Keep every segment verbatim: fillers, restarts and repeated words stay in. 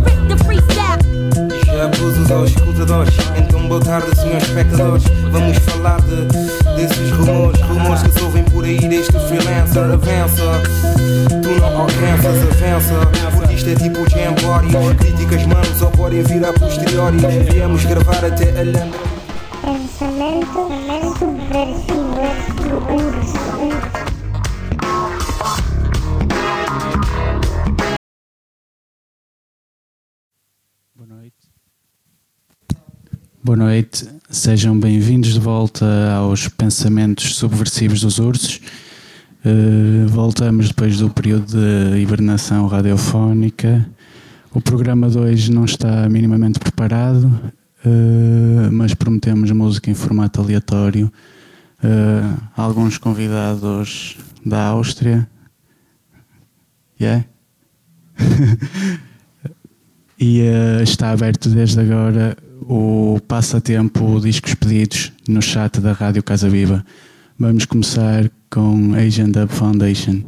rip the freestyle. Já abusos aos escutadores, então boa tarde senhores espectadores. Vamos falar de, desses rumores, rumores que se ouvem por aí deste freelancer. Avança, tu não alcanças, avança, porque isto é tipo Jamboree. Críticas mano só podem vir a posteriori. Viemos gravar até a lama. Pensamento subversivo do urso. Boa noite. Boa noite, sejam bem-vindos de volta aos Pensamentos Subversivos dos Ursos. Uh, voltamos depois do período de hibernação radiofónica. O programa de hoje não está minimamente preparado, uh, mas prometemos música em formato aleatório. Uh, alguns convidados da Áustria. Yeah? E uh, está aberto desde agora o passatempo Discos Pedidos no chat da Rádio Casa Viva. Vamos começar com Asian Dub Foundation.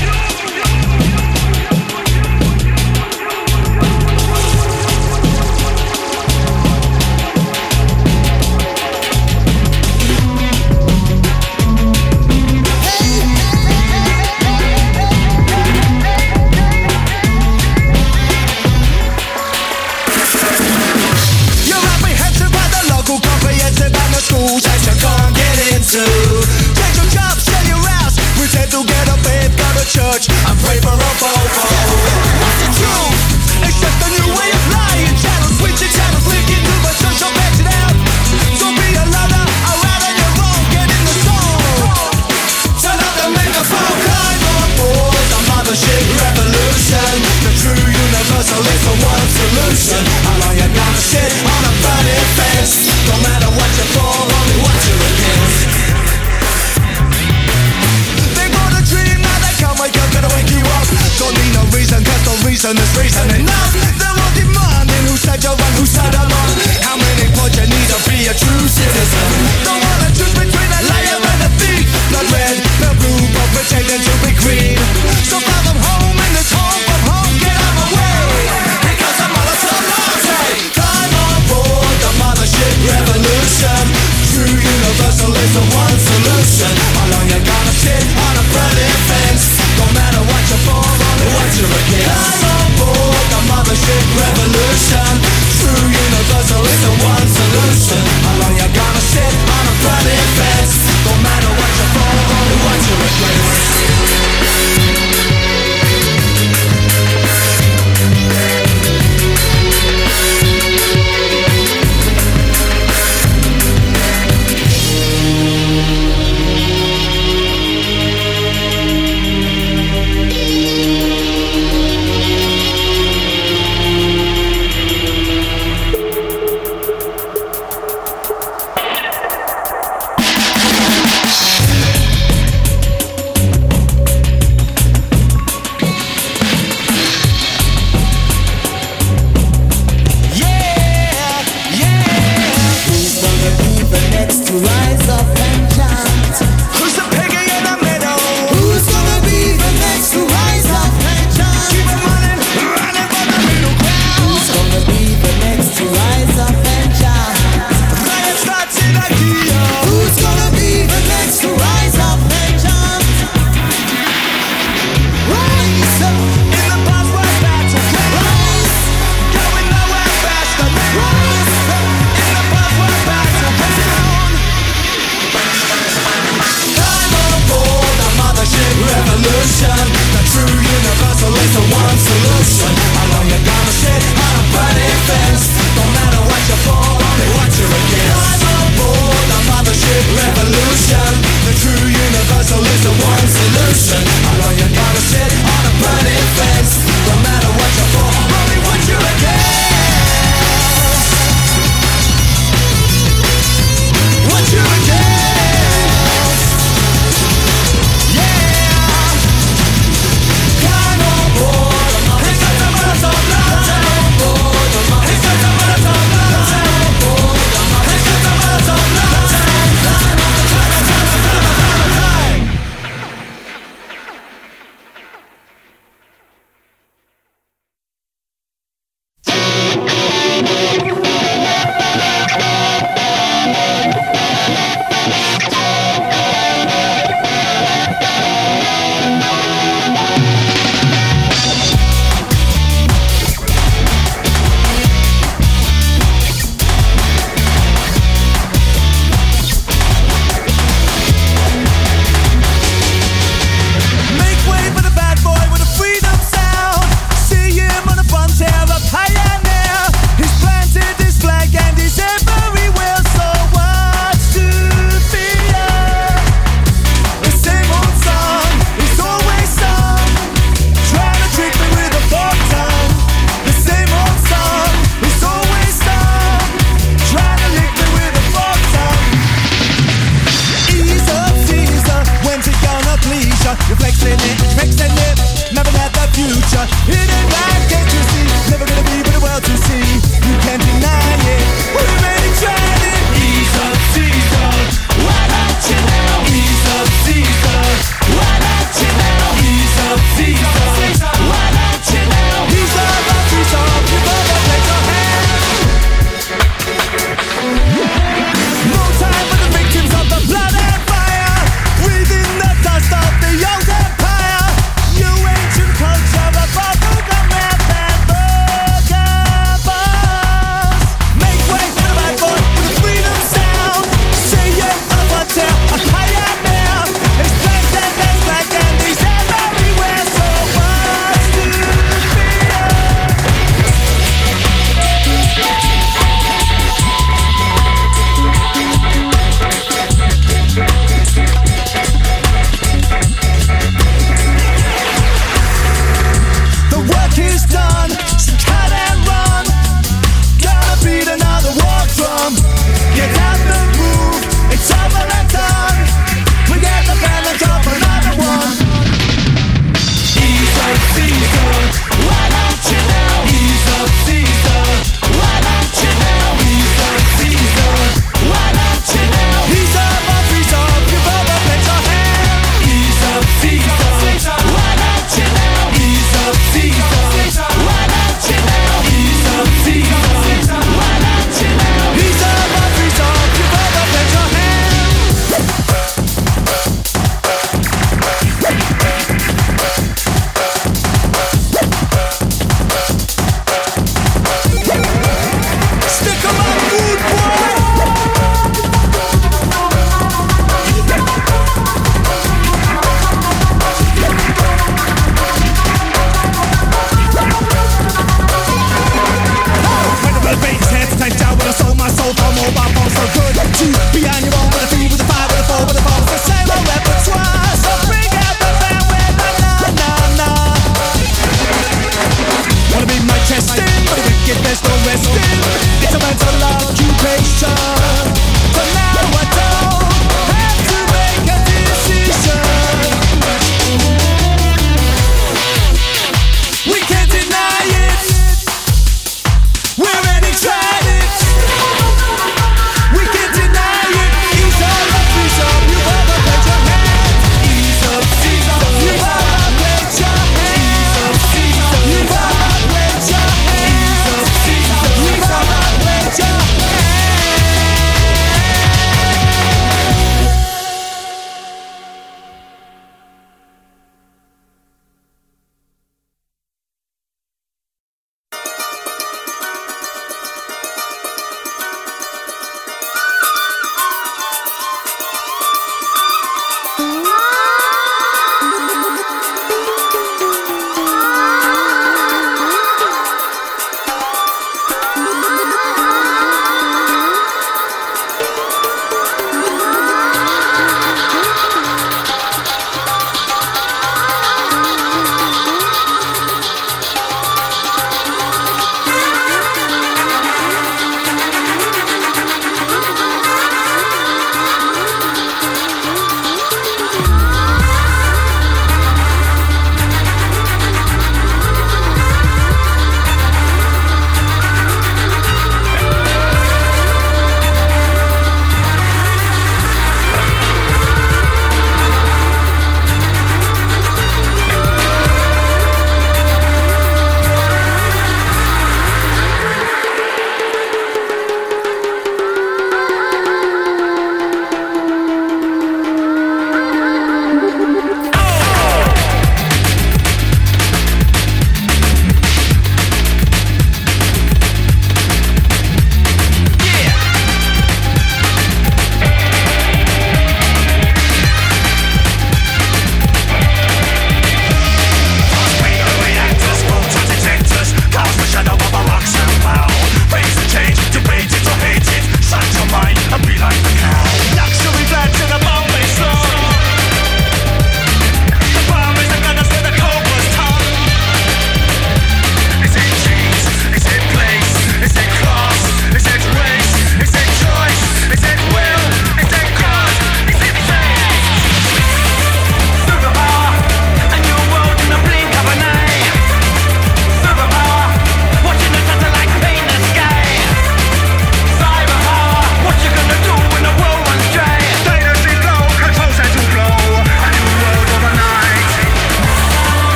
You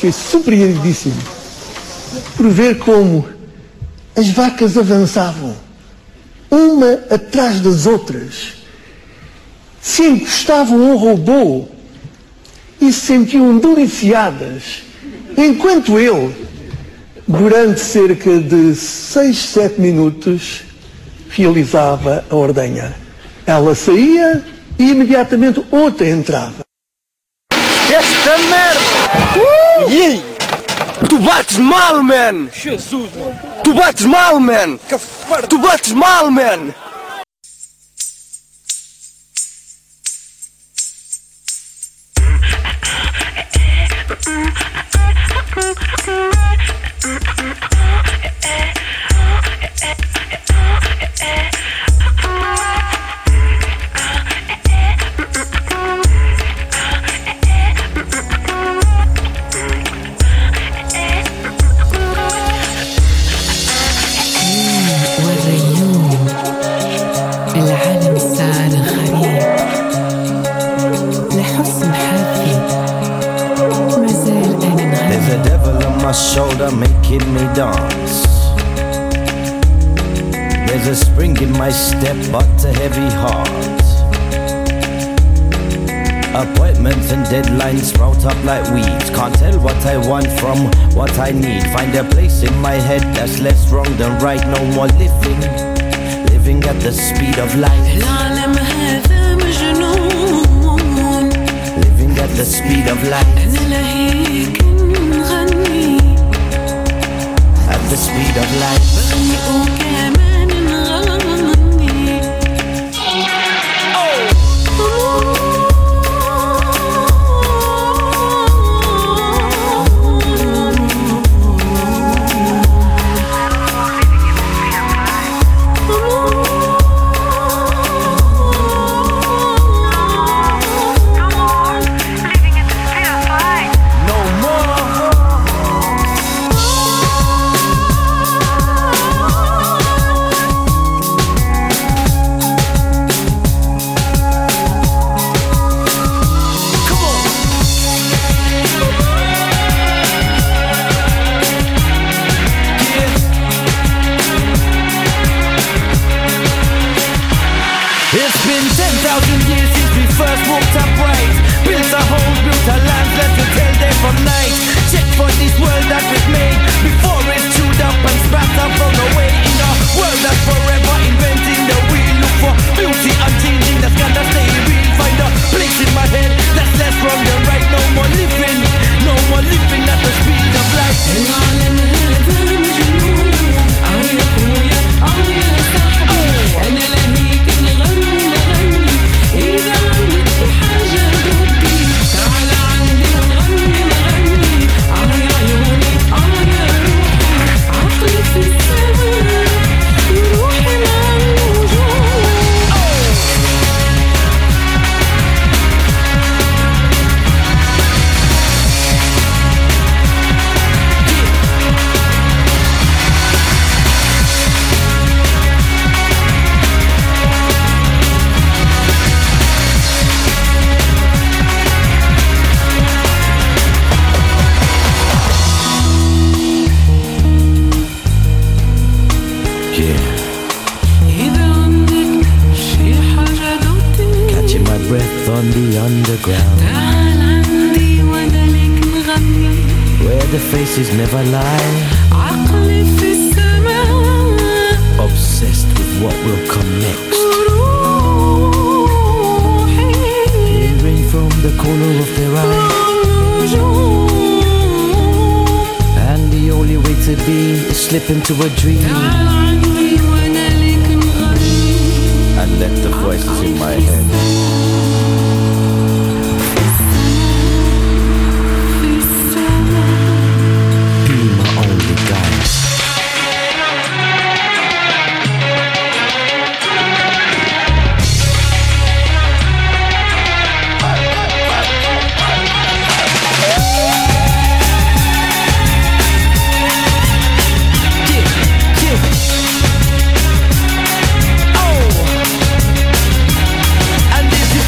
fiquei surpreendidíssimo por ver como as vacas avançavam, uma atrás das outras, se encostavam ao robô e se sentiam deliciadas, enquanto ele, durante cerca de seis, sete minutos, realizava a ordenha. Ela saía e imediatamente outra entrava. Esta merda! Uh! Yeah. Tu bates mal, man! Jesus, man! Tu bates mal, man! Tu bates mal, man! Shoulder making me dance. There's a spring in my step but a heavy heart. Appointments and deadlines sprout up like weeds. Can't tell what I want from what I need. Find a place in my head that's less wrong than right. No more living, living at the speed of light. Living at the speed of light. At the speed of light. Into a dream and let the voices in my head be my only guide. And this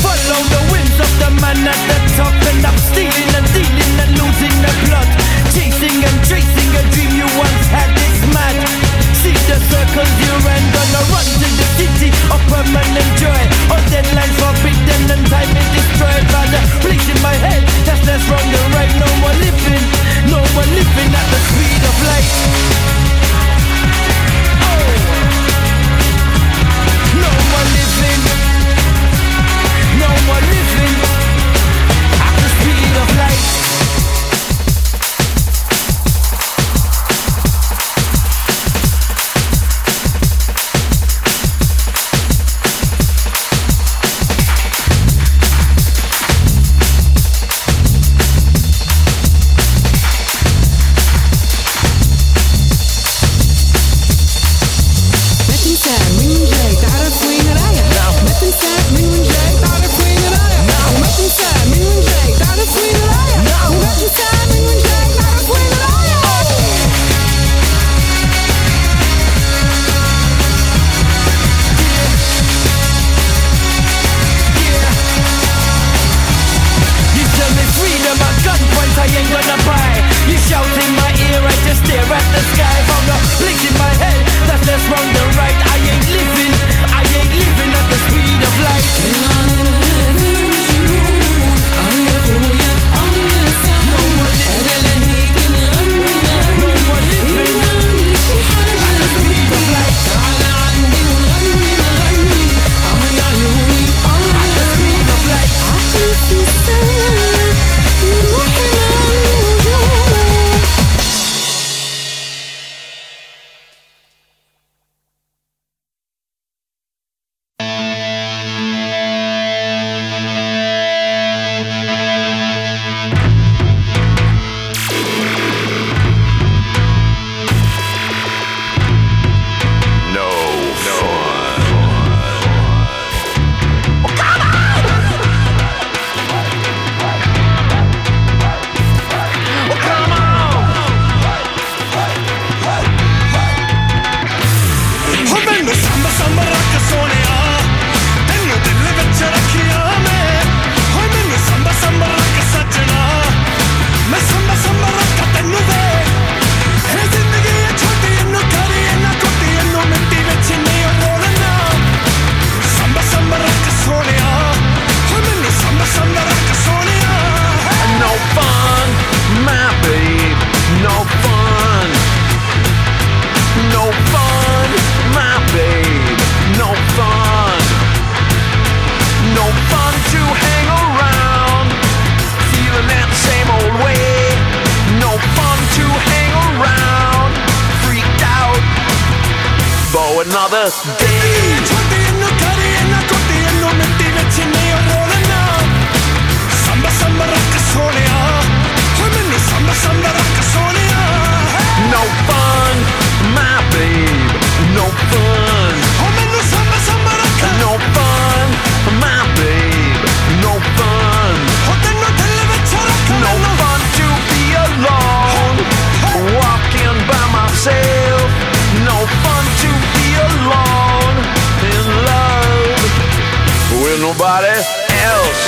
another day. No fun, my babe, no fun. No fun, my babe, no fun. No fun to be alone, walking by myself. No fun to be alone in love with nobody else.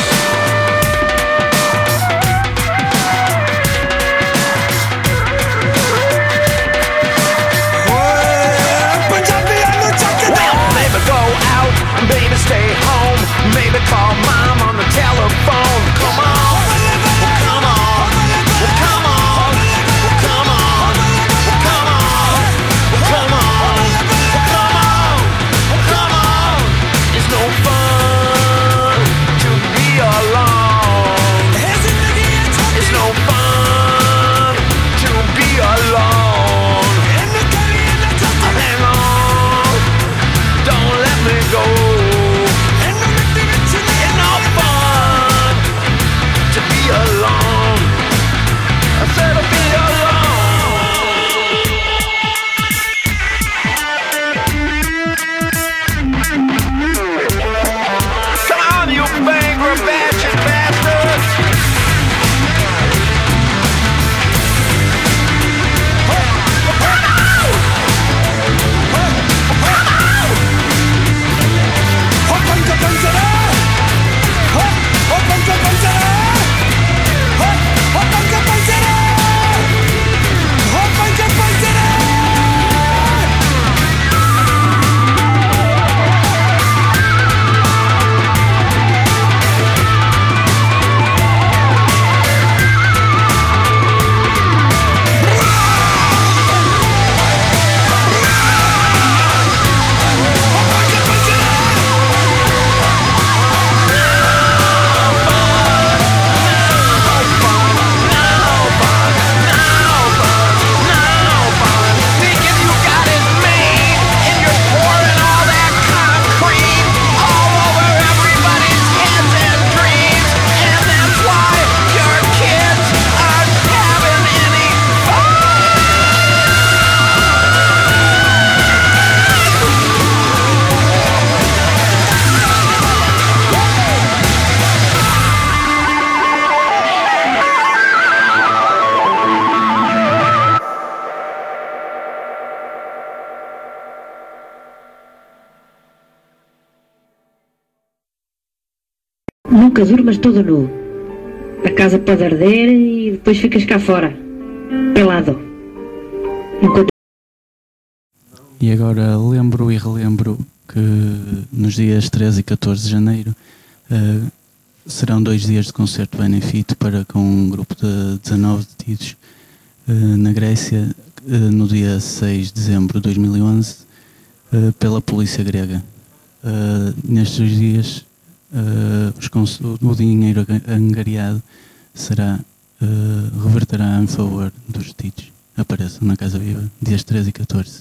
Nunca durmas todo nu. A casa pode arder e depois ficas cá fora, pelado. Enquanto... E agora lembro e relembro que nos dias treze e catorze de janeiro uh, serão dois dias de concerto benefício para com um grupo de dezanove detidos uh, na Grécia uh, no dia seis de dezembro de dois mil e onze uh, pela polícia grega. Uh, nestes dois dias uh, os cons- o dinheiro angariado será uh, reverterá em favor dos detidos. Apareçam na Casa Viva dias treze e catorze.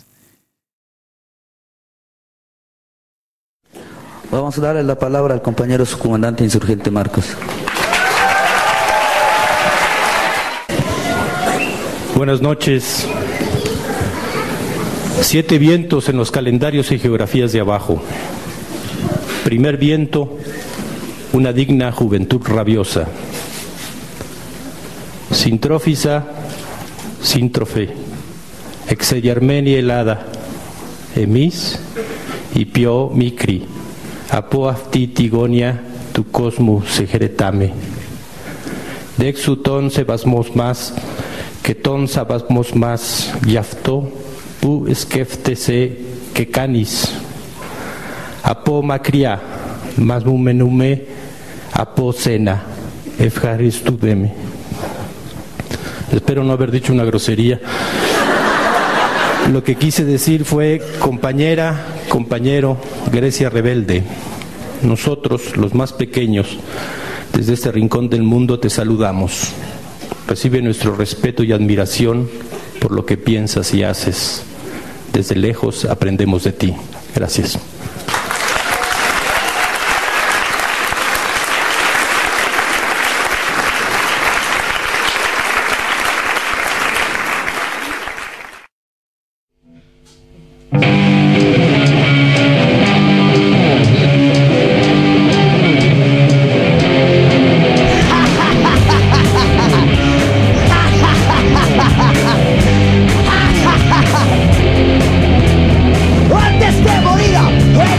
Vamos a darle la palabra al compañero subcomandante insurgente Marcos. Buenas noches. Siete vientos en los calendarios y geografías de abajo. Primer viento, una digna juventud rabiosa. Sintrófisa, síntrofe, exedia Armenia helada, emis y pio micri. Apo afti tigonia tu cosmo segeretame. Dexu ton sebasmos más, que ton sabasmos más, yafto, pu eskeftese que canis. Apo macria, mas mumenume, apo cena, efjaristudeme. Espero no haber dicho una grosería. Lo que quise decir fue, compañera, compañero, Grecia rebelde, nosotros, los más pequeños, desde este rincón del mundo te saludamos. Recibe nuestro respeto y admiración por lo que piensas y haces. Desde lejos aprendemos de ti. Gracias. Antes que morir,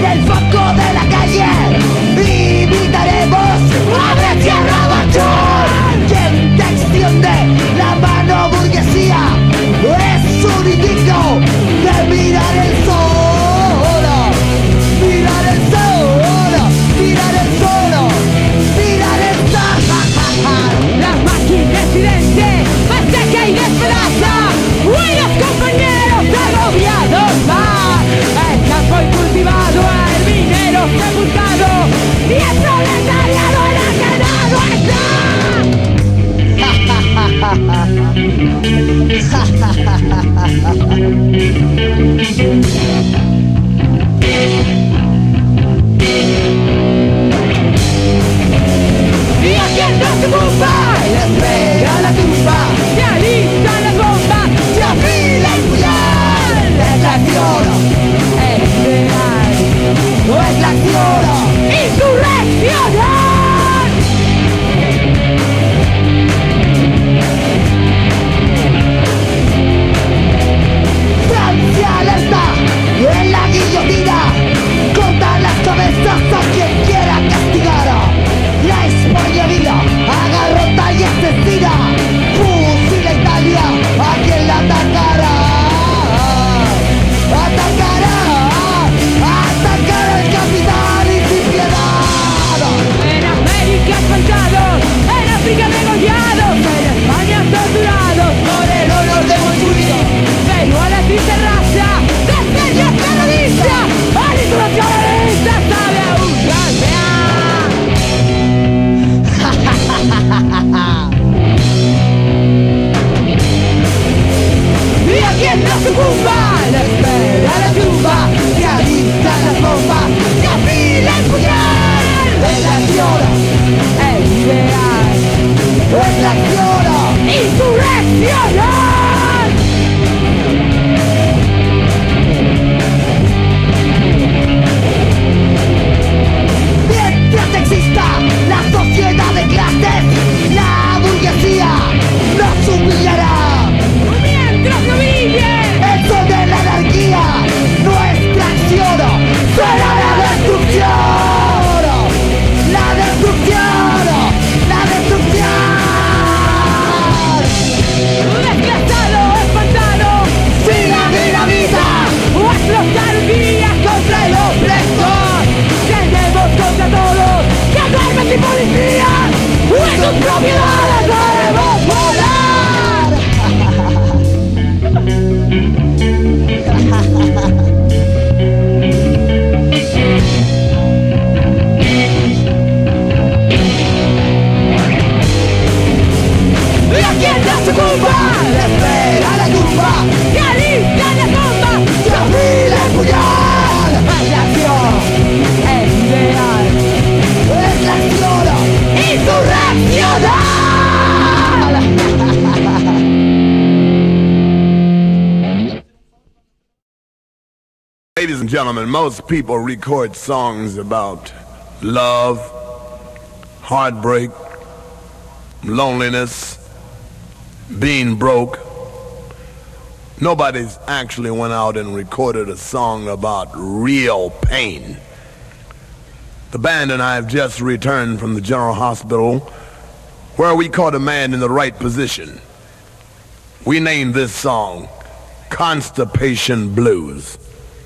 Ladies and gentlemen, most people record songs about love, heartbreak, loneliness, being broke. Nobody's actually went out and recorded a song about real pain. The band and I have just returned from the General Hospital where we caught a man in the right position. We named this song Constipation Blues.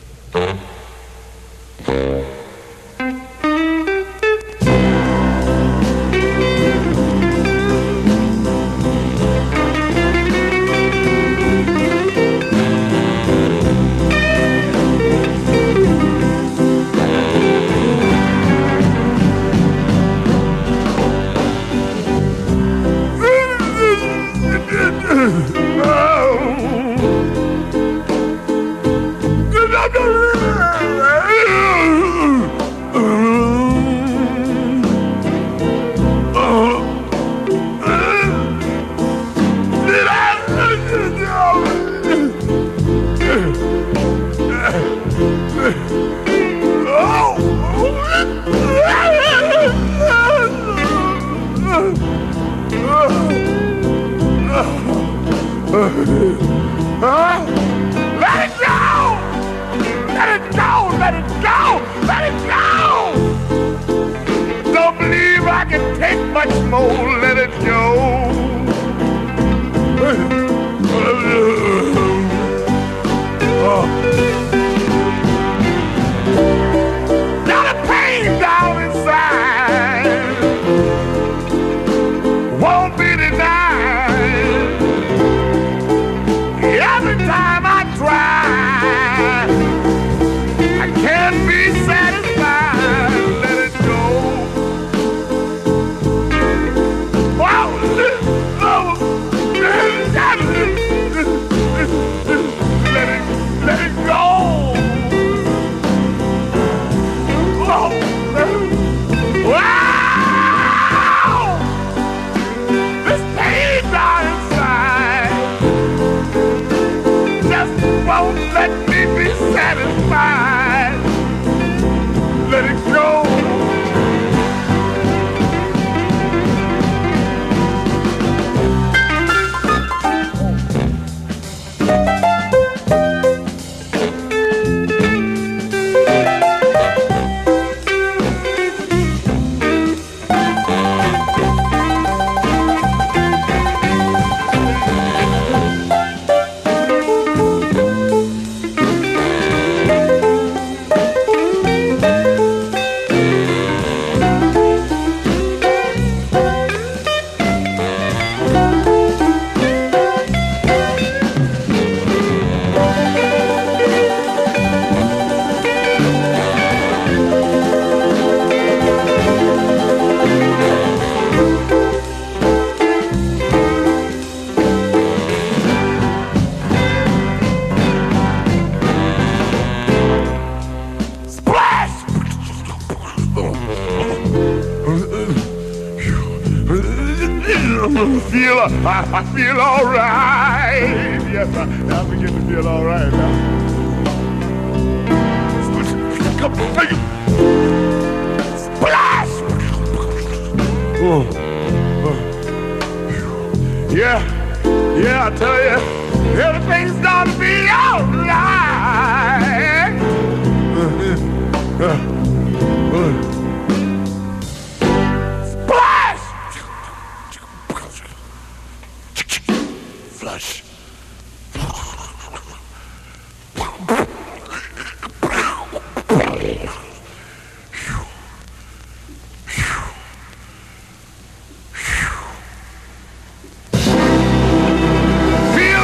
I feel all right. Yes, I, I begin to feel all right now. Splash! Oh. Oh. Yeah, yeah, I tell you, everything's gonna be all right. Uh, uh, uh. Flush. Feel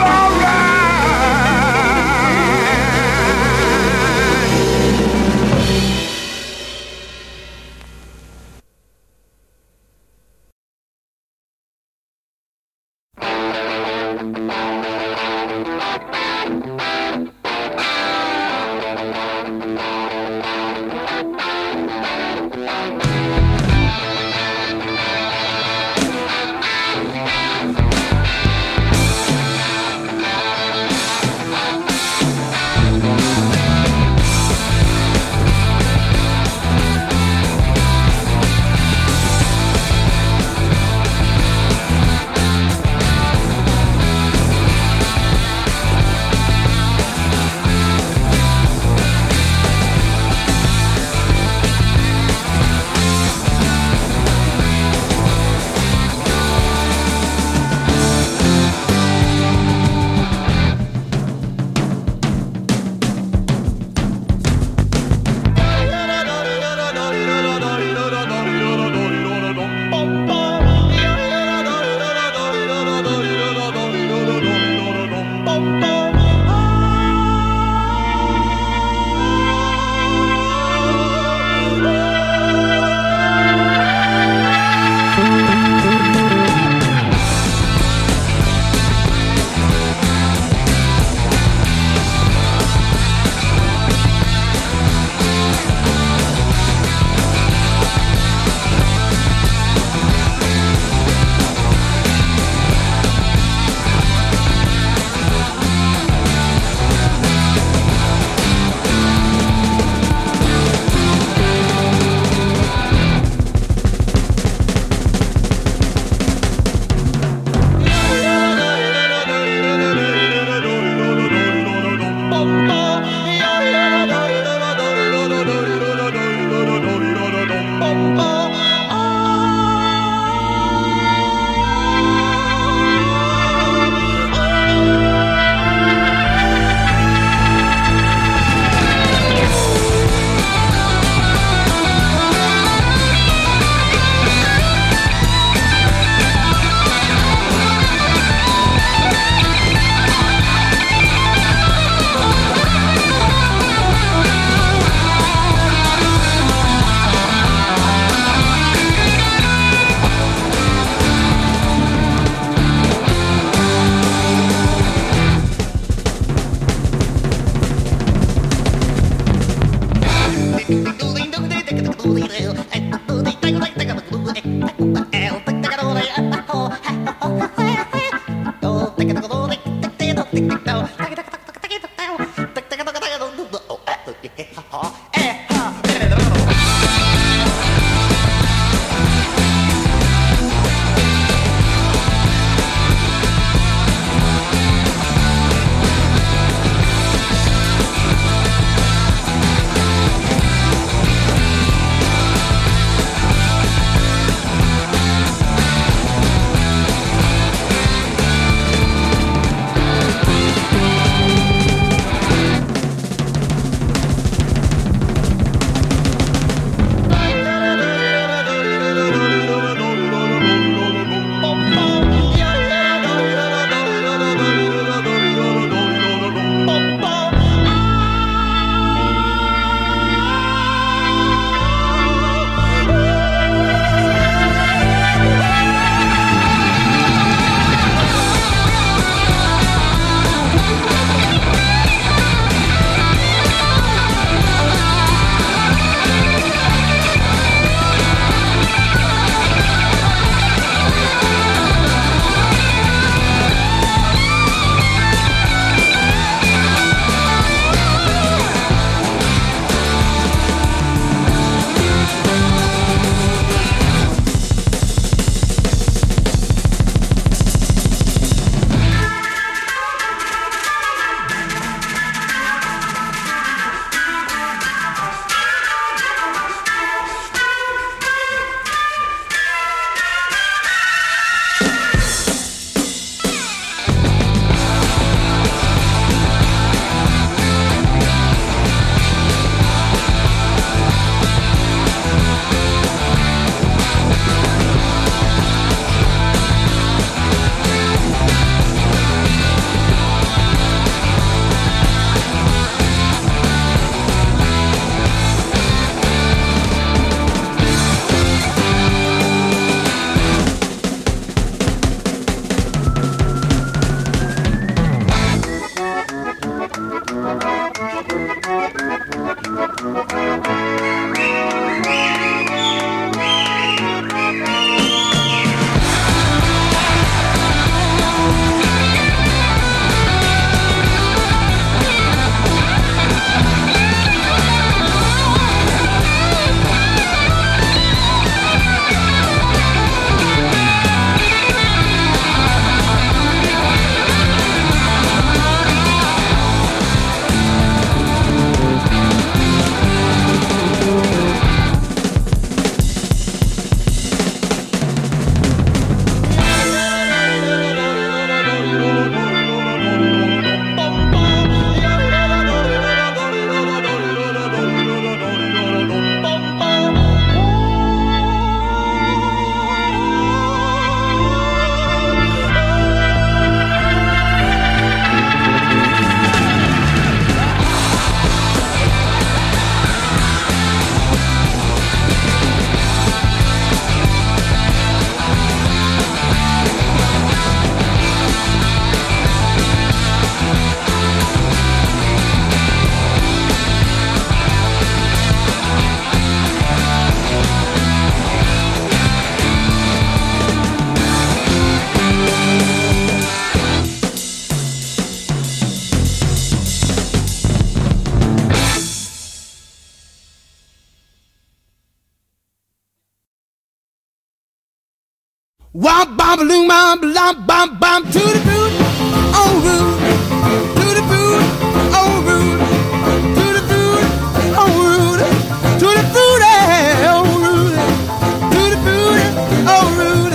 Womp bom balloon bom bom bom bom to the boot, oh root, to the boot, oh root, to the boot, oh root, to the boot, oh root, to the boot, oh root.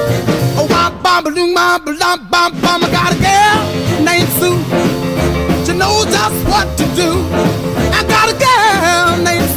Oh womp bom balloon bom bom bom bom. I got a girl named Sue. She knows just what to do. I got a girl named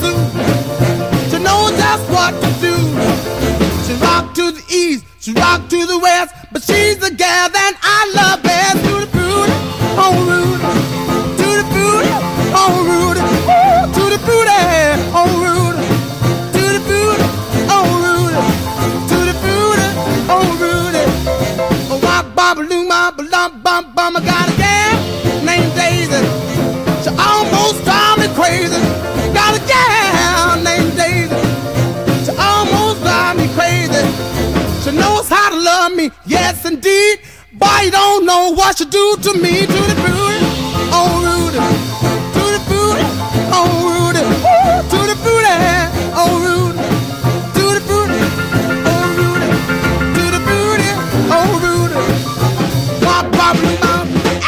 Sue. She knows just what to do. She rock to the east. She rock to the west, but she's the gal that I love best. To the booty, oh Rudy, to the booty, oh Rudy, ooh, to the booty, oh Rudy, to the booty, oh Rudy, to the booty, oh Rudy. Oh, wop, bop, loom, bop, lump, bump, bum. I got a gal named Daisy. She almost drives me crazy. Got a gal know what you do to me, to the booty, oh Rudy, to the booty, oh Rudy, to the booty, oh Rudy, to the booty, oh Rudy, to the booty, oh Rudy, wop wop wop.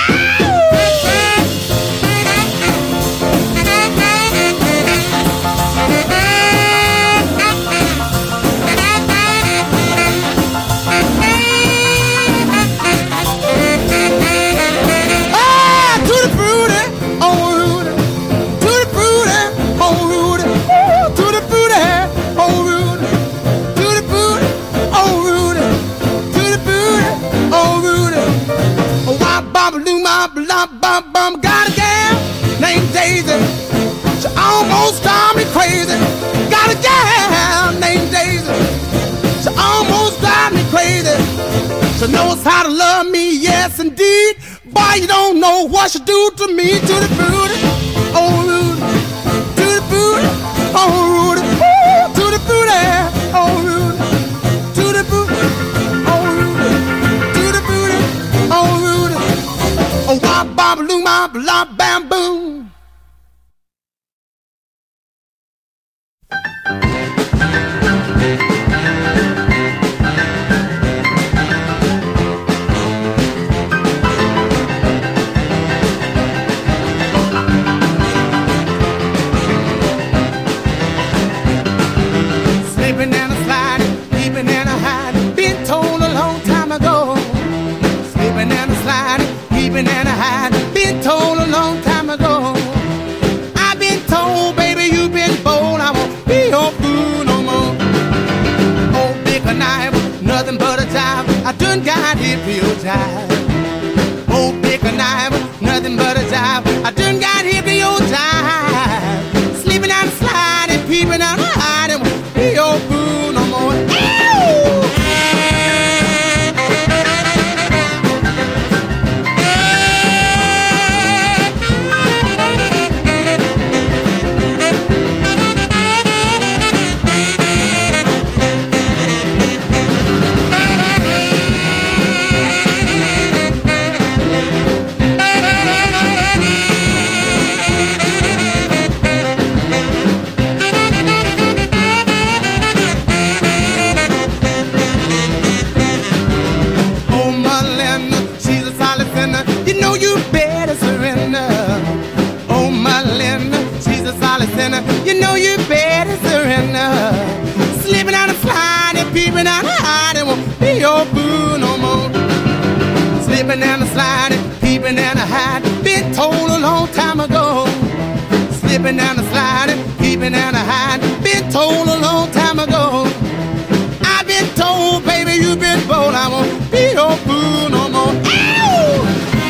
Bum, bum, got a gal named Daisy. She almost drive me crazy. Got a gal named Daisy. She almost drive me crazy. She knows how to love me, yes indeed. Boy, you don't know what she do to me. To the booty, oh Rudy. To the booty, oh Rudy. Ooh, to the booty, oh Rudy. To the booty, oh Rudy. To the booty, oh Rudy. Oh, wop, bop, loom, bop, lop, bam, boom. Sleeping and a sliding, sleeping and a hiding. Been told a long time ago. Sleeping and a sliding. Keeping and a hiding, been told a long time ago. I've been told, baby, you've been bold. I won't be your fool no more. Oh, big a knife, nothing but a jive. I done got hit for your jive. Oh, big a knife, nothing but a jive. I done got hit for your jive. Sleeping and sliding, peeping and hiding. Won't be your fool no more. Ew! You know you better surrender. Sleeping on the sliding, peeping on the hiding. Won't be your boo no more. Sleeping on the sliding, peeping and the hiding. Been told a long time ago. Slipping down the sliding, peeping and the hiding. Been told a long time ago. I've been told, baby, you've been bold. I won't be your boo no more. Ow!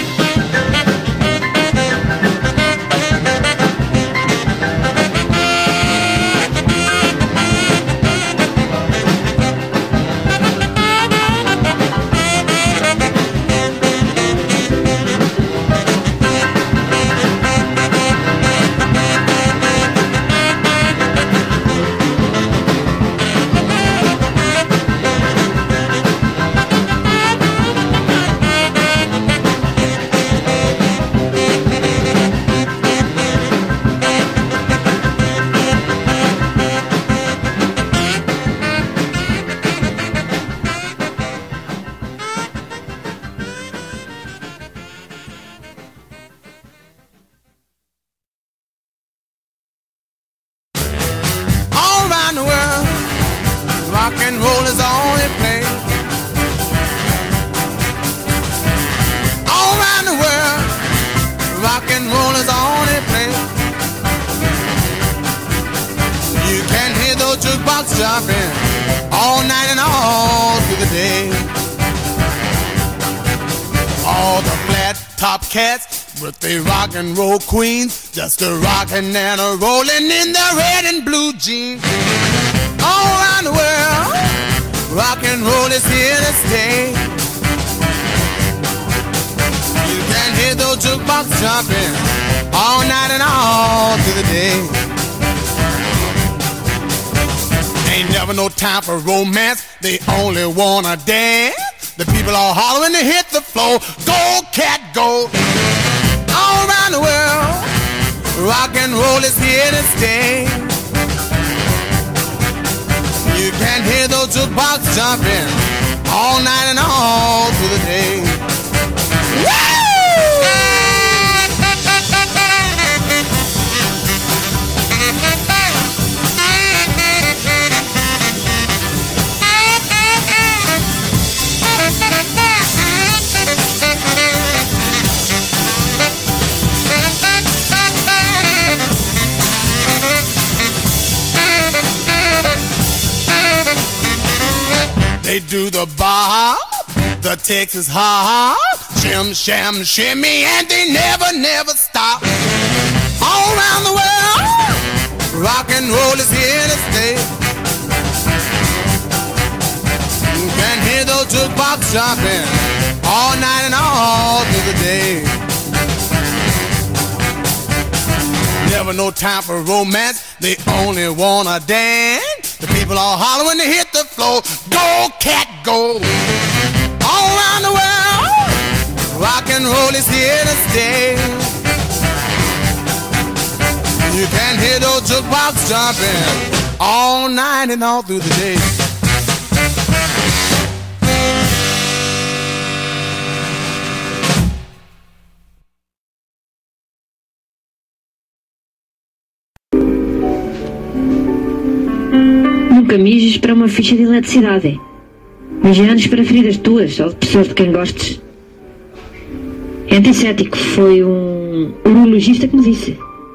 Jumping all night and all through the day. All the flat top cats with their rock and roll queens, just a rockin' and a rollin' in their red and blue jeans. All around the world, rock and roll is here to stay. You can hear those jukebox jumping all night and all through the day. Ain't never no time for romance, they only wanna dance. The people are hollering to hit the floor. Go, cat, go. All around the world, rock and roll is here to stay. You can hear those jukebox jumping all night and all through the day. Woo! They do the bar, the Texas hop, shim, sham, shimmy, and they never, never stop. All around the world, rock and roll is here to stay. You can hear those jukebox jumping all night and all through the day. Never no time for romance, they only wanna dance. The people are hollering to hit the floor. Go, cat, go. All around the world, rock and roll is here to stay. You can hear those jukebox jumping all night and all through the day. Nunca mijes para uma ficha de eletricidade. Mija antes para ferir as tuas, ou de pessoas de quem gostes. É antissético, foi um urologista que me disse.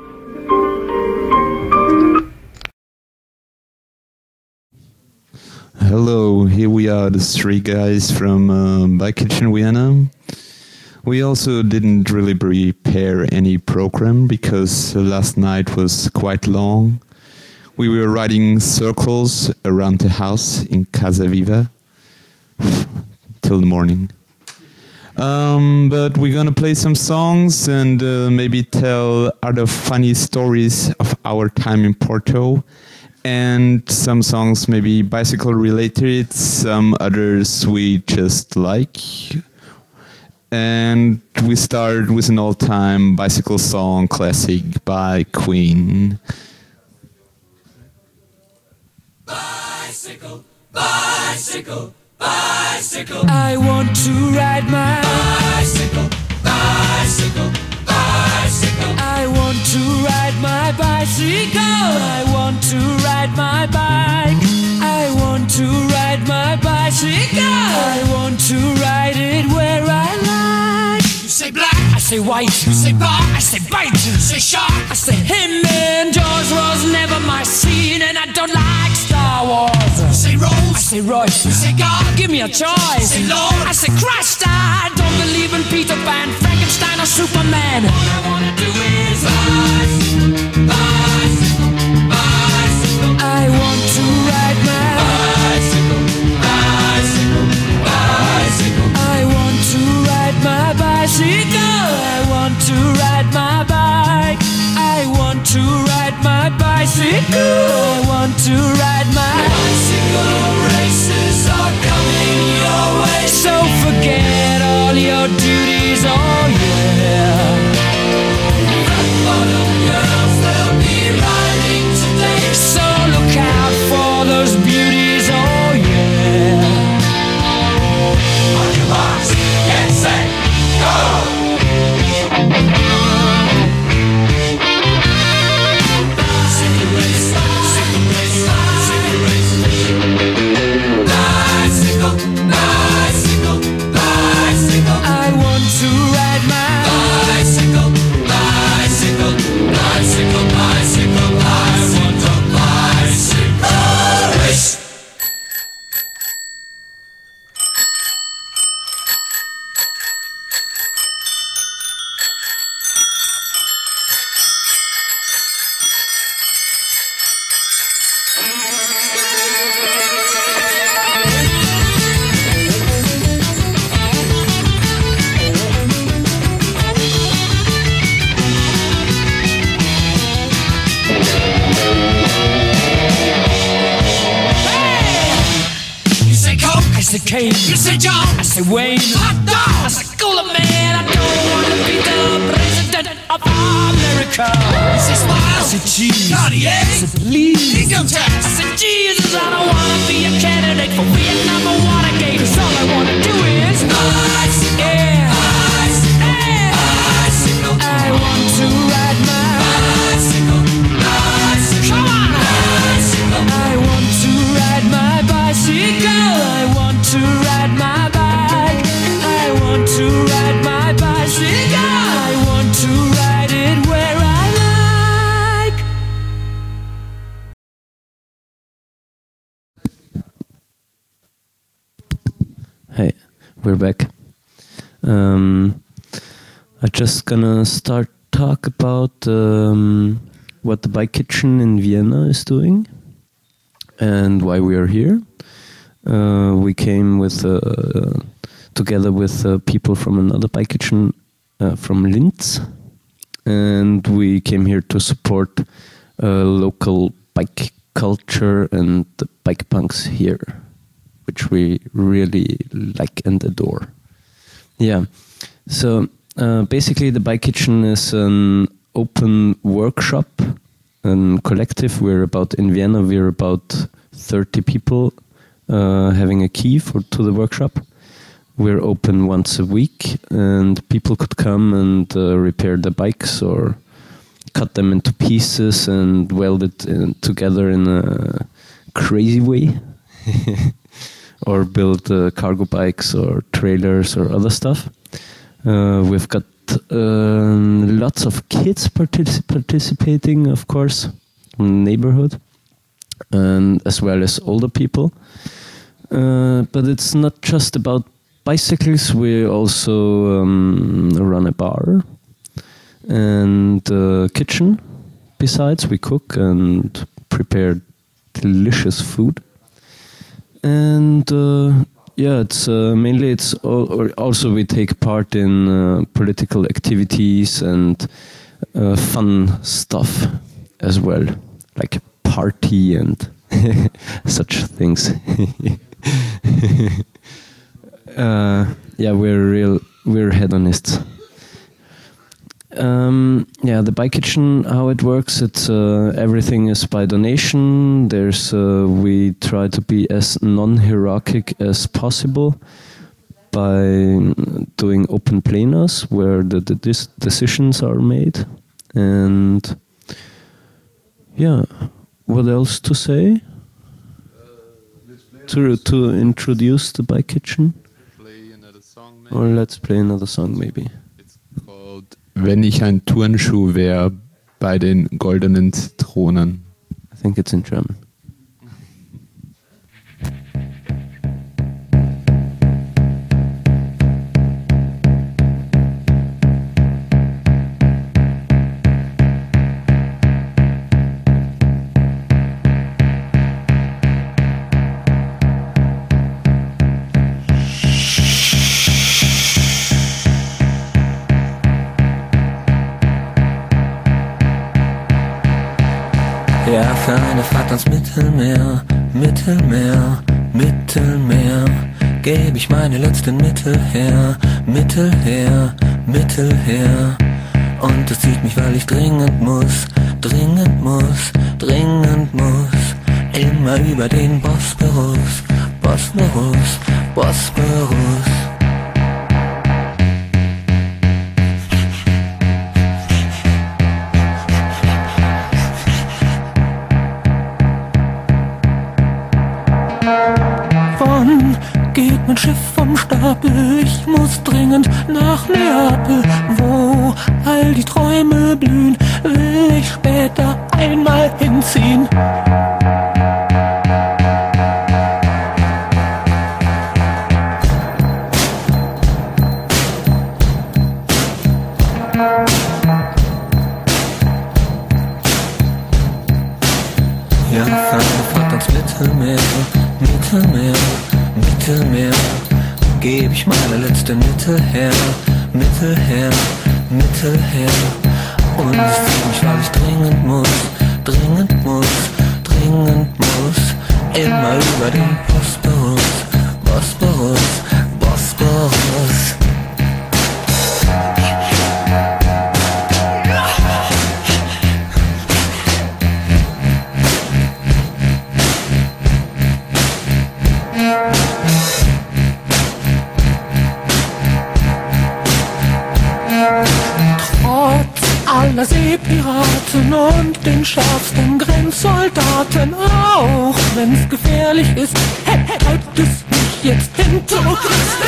Hello, here we are, the three guys from uh, By Kitchen Vienna. We also didn't really prepare any program because last night was quite long. We were riding circles around the house in Casa Viva till the morning. Um, but we're gonna play some songs and uh, maybe tell other funny stories of our time in Porto. And some songs maybe bicycle related, some others we just like. And we start with an all-time bicycle song classic by Queen. Bicycle, bicycle, bicycle. I want to ride my bicycle, bicycle, bicycle. I want to ride my bicycle. I want to ride my bike. I want to ride my bicycle. I want to ride it where I like. You say black, I say white. You say bar, I say bite. You say shark, I say him. And Jaws was never my scene, and I don't like Star Wars. You say Rose, I say Royce. You say God, give me a choice. You say Lord, I say Christ. I don't believe in Peter Pan, Frankenstein, or Superman. All I wanna do is bicycle, bicycle, bicycle. I want to ride my bicycle, bicycle, bicycle. I want to ride my bicycle. I want to ride my bike. I want to ride my bicycle. I want to ride my bicycle. Races are coming your way, so forget all your duties. Oh yeah. Rock bottom girls, they'll be riding today, so look out for those beauties. Oh yeah. On your marks, get set, go. Bicycle race, bicycle race, bicycle say Kane, you say John, I say Wayne, hot dog, I say Cooler Man. I don't wanna be the president of America. You say Smile, I say Cheese, Cartier, I say Please, Income Tax, I say Jesus. I don't wanna be a candidate for Vietnam or Watergate. 'Cause all I wanna do is bicycle, yeah, bicycle, yeah, bicycle. I want to ride my bicycle, bicycle, come on, bicycle. I want to ride my bicycle. I want to ride my bike. I want to ride my bicycle. I want to ride it where I like. Hey, we're back. Um, I'm just gonna start talk about um, what the Bike Kitchen in Vienna is doing and why we are here. Uh, we came with uh, together with uh, people from another Bike Kitchen uh, from Linz, and we came here to support uh, local bike culture and the bike punks here, which we really like and adore. Yeah, so uh, basically the Bike Kitchen is an open workshop and collective. We're about, in Vienna, we're about thirty people uh, having a key for to the workshop. We're open once a week, and people could come and uh, repair the bikes or cut them into pieces and weld it in, together in a crazy way. Or build uh, cargo bikes or trailers or other stuff. Uh, we've got uh, lots of kids partic- participating, of course, from the neighborhood, and as well as older people. Uh, but it's not just about bicycles. We also um, run a bar and a kitchen. Besides, we cook and prepare delicious food. And uh, yeah, it's uh, mainly it's all, or also we take part in uh, political activities and uh, fun stuff as well, like party and such things. uh, yeah, we're real, we're hedonists. Um, yeah, the Bike Kitchen, how it works, it's uh, everything is by donation. There's uh, we try to be as non-hierarchic as possible by doing open plenas where the, the dis- decisions are made. And yeah, what else to say? Uh, to to introduce the Bike Kitchen? Play another song, maybe? Or let's play another song maybe. It's called Wenn ich ein Turnschuh wär bei den goldenen Zitronen. I think it's in German. Ja, für eine Fahrt ans Mittelmeer, Mittelmeer, Mittelmeer, gebe ich meine letzten Mittel her, Mittel her, Mittel her. Und es zieht mich, weil ich dringend muss, dringend muss, dringend muss, immer über den Bosporus, Bosporus, Bosporus. Geht mein Schiff vom Stapel, ich muss dringend nach Neapel, wo all die Träume blühen, will ich später einmal hinziehen. Ja, Fahrt ans Mittelmeer, Mittelmeer, Mittelmeer, geb ich meine letzten Mittel her, Mittel her, Mittel her. Und es zieht mich, weil ich dringend muss, dringend muss, dringend muss, immer über den Bosporus, Bosporus. den schärfsten Grenzsoldaten, auch wenn's gefährlich ist, hält es mich jetzt hinter.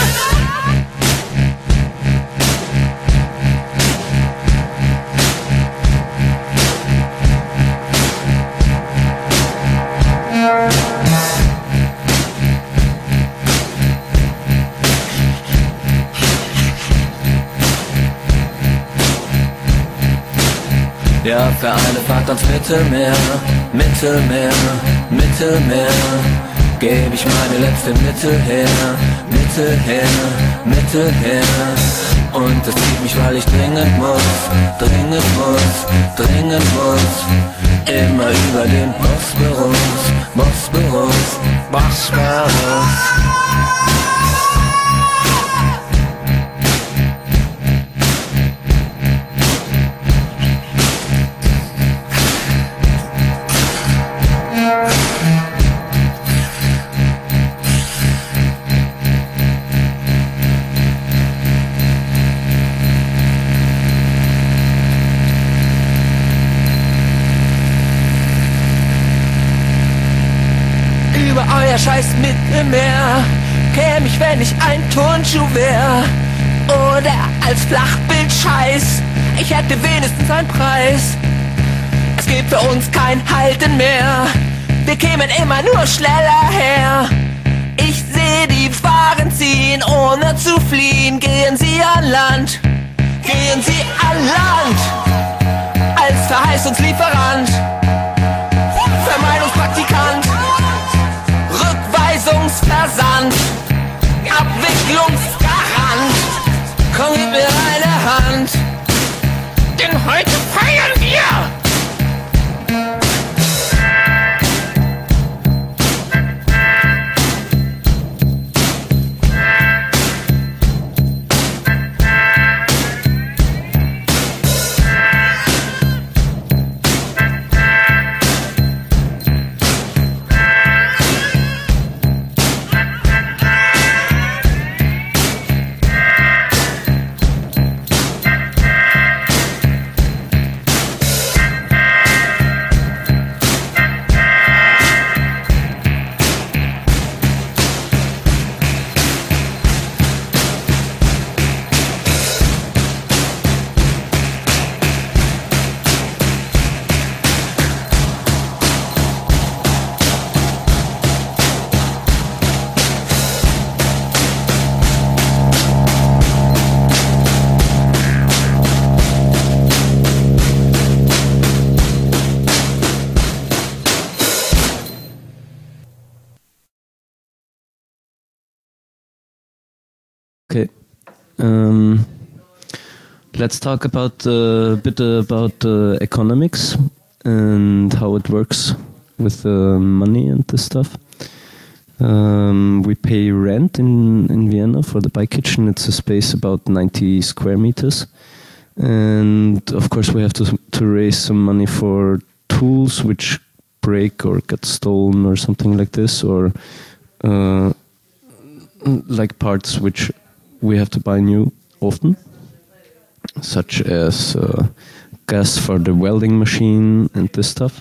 Ja, für eine Fahrt ans Mittelmeer, Mittelmeer, Mittelmeer, geb ich meine letzte Mittel her, Mittel her, Mittel her. Und das zieht mich, weil ich dringend muss, dringend muss, dringend muss. Immer über den Bosporus, Bosporus, Bosporus. Euer scheiß Mittelmeer käm ich, wenn ich ein Turnschuh wär. Oder als Flachbildscheiß, ich hätte wenigstens einen Preis. Es gibt für uns kein Halten mehr, wir kämen immer nur schneller her. Ich seh die Waren ziehen, ohne zu fliehen. Gehen Sie an Land, gehen Sie an Land, als Verheißungslieferant, Vermeidungspraktikant, Rückweisungsversand, Abwicklungsgarant. Komm, gib mir deine Hand, denn heute feiern wir. Okay. Um, let's talk about a uh, bit about uh, economics and how it works with uh, money and this stuff. Um, we pay rent in, in Vienna for the bike kitchen. It's a space about ninety square meters. And of course we have to, to raise some money for tools which break or get stolen or something like this, or uh, like parts which we have to buy new often, such as uh, gas for the welding machine and this stuff.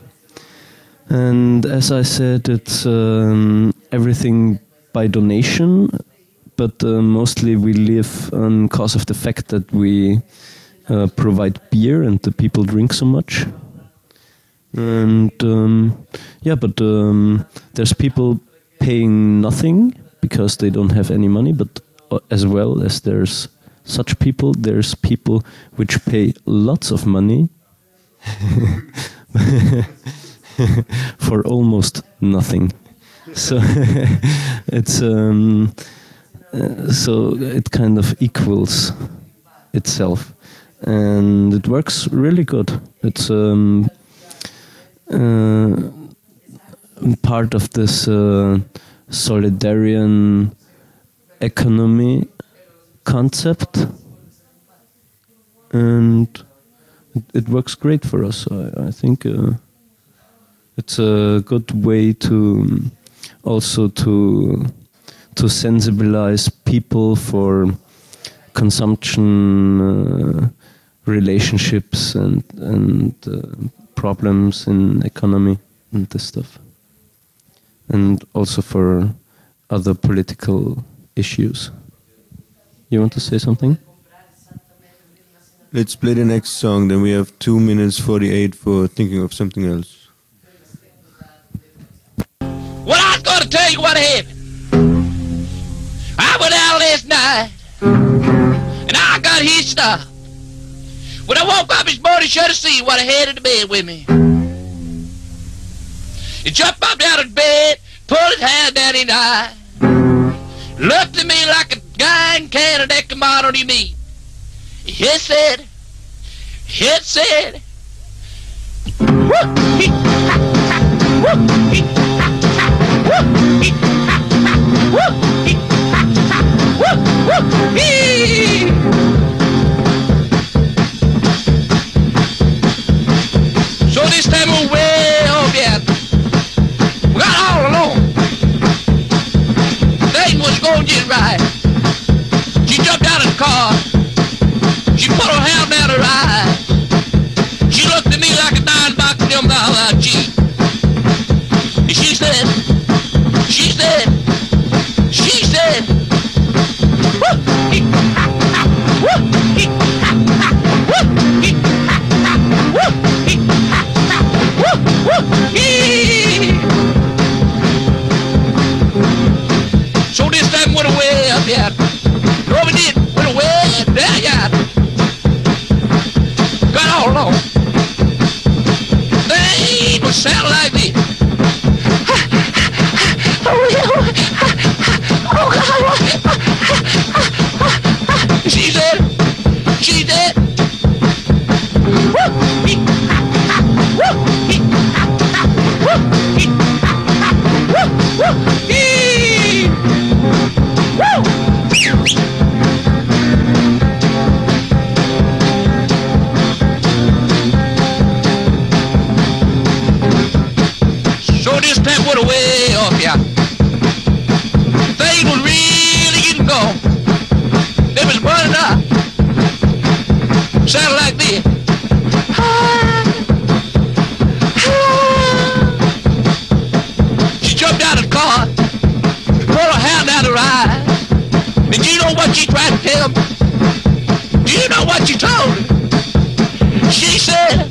And as I said, it's um, everything by donation, but uh, mostly we live on cause of the fact that we uh, provide beer and the people drink so much. And um, yeah, but um, there's people paying nothing because they don't have any money, but as well as there's such people, there's people which pay lots of money for almost nothing. So it's um, uh, so it kind of equals itself, and it works really good. It's um, uh, part of this uh, solidarian economy concept, and it, it works great for us. I, I think uh, it's a good way to also to to sensibilize people for consumption uh, relationships and and uh, problems in economy and this stuff, and also for other political issues. You want to say something? Let's play the next song, then we have two minutes forty-eight for thinking of something else. Well, I was going to tell you what happened. I went out last night, and I got hitched up. When I woke up this morning, should have seen what I had in the bed with me. He jumped up out of bed, pulled his hand down his eye, looked at me like a guy in Canada that come out on his meat. He said, he said, so this time we're way off yet. We got all alone. Thing was going to get right. She jumped out of the car. She put her hand down her eye. She looked at me like a dime box in them down our cheek. And she said, she said, she said, so this time went away up yet. No, we did. Went away there yet. Got all along. They would sound like this. She said, she said, so this time went away off ya. Things was really getting gone. They was burning up. Sounded like this. She jumped out of the car, pulled her hand out of her eye. And do you know what she tried to tell me? Do you know what she told me? She said,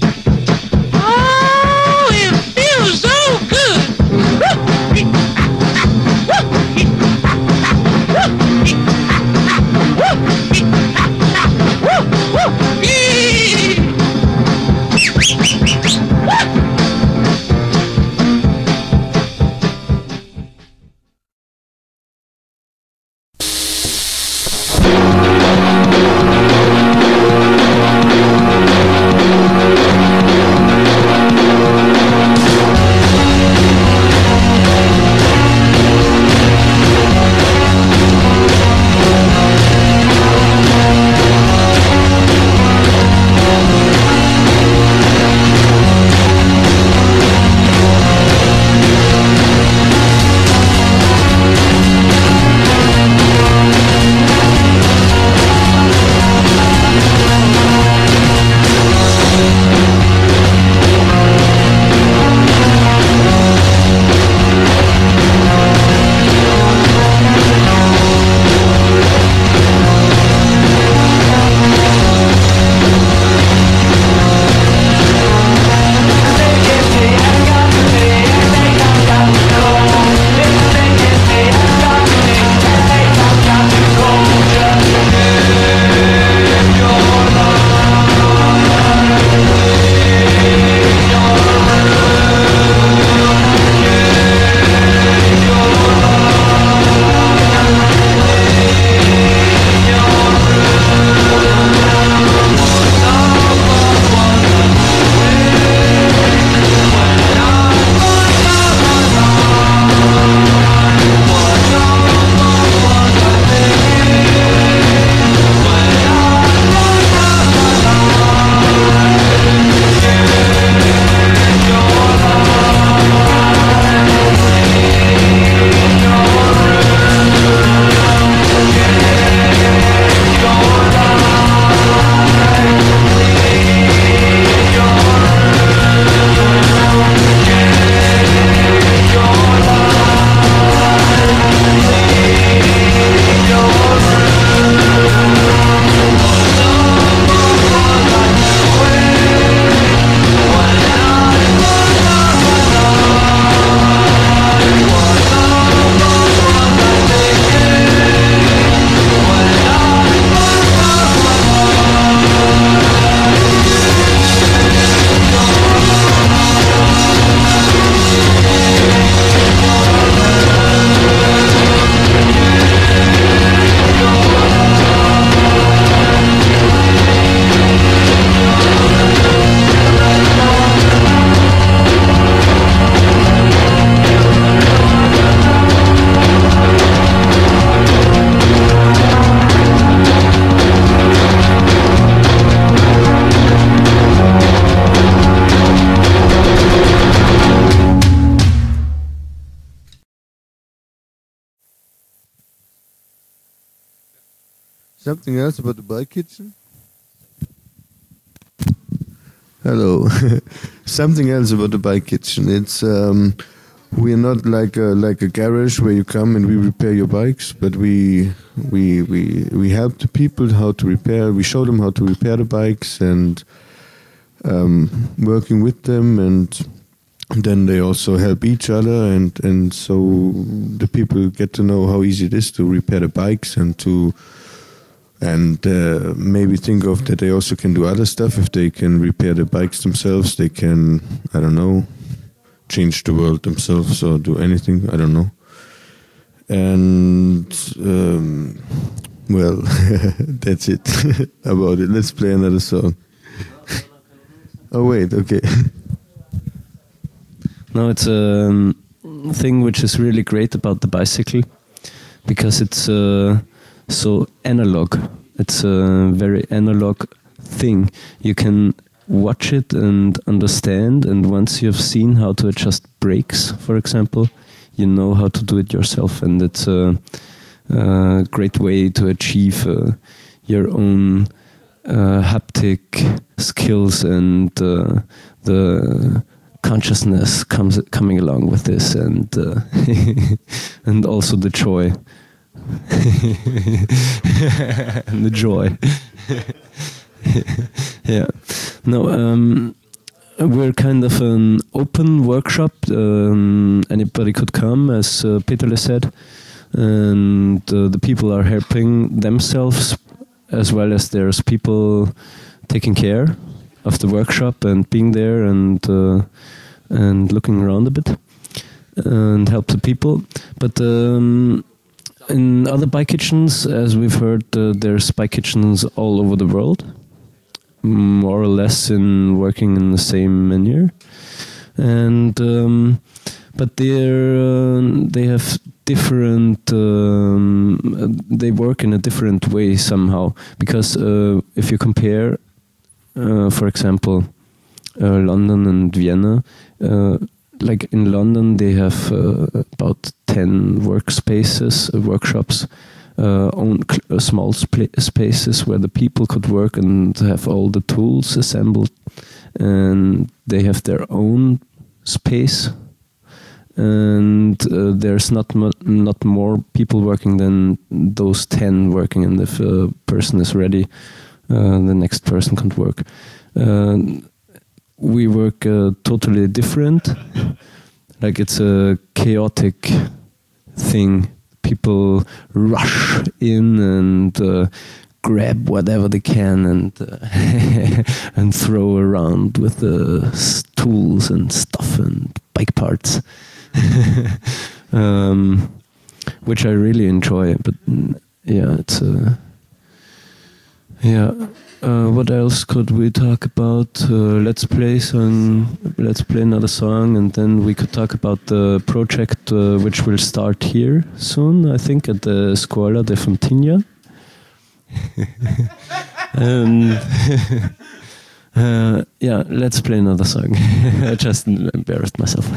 oh, it feels so good. Something else about the bike kitchen? Hello. Something else about the bike kitchen. It's um, we're not like a, like a garage where you come and we repair your bikes, but we we we we help the people how to repair. We show them how to repair the bikes and um, working with them, and then they also help each other, and and so the people get to know how easy it is to repair the bikes and to. And uh, maybe think of that they also can do other stuff. If they can repair the bikes themselves, they can, I don't know, change the world themselves or do anything, I don't know. And, um, well, that's it about it. Let's play another song. Oh, wait, okay. No, it's a um, thing which is really great about the bicycle, because it's... Uh, so analog. It's a very analog thing. You can watch it and understand, and once you have seen how to adjust brakes, for example, you know how to do it yourself, and it's a, a great way to achieve uh, your own uh, haptic skills, and uh, the consciousness comes coming along with this, and uh, and also the joy. And the joy. Yeah. No, um, we're kind of an open workshop. Um, anybody could come, as uh, Peterle said, and uh, the people are helping themselves, as well as there's people taking care of the workshop and being there and uh, and looking around a bit and help the people. But um, in other bike kitchens, as we've heard, uh, there's bike kitchens all over the world, more or less in working in the same manner, and um, but they're uh, they have different. Um, they work in a different way somehow, because uh, if you compare, uh, for example, uh, London and Vienna. Uh, Like in London, they have uh, about ten workspaces, uh, workshops, uh, own cl- uh, small sp- spaces where the people could work and have all the tools assembled, and they have their own space. And uh, there's not mo- not more people working than those ten working, and if a person is ready, uh, the next person can work. Uh, We work uh, totally different. Like, it's a chaotic thing. People rush in and uh, grab whatever they can and uh, and throw around with the uh, tools and stuff and bike parts, um, which I really enjoy. But yeah, it's uh, yeah. Uh, what else could we talk about? Uh, let's play some. Let's play another song, and then we could talk about the project uh, which will start here soon. I think at the Scuola de Fontigna. um, uh, yeah, let's play another song. I just embarrassed myself.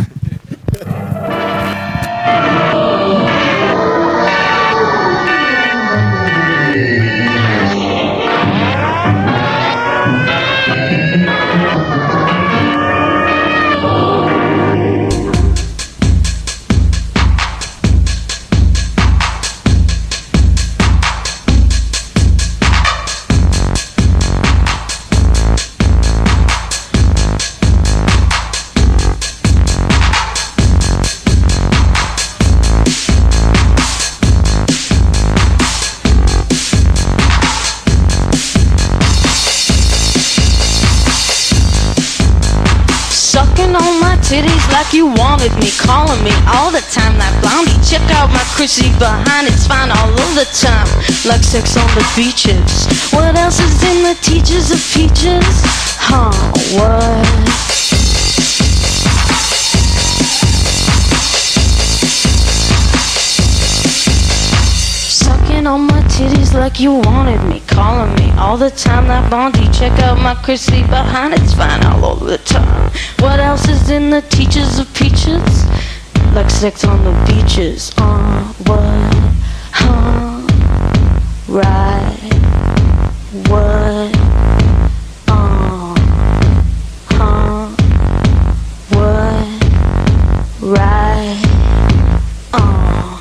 Titties like you wanted me, calling me all the time like Blondie. Check out my Chrissy behind, it's fine all of the time, like sex on the beaches. What else is in the teachers of peaches? Huh, what? Sucking on my titties like you wanted me, calling me all the time like Blondie. Check out my Chrissy behind, it's fine all over the time. What else is in the teachers of peaches? Like sex on the beaches. Uh, what? Huh? Right. right on.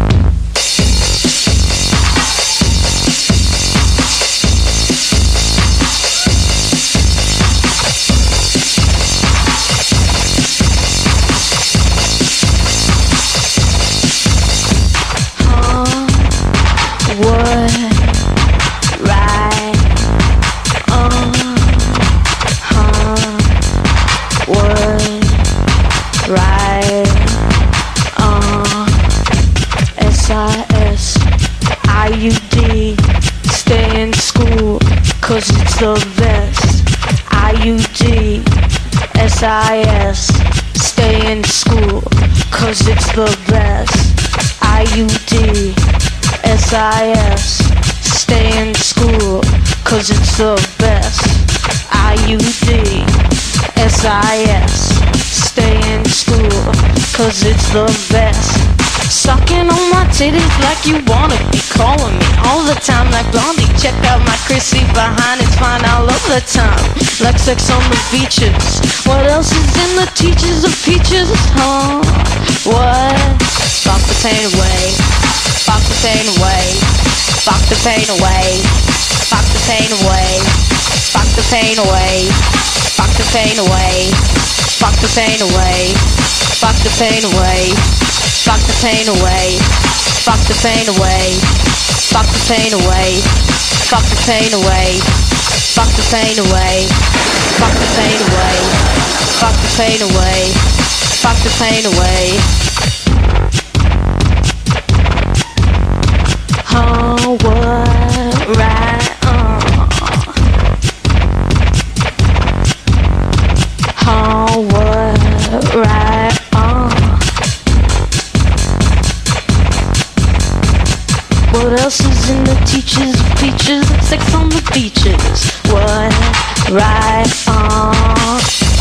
What right on, huh? What right on? S I S I U D, stay in school, cause it's the best. I U D, S I S, stay in school, cause it's the best. I U D, S I S, stay in school, cause it's the best. I U D, S I S, stay in school, cause it's the best. Sucking on my titties like you wanna be calling me all the time like Blondie. Check out my Chrissy behind, it's fine all of the time, like sex on the beaches. What else is in the teachers of peaches, huh? What? Fuck the pain away, fuck the pain away, fuck the pain away, fuck the pain away, fuck the pain away, fuck the pain away, fuck the pain away, fuck the pain away, fuck the pain away, fuck the pain away, fuck the pain away, fuck the pain away, fuck the pain away, fuck the pain away, fuck the pain away, fuck the pain away. Oh, what right on? Oh, what right on? What else is in the teachers of peaches? Sex on the beaches. What right on?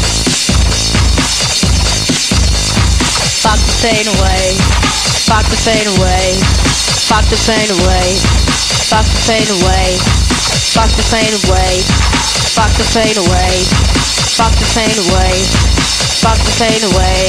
Fuck the pain away. Fuck the pain away. Fuck the pain away, fuck the pain away, fuck the pain away, fuck the pain away, fuck the pain away, fuck the pain away.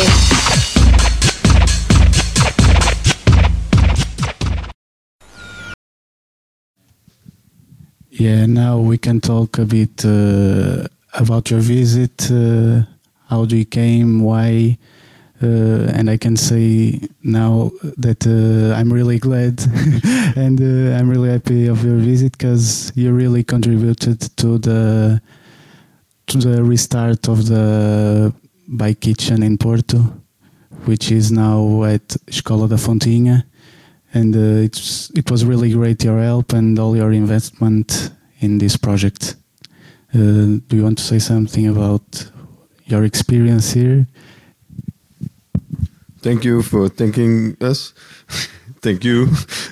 Yeah, now we can talk a bit uh, about your visit, uh, how you came, why. Uh, and I can say now that uh, I'm really glad and uh, I'm really happy of your visit because you really contributed to the to the restart of the Bike Kitchen in Porto, which is now at Escola da Fontinha, and uh, it's it was really great your help and all your investment in this project. Uh, do you want to say something about your experience here? Thank you for thanking us. Thank you.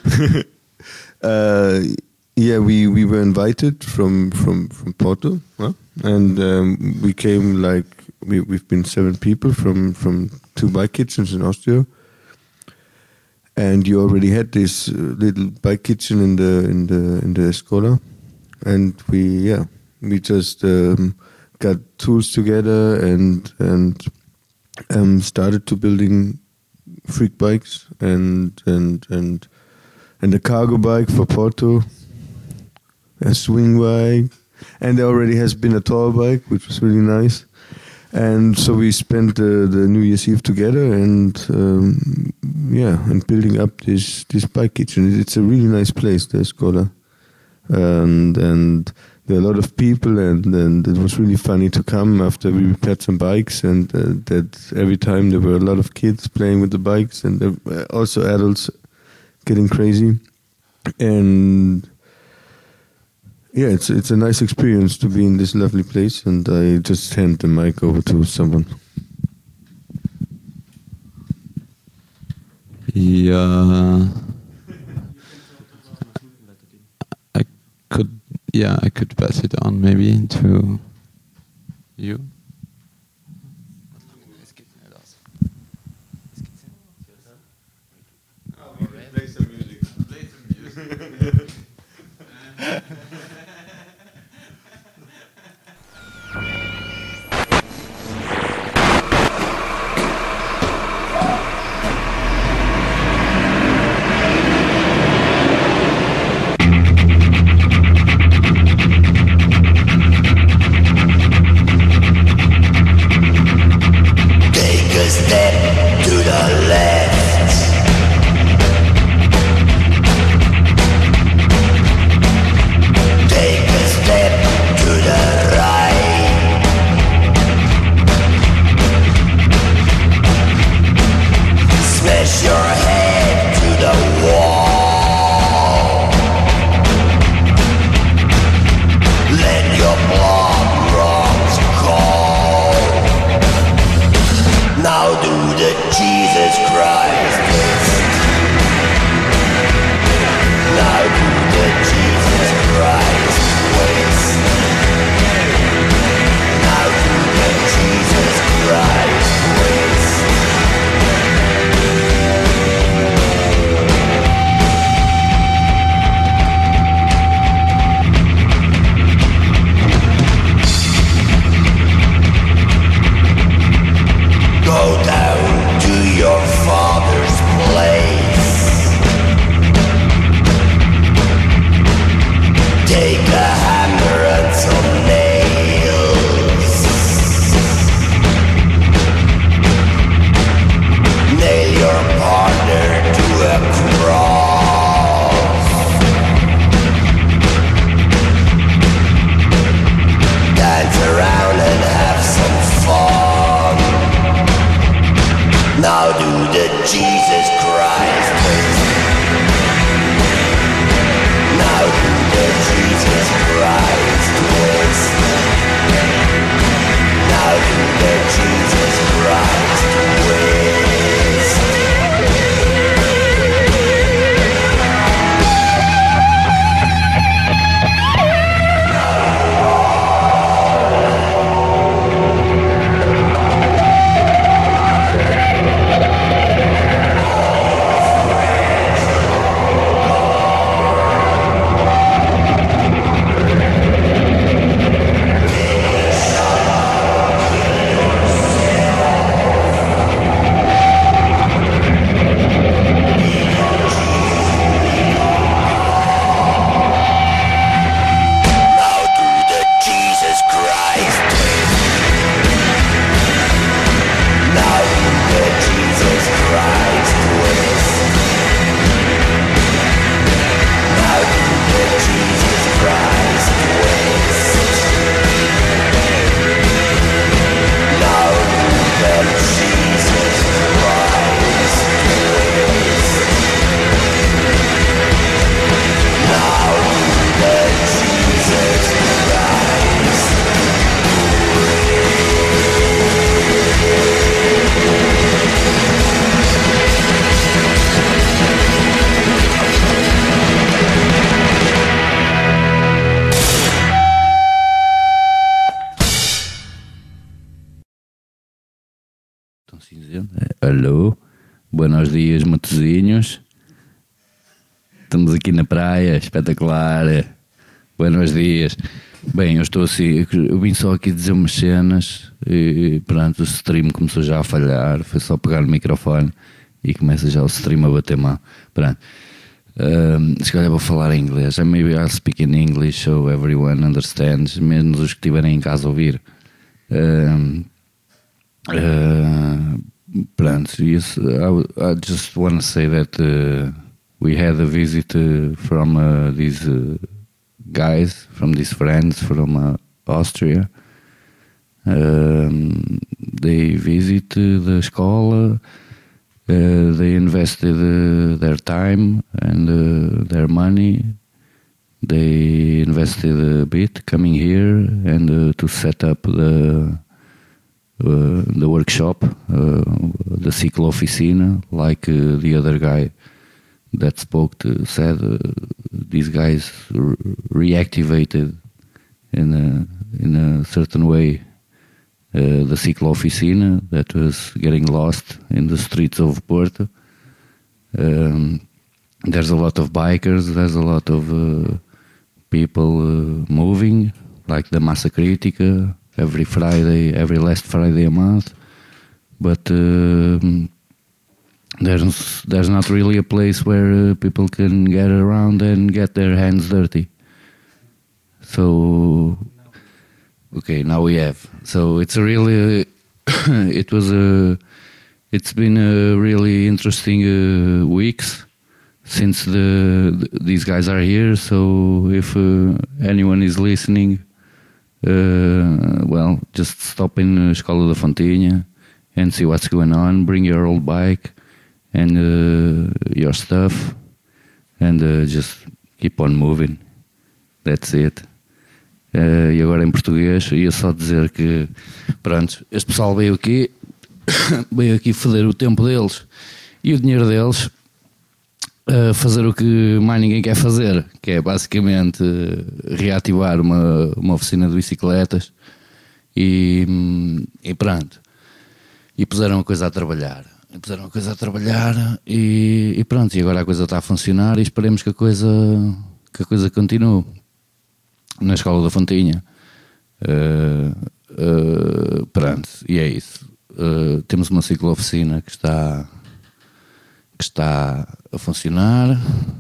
uh, yeah, we, we were invited from from from Porto, huh? and um, we came like we we've been seven people from from two bike kitchens in Austria, and you already had this uh, little bike kitchen in the in the in the Escola, and we yeah we just um, got tools together and and um, started to building freak bikes and and and and a cargo bike for Porto, a swing bike, and there already has been a tall bike, which was really nice. And so we spent uh, the New Year's Eve together, and um, yeah, and building up this this bike kitchen. It's a really nice place, the Escola, and and there are a lot of people, and, and it was really funny to come after we repaired some bikes, and uh, that every time there were a lot of kids playing with the bikes, and uh, also adults getting crazy. And yeah, it's it's a nice experience to be in this lovely place, and I just hand the mic over to someone. Yeah, I could. Yeah, I could pass it on maybe to you. Play some music. Play some music. Now do the Jesus Christ twist. Now do the Jesus Christ twist. Now do the Jesus Christ twist. Alô, buenos dias, Matosinhos. Estamos aqui na praia, espetacular. Buenos dias. Bem, eu estou assim, eu vim só aqui dizer umas cenas e pronto, o stream começou já a falhar. Foi só pegar o microfone e começa já o stream a bater mal. Pronto. Um, se calhar vou falar em inglês. Maybe I'll speak in English so everyone understands, menos os que estiverem em casa a ouvir. Um, uh, pronto, yes, I, I just want to say that uh, we had a visit uh, from uh, these uh, guys, from these friends from uh, Austria. Um, they visited the escola. Uh, they invested uh, their time and uh, their money. They invested a bit coming here and uh, to set up the uh, the workshop, uh, the Ciclo Oficina, like uh, the other guy that spoke to said. Uh, these guys re- reactivated in a, in a certain way Uh, the Ciclo Oficina that was getting lost in the streets of Porto. Um, there's a lot of bikers, there's a lot of uh, people uh, moving, like the Massa Critica, every Friday, every last Friday a month. But uh, there's there's not really a place where uh, people can get around and get their hands dirty. So okay, now we have. So it's a really, it was a, it's been a really interesting uh, weeks since the, the these guys are here. So if uh, anyone is listening, uh, well, just stop in Escola da Fontinha and see what's going on. Bring your old bike and uh, your stuff, and uh, just keep on moving. That's it. Uh, e agora em português ia só dizer que pronto, este pessoal veio aqui veio aqui foder o tempo deles e o dinheiro deles a uh, fazer o que mais ninguém quer fazer, que é basicamente uh, reativar uma, uma oficina de bicicletas e, e pronto, e puseram a coisa a trabalhar e puseram a coisa a trabalhar e, e pronto, e agora a coisa está a funcionar e esperemos que a coisa que a coisa continue na Escola da Fontinha. Uh, uh, pronto, e é isso. Uh, temos uma ciclo-oficina que está, que está a funcionar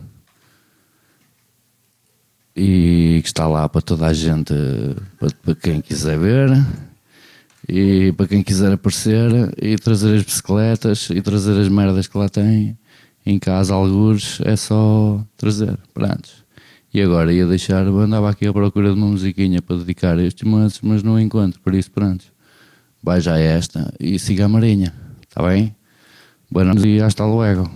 e que está lá para toda a gente, para, para quem quiser ver e para quem quiser aparecer e trazer as bicicletas e trazer as merdas que lá tem em casa, algures, é só trazer. Pronto. E agora ia deixar, andava aqui à procura de uma musiquinha para dedicar a estes momentos, mas não encontro, por isso pronto. Vai já esta e siga a Marinha, está bem? Buenos días, hasta luego.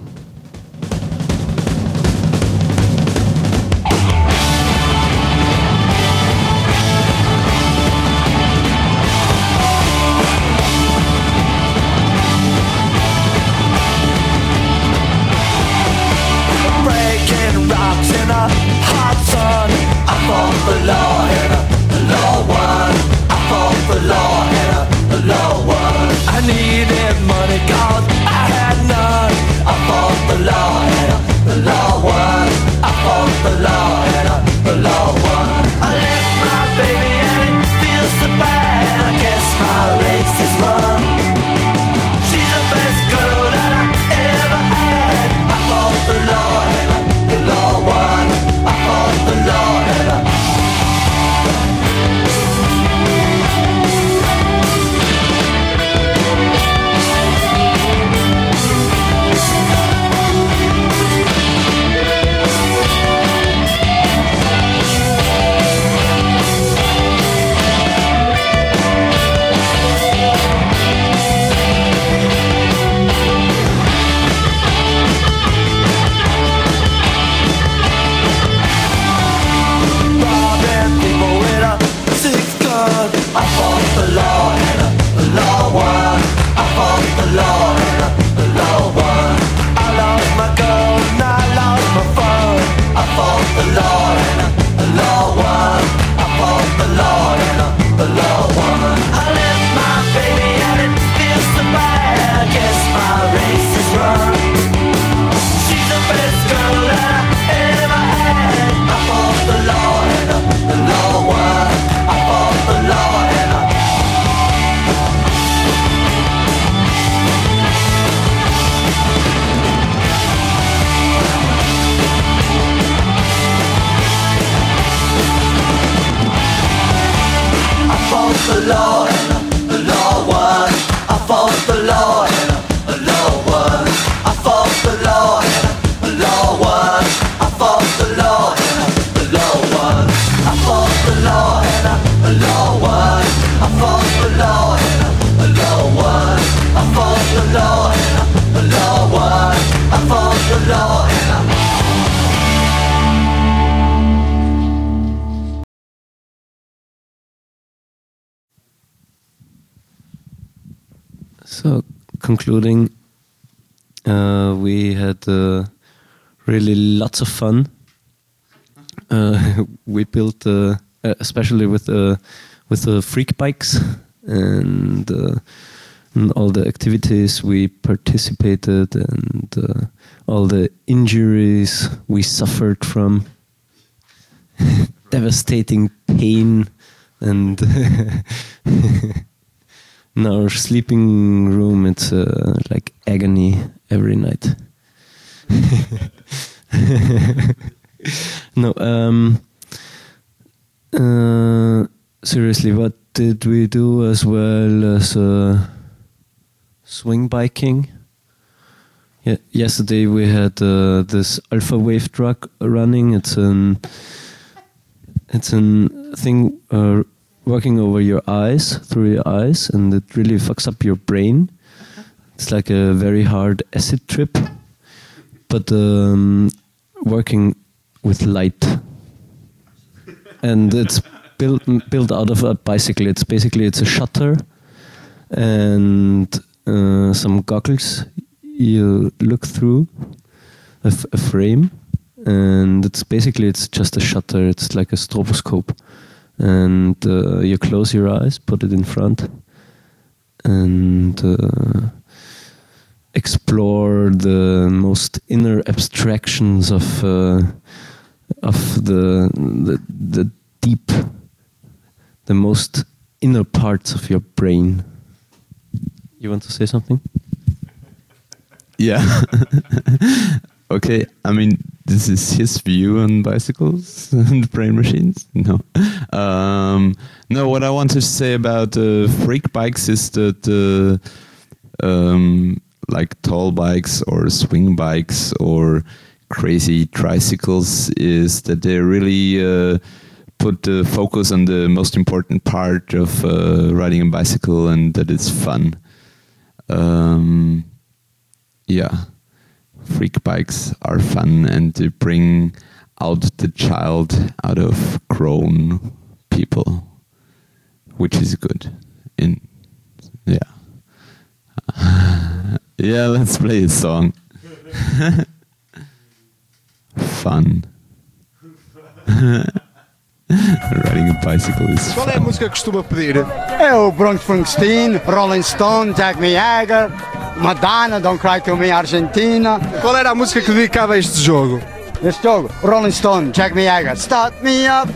Breaking rocks in a hot sun. I fought the law in a law one. I fought the law in a law one. I needed money 'cause I had none. I fought the law in a law one. I fought the law in a law one. I left my baby and it feels so bad. I guess my race is run. She's the best girl that I ever had. I fought the law in a law one. I fought the law in a robbing people with a six gun. I fought the law in a law one. I fought the law in a law one. I lost my girl and I lost my phone. I fought the law in a law one. I fought the law in a law one. I left my baby and it feels so bad. I guess my race is run. She's the best girl that I ever had. I fought the law in a law one. I fought the law in a I fought the law in a law one. I fought the law in a law one. I fought the law in a law one. I fought the law in a law one. I fought the law in a law one. I fought the law in a law one. I fought the law in a law one. I fought the law in a So, concluding, uh, we had uh, really lots of fun. Uh, we built, uh, uh, especially with uh, with the freak bikes and, uh, and all the activities we participated and uh, all the injuries we suffered from, devastating pain and. In our sleeping room, it's uh, like agony every night. no, um, uh, seriously, what did we do as well as uh, swing biking? Yeah, yesterday we had uh, this Alpha Wave truck running. It's an it's an thing. Uh, working over your eyes, through your eyes, and it really fucks up your brain. It's like a very hard acid trip, but um, working with light. And it's built built out of a bicycle. It's basically, it's a shutter and uh, some goggles you look through, a, f- a frame, and it's basically, it's just a shutter. It's like a stroboscope. And uh, you close your eyes, put it in front, and uh, explore the most inner abstractions of uh, of the, the the deep, the most inner parts of your brain. You want to say something? Yeah. Okay, I mean, this is his view on bicycles and brain machines. No, um, no. What I want to say about uh, freak bikes is that, uh, um, like tall bikes or swing bikes or crazy tricycles, is that they really uh, put the focus on the most important part of uh, riding a bicycle, and that it's fun. Um, yeah, freak bikes are fun and they bring out the child out of grown people, which is good. In yeah, yeah. Let's play a song. Fun. Riding a bicycle is Qual é a música que costuma pedir? É o Bruce Springsteen, Rolling Stone, Jack Jagger, Madonna, Don't Cry to Me, Argentina. Qual era a música que dedicava a este jogo? Este jogo, Rolling Stone, Jack Jagger, Start Me Up.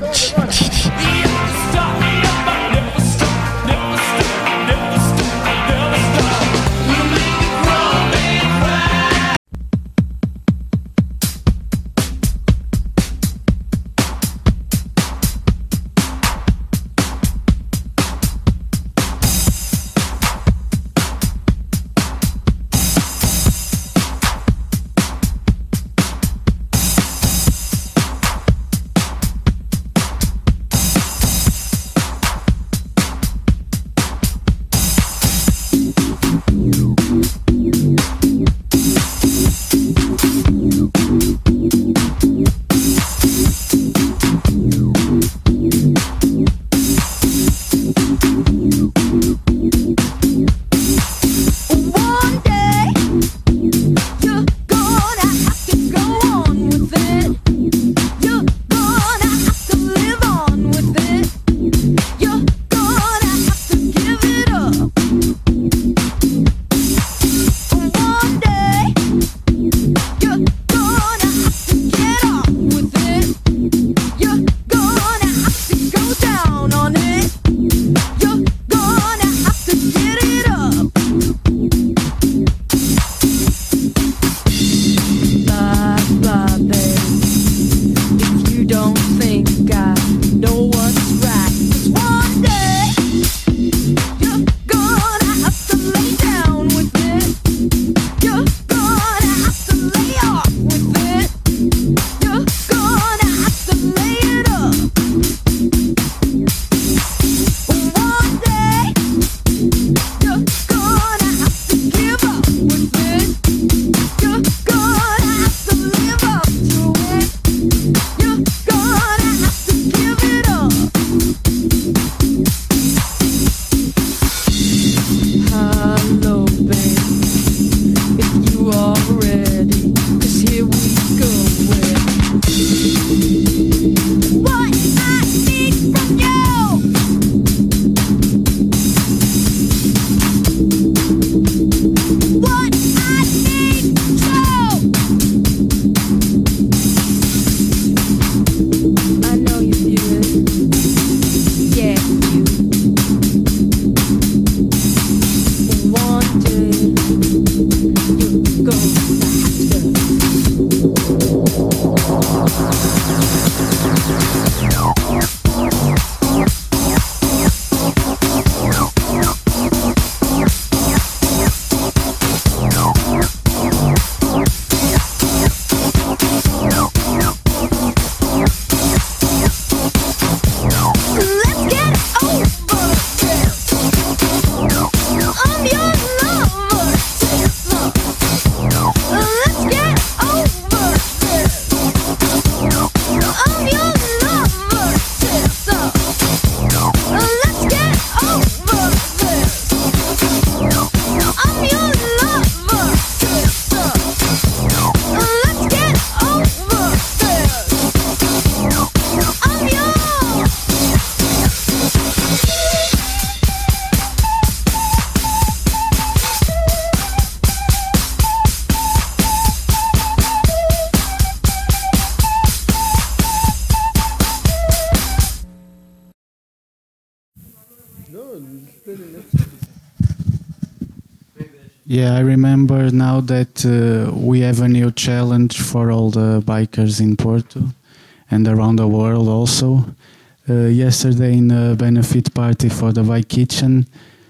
Yeah, I remember now that uh, we have a new challenge for all the bikers in Porto and around the world also. Uh, yesterday in a benefit party for the Bike Kitchen,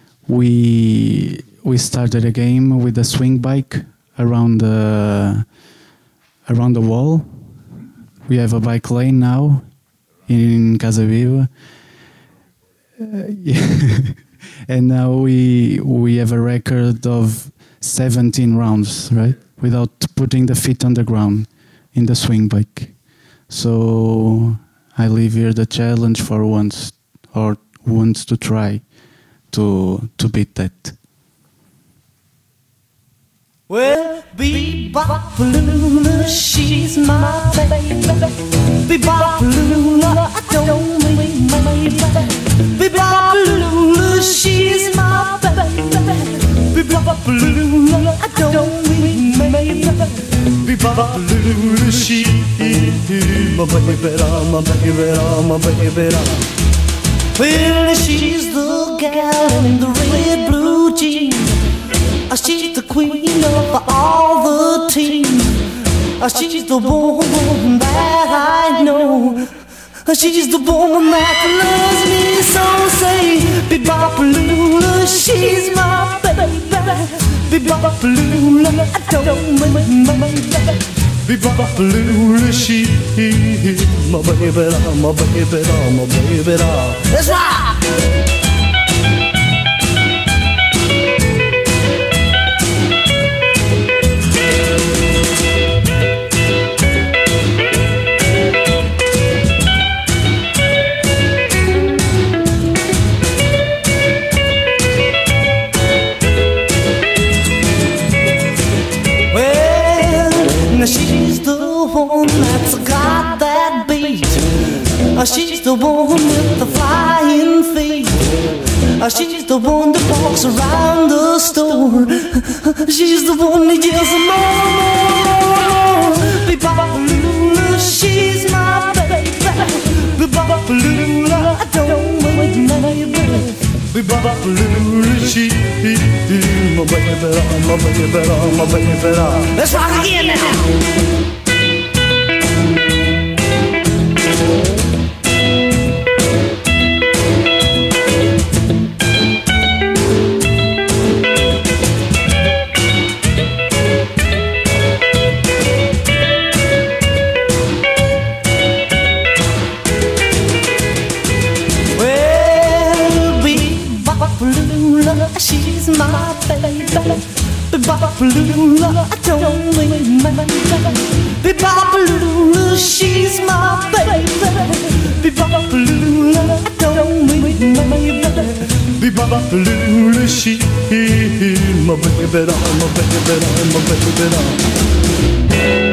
we we started a game with a swing bike around the around the wall. We have a bike lane now in Casa Viva. Uh, yeah. And now we we have a record of seventeen rounds, right? Without putting the feet on the ground in the swing bike. So I leave here the challenge for once or wants to try to to beat that. Well, Bebop-a-Lula, she's my baby. Bebop-a-Lula, I don't mean maybe. Bebop-a-Lula, she's my baby. Bebop-a-Lula, I don't mean maybe. Bebop-a-Lula, she's my baby, my baby, my baby. Well, she's the gal in the red blue jeans. She's the queen of all the teams. She's the woman that I know. She's the woman that loves me so. Say, Bebop-a-Lula, she's my baby. Bebop-a-Lula, I don't mean my baby. Bebop-a-Lula, she's my baby, my baby, my baby. Let's rock! She's the one that's got that beat. She's the one with the flying feet. She's the one that walks around the store. She's the one that yells more, more, more. Bebop-a-Lula, she's my baby. Bebop-a-Lula, I don't mean maybe. Bebop-a-Lula, she's my baby, my baby, my baby. Let's rock again now. She's my baby. Bebop-a-Lula, I don't mean maybe. Bebop-a-Lula, she's my baby. Bebop-a-Lula, I don't mean maybe. Bebop-a-Lula, she's my baby, my baby, my baby.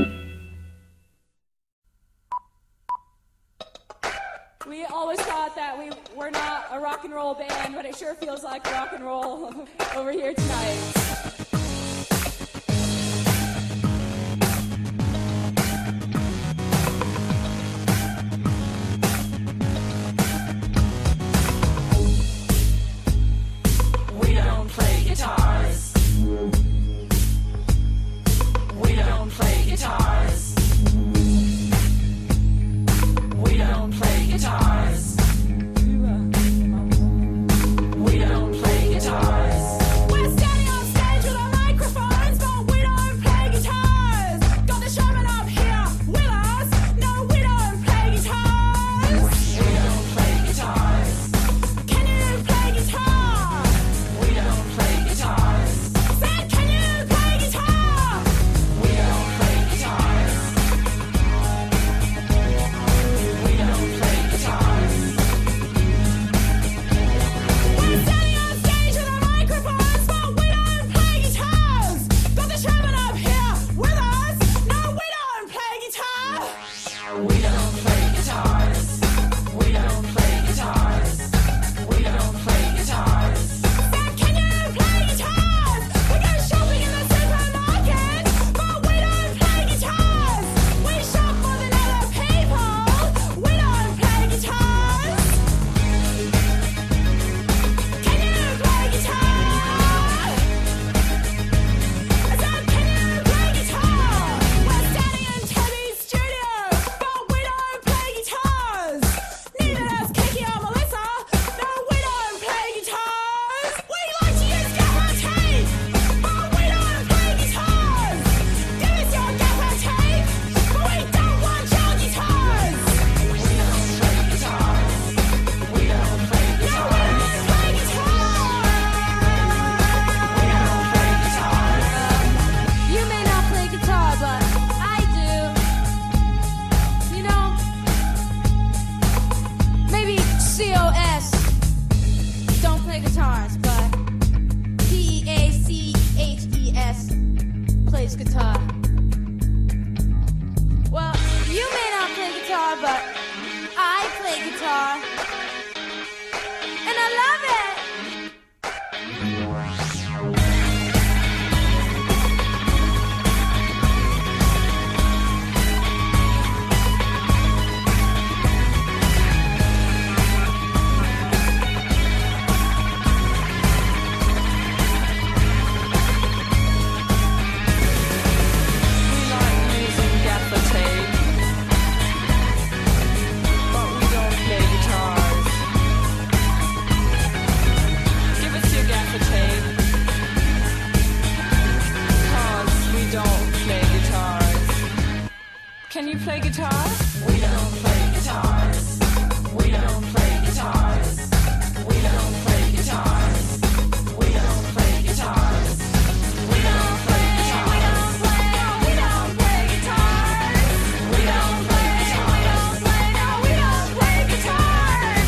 We always thought that we were not a rock and roll band, but it sure feels like rock and roll over here tonight. We don't play guitars. We don't play guitars. We don't play guitars. We don't play guitars. We're standing on stage with our microphones, but we don't play guitars. Got the showman up here with us. No, we don't play guitars. We don't play guitars. Can you play guitar? We don't play guitars. Said, can you play guitar? We don't play guitars. guitar. Well, you may not play guitar, but I play guitar. And I love it! Can you play guitar? We don't play guitars. We don't play guitars. We don't play guitars. We don't play guitars. We don't play guitars. We don't play. We don't play guitars. We don't play. We don't play. No, we don't play guitars.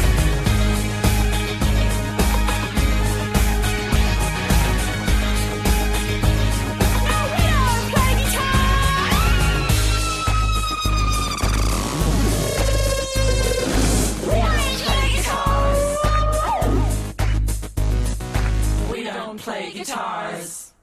No, we don't play guitars. We don't play guitars.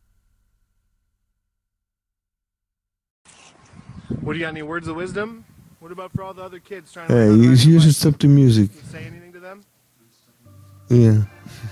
What do you got? Any words of wisdom? What about for all the other kids trying to Hey, learn how to you, ride you the should bike? stop the music. Can you say anything to them? Yeah.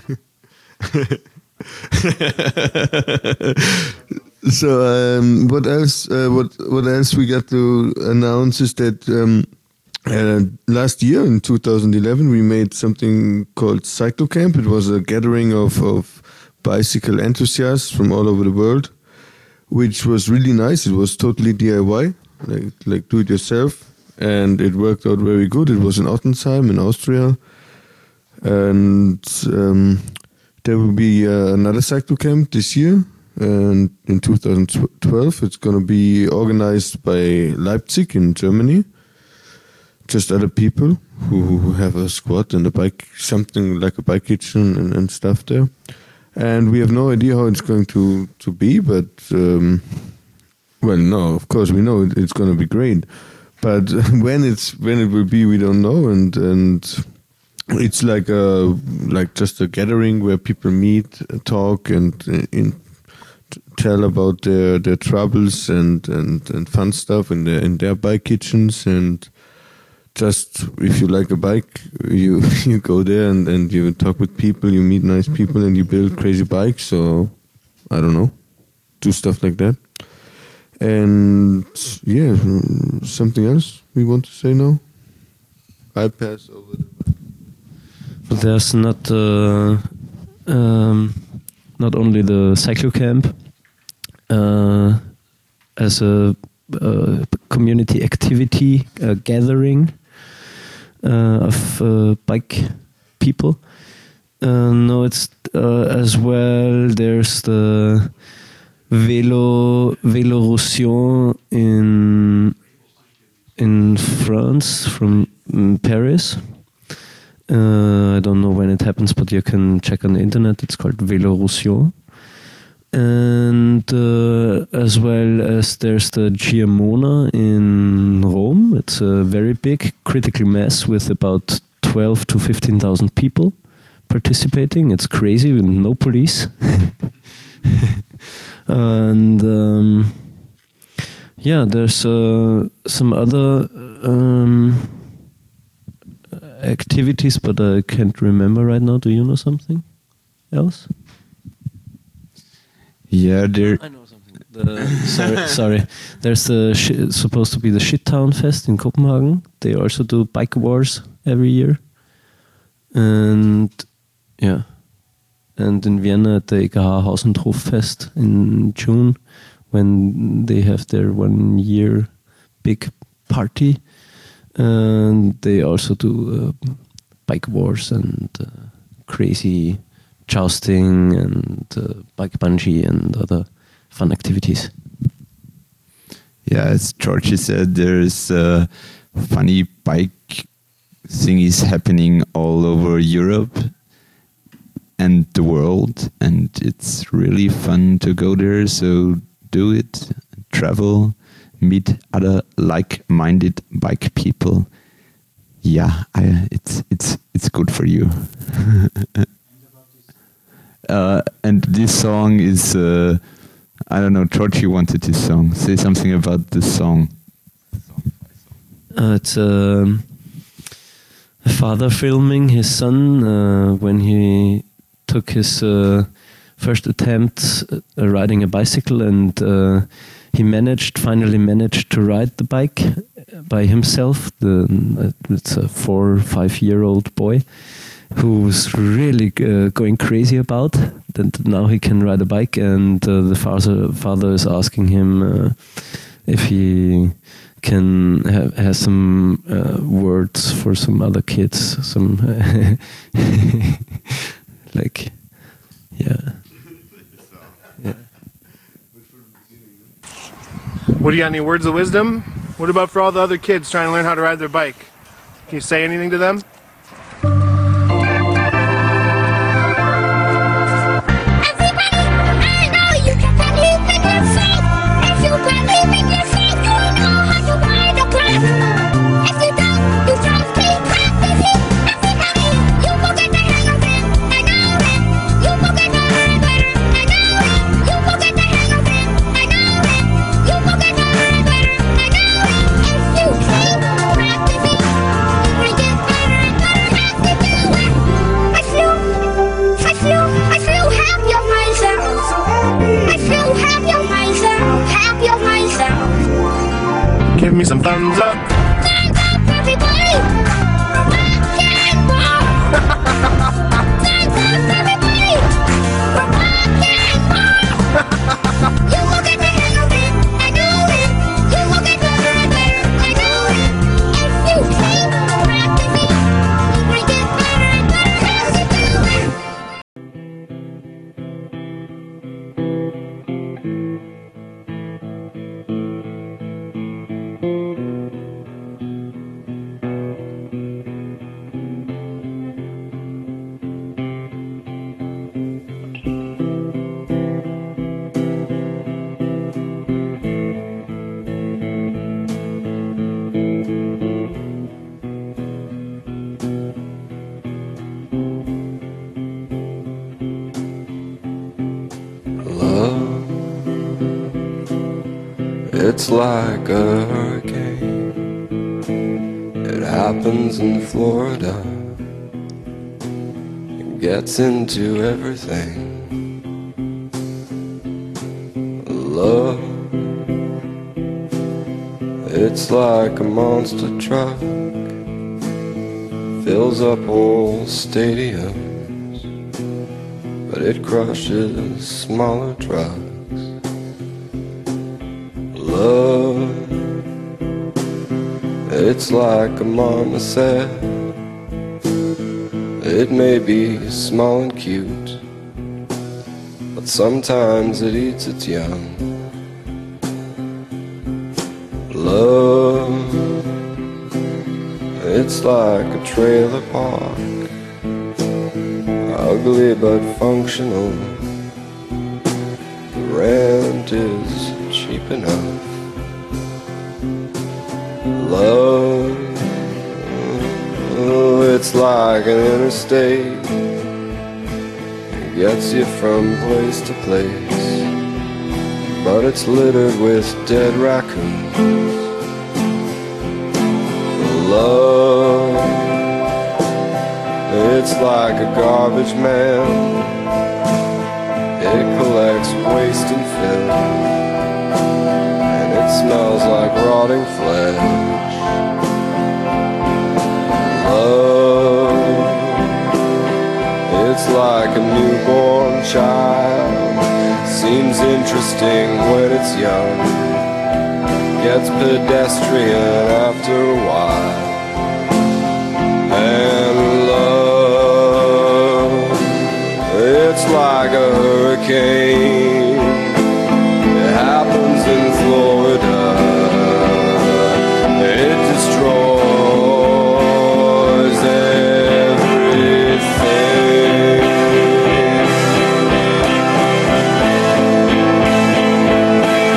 So um, what else? Uh, what what else we got to announce is that um, uh, last year in two thousand eleven we made something called Cyclocamp. It was a gathering of of bicycle enthusiasts from all over the world, which was really nice. It was totally D I Y, like like do it yourself, and it worked out very good. It was in Ottensheim in Austria, and um, there will be uh, another Cyclocamp this year. And in two thousand twelve, it's going to be organized by Leipzig in Germany. Just other people who, who have a squad and a bike, something like a bike kitchen and, and stuff there. And we have no idea how it's going to, to be, but, um, well, no, of course we know it, it's going to be great. But when it's when it will be, we don't know. And and it's like a like just a gathering where people meet, talk, and uh, in. tell about their, their troubles and, and, and fun stuff in their in their bike kitchens, and just if you like a bike, you you go there and, and you talk with people, you meet nice people, and you build crazy bikes. So I don't know, do stuff like that. And yeah, something else we want to say now? I pass over. The There's not uh, um, not only the Cyclocamp uh, as a uh, community activity, a gathering uh, of uh, bike people. Uh, no, it's uh, as well. There's the Vélo Vélorussion in in France from um, Paris. Uh, I don't know when it happens, but you can check on the internet. It's called Vélorussion. And uh, as well as there's the Giamona in Rome. It's a very big critical mass with about twelve to fifteen thousand people participating. It's crazy with no police. And um, yeah, there's uh, some other um, activities, but I can't remember right now. Do you know something else? Yeah, there. I know something. The, sorry, sorry. There's the sh- supposed to be the Shit Town Fest in Copenhagen. They also do bike wars every year, and yeah, and in Vienna at the E K H Haus und Hof Fest in June, when they have their one year big party, and they also do uh, bike wars and uh, crazy jousting and uh, bike bungee and other fun activities. Yeah, as Georgie said, there's uh, funny bike thingies happening all over Europe and the world, and it's really fun to go there. So do it, travel, meet other like-minded bike people. Yeah, I, it's it's it's good for you. uh, and this song is, uh, I don't know, George, you wanted this song. Say something about this song. Uh, it's um, a father filming his son uh, when he took his uh, first attempt uh, riding a bicycle, and uh, he managed, finally managed to ride the bike by himself. The, uh, it's a four or five year old boy who was really uh, going crazy about that now he can ride a bike, and uh, the father father is asking him uh, if he can have has some uh, words for some other kids, some like yeah. yeah. What do you got? Any words of wisdom? What about for all the other kids trying to learn how to ride their bike? Can you say anything to them? Give me some thumbs up. Thumbs up, everybody! Rockin' ball! Thumbs up, everybody! Rockin' ball! You will get the hang of it, I know it. You will get better and better, I know it. If you keep practicing, you will get better and better as you do it. It's like a hurricane. It happens in Florida. It gets into everything. Love, it's like a monster truck. Fills up whole stadiums, but it crushes smaller trucks. Love, it's like a marmoset. It may be small and cute, but sometimes it eats its young. Love, it's like a trailer park, ugly but functional. The rent is cheap enough. Love, oh, it's like an interstate. It gets you from place to place, but it's littered with dead raccoons. Love, it's like a garbage man. It collects waste and filth, and it smells like rotting flesh. Love, it's like a newborn child. Seems interesting when it's young, gets pedestrian after a while. And love, it's like a hurricane. It happens in Florida. It destroys everything.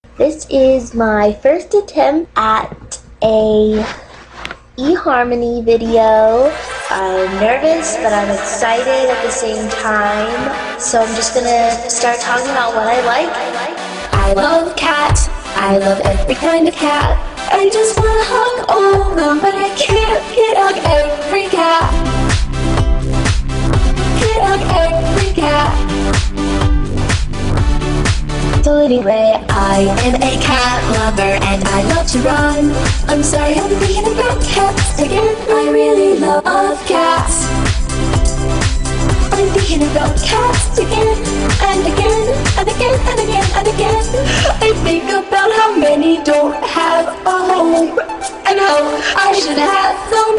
This is my first attempt at a eHarmony video. I'm nervous, but I'm excited at the same time. So I'm just gonna start talking about what I like. I love cats. I love every kind of cat. I just wanna hug all of them, but I can't get hug every cat. Can't hug every cat. So anyway, I am a cat lover and I love to run. I'm sorry, I'm thinking about cats again. I really love cats. I'm thinking about cats again and again and again and again and again. I think about how many don't have a home and how I should have them.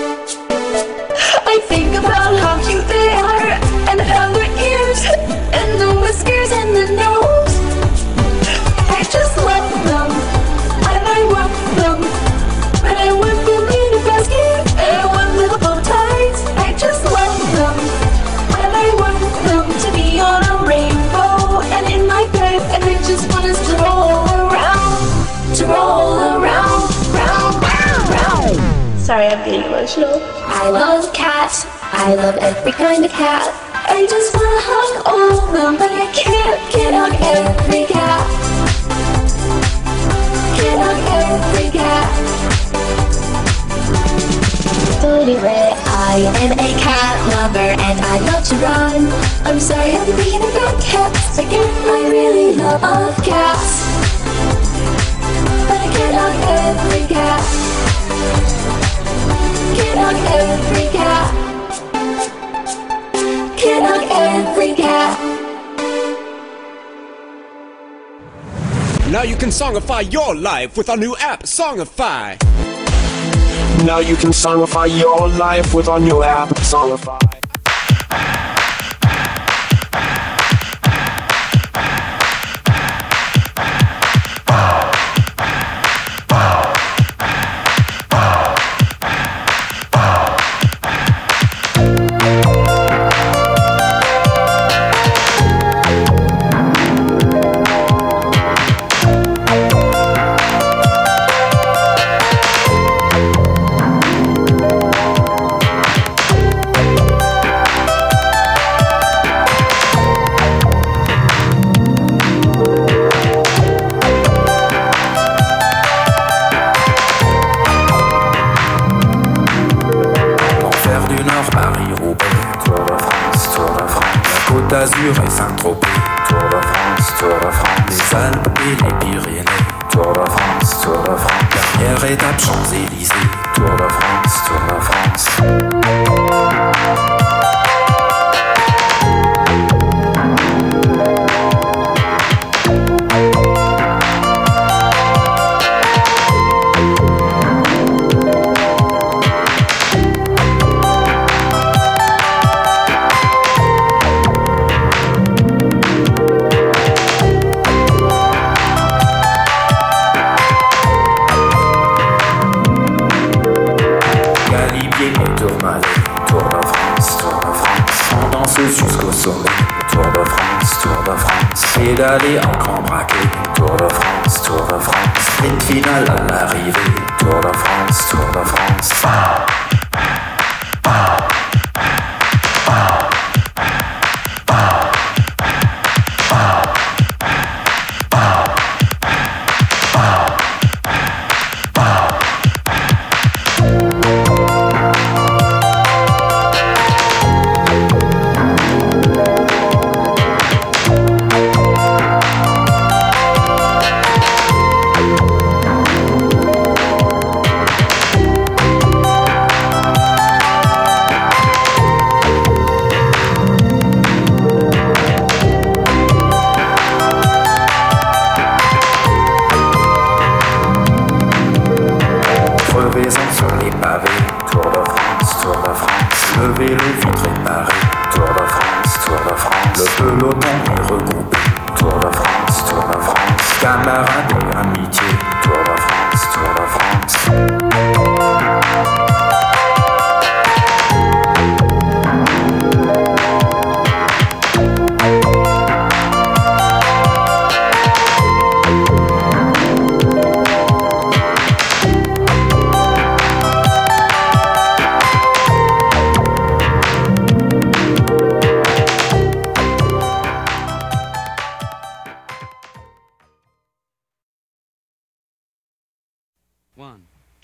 I think about how cute they are and how their ears and the whiskers and the nose. I just love them and I want them. And I want them in a basket and I want little bow ties. I just love them and I want them to be on a rainbow and in my bed. And I just want us to roll around, to roll around, round, round, round. Sorry, I'm getting emotional. I love cats. I love every kind of cat. I just wanna hug all of them, but I can't get hug every cat. Can't hug every cat. So anyway, I am a cat lover and I love to run. I'm sorry, I'm thinking about cats again. I really love cats, but I can't hug every cat. Can't hug every cat. Can't hug every cat. Now you can songify your life with our new app, Songify. Now you can songify your life with our new app, Songify. d'Azur et Saint-Tropez, Tour de France, Tour de France, les Alpes et les Pyrénées, Tour de France, Tour de France, dernière étape Champs-Élysées, Tour de France, Tour de France. Jusqu'au sommet, Tour de France, Tour de France, pédaler en grand braquet, Tour de France, Tour de France, sprint final à l'arrivée, Tour de France, Tour de France.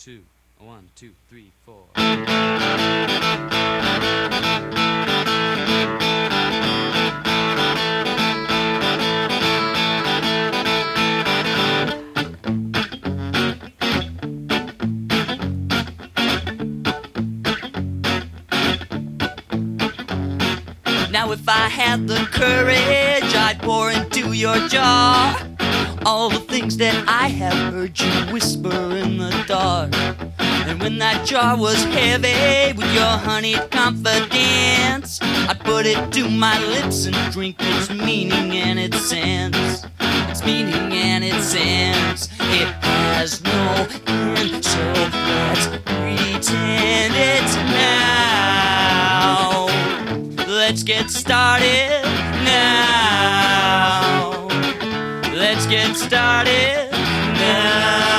two, one, two, three, four. Now if I had the courage, I'd pour into your jar all the things that I have heard you whisper in the dark. And when that jar was heavy with your honeyed confidence, I'd put it to my lips and drink its meaning and its sense. Its meaning and its sense. It has no end, so let's pretend it's now. Let's get started now. Let's get started now.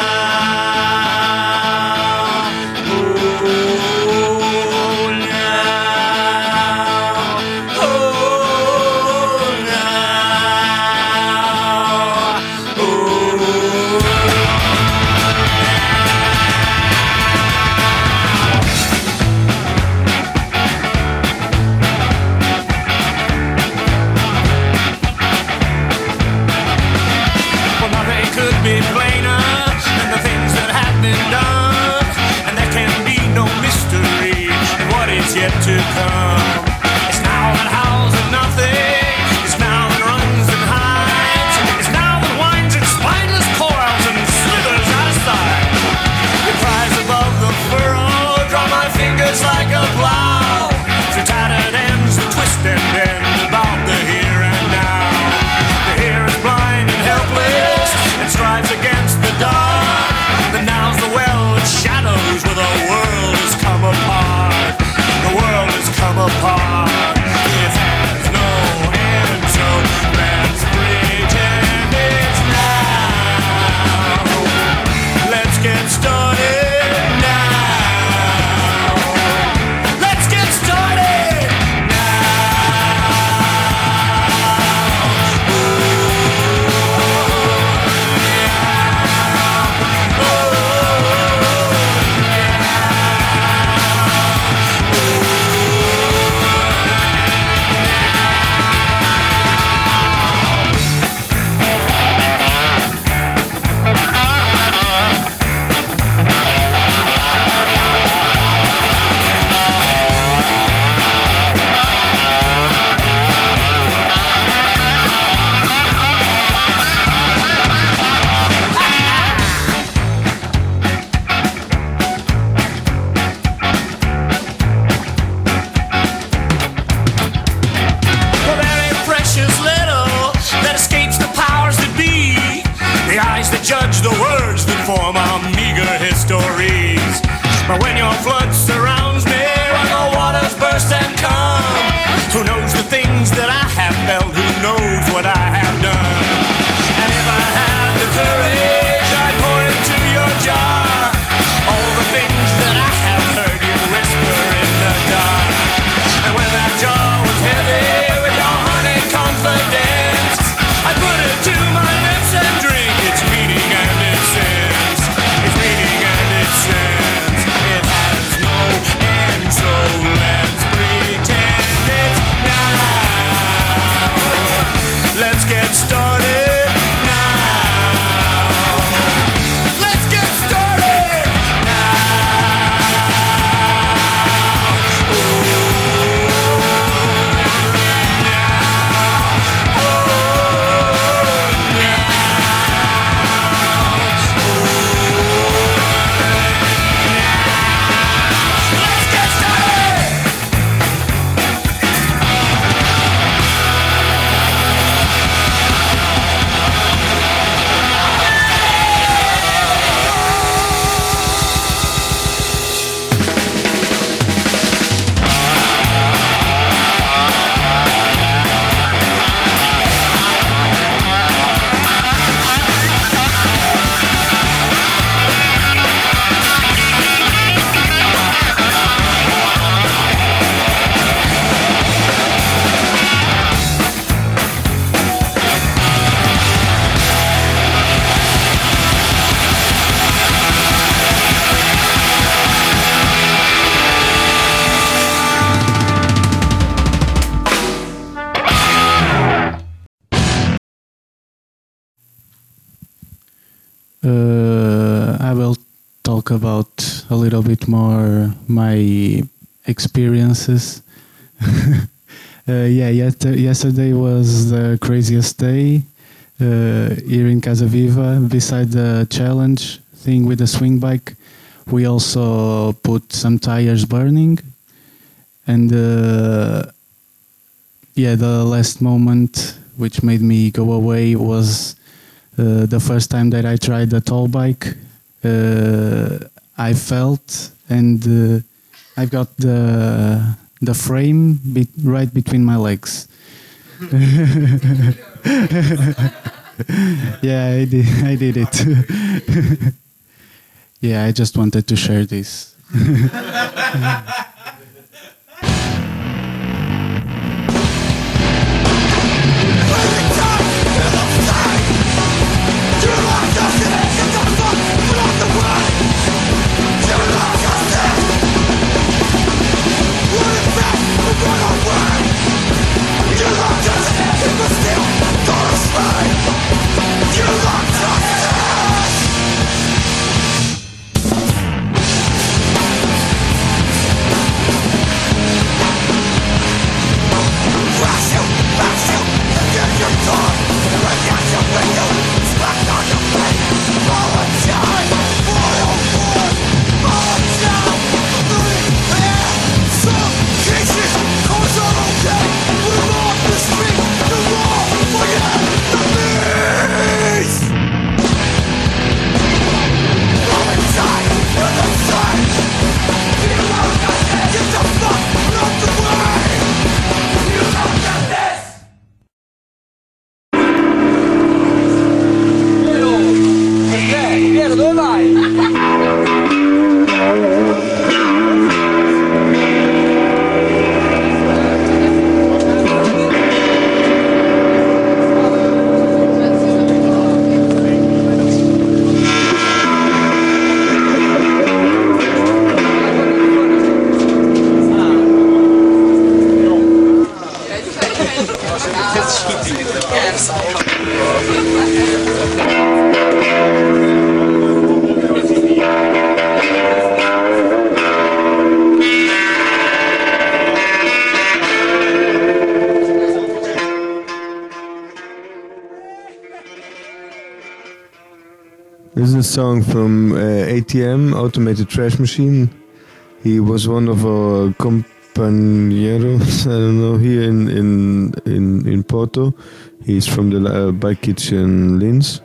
Oh, now. Oh, now. Well, nothing could be plainer than the things that have been done, and there can be no mystery in what is yet to come. It's now that howls and nothing. It's now that runs and hides. It's now that winds its spineless coils and slithers out of sight. It cries above the furrow, draw my fingers like a plow through tattered ends, the twisted end about the here and now. The here is blind and helpless and strives against the dark. The now's the well it shadows where the world has come apart. The world has come apart. It has no end, so let's pretend it's now. Let's get started now. Let's get started Well, there ain't precious little that escapes the powers that be, the eyes that judge the words that form our meager histories. But when your flood surrounds me, when the waters burst and come, who knows the things that I have felt, who knows what I have done? And if I had the courage, I'd pour into your jar all the things that I have heard you whisper in the dark. And when that jar was heavy with your honey confidence, I put it to my lips and drink its meaning and its sense. Its meaning and its sense. It has no end, so let's pretend uh, I will talk about a little bit more my experiences. uh, yeah, yet, yesterday was the craziest day uh, here in Casa Viva. Beside the challenge thing with the swing bike, we also put some tires burning, and uh, yeah, the last moment which made me go away was uh, the first time that I tried the tall bike. Uh, I felt, and uh, I've got the the frame be right between my legs. Yeah, I did. I did it. Yeah, I just wanted to share this. This is a song from uh, A T M, Automated Trash Machine. He was one of our compañeros, I don't know, here in in in, in Porto. He's from the uh, Bike Kitchen Linz,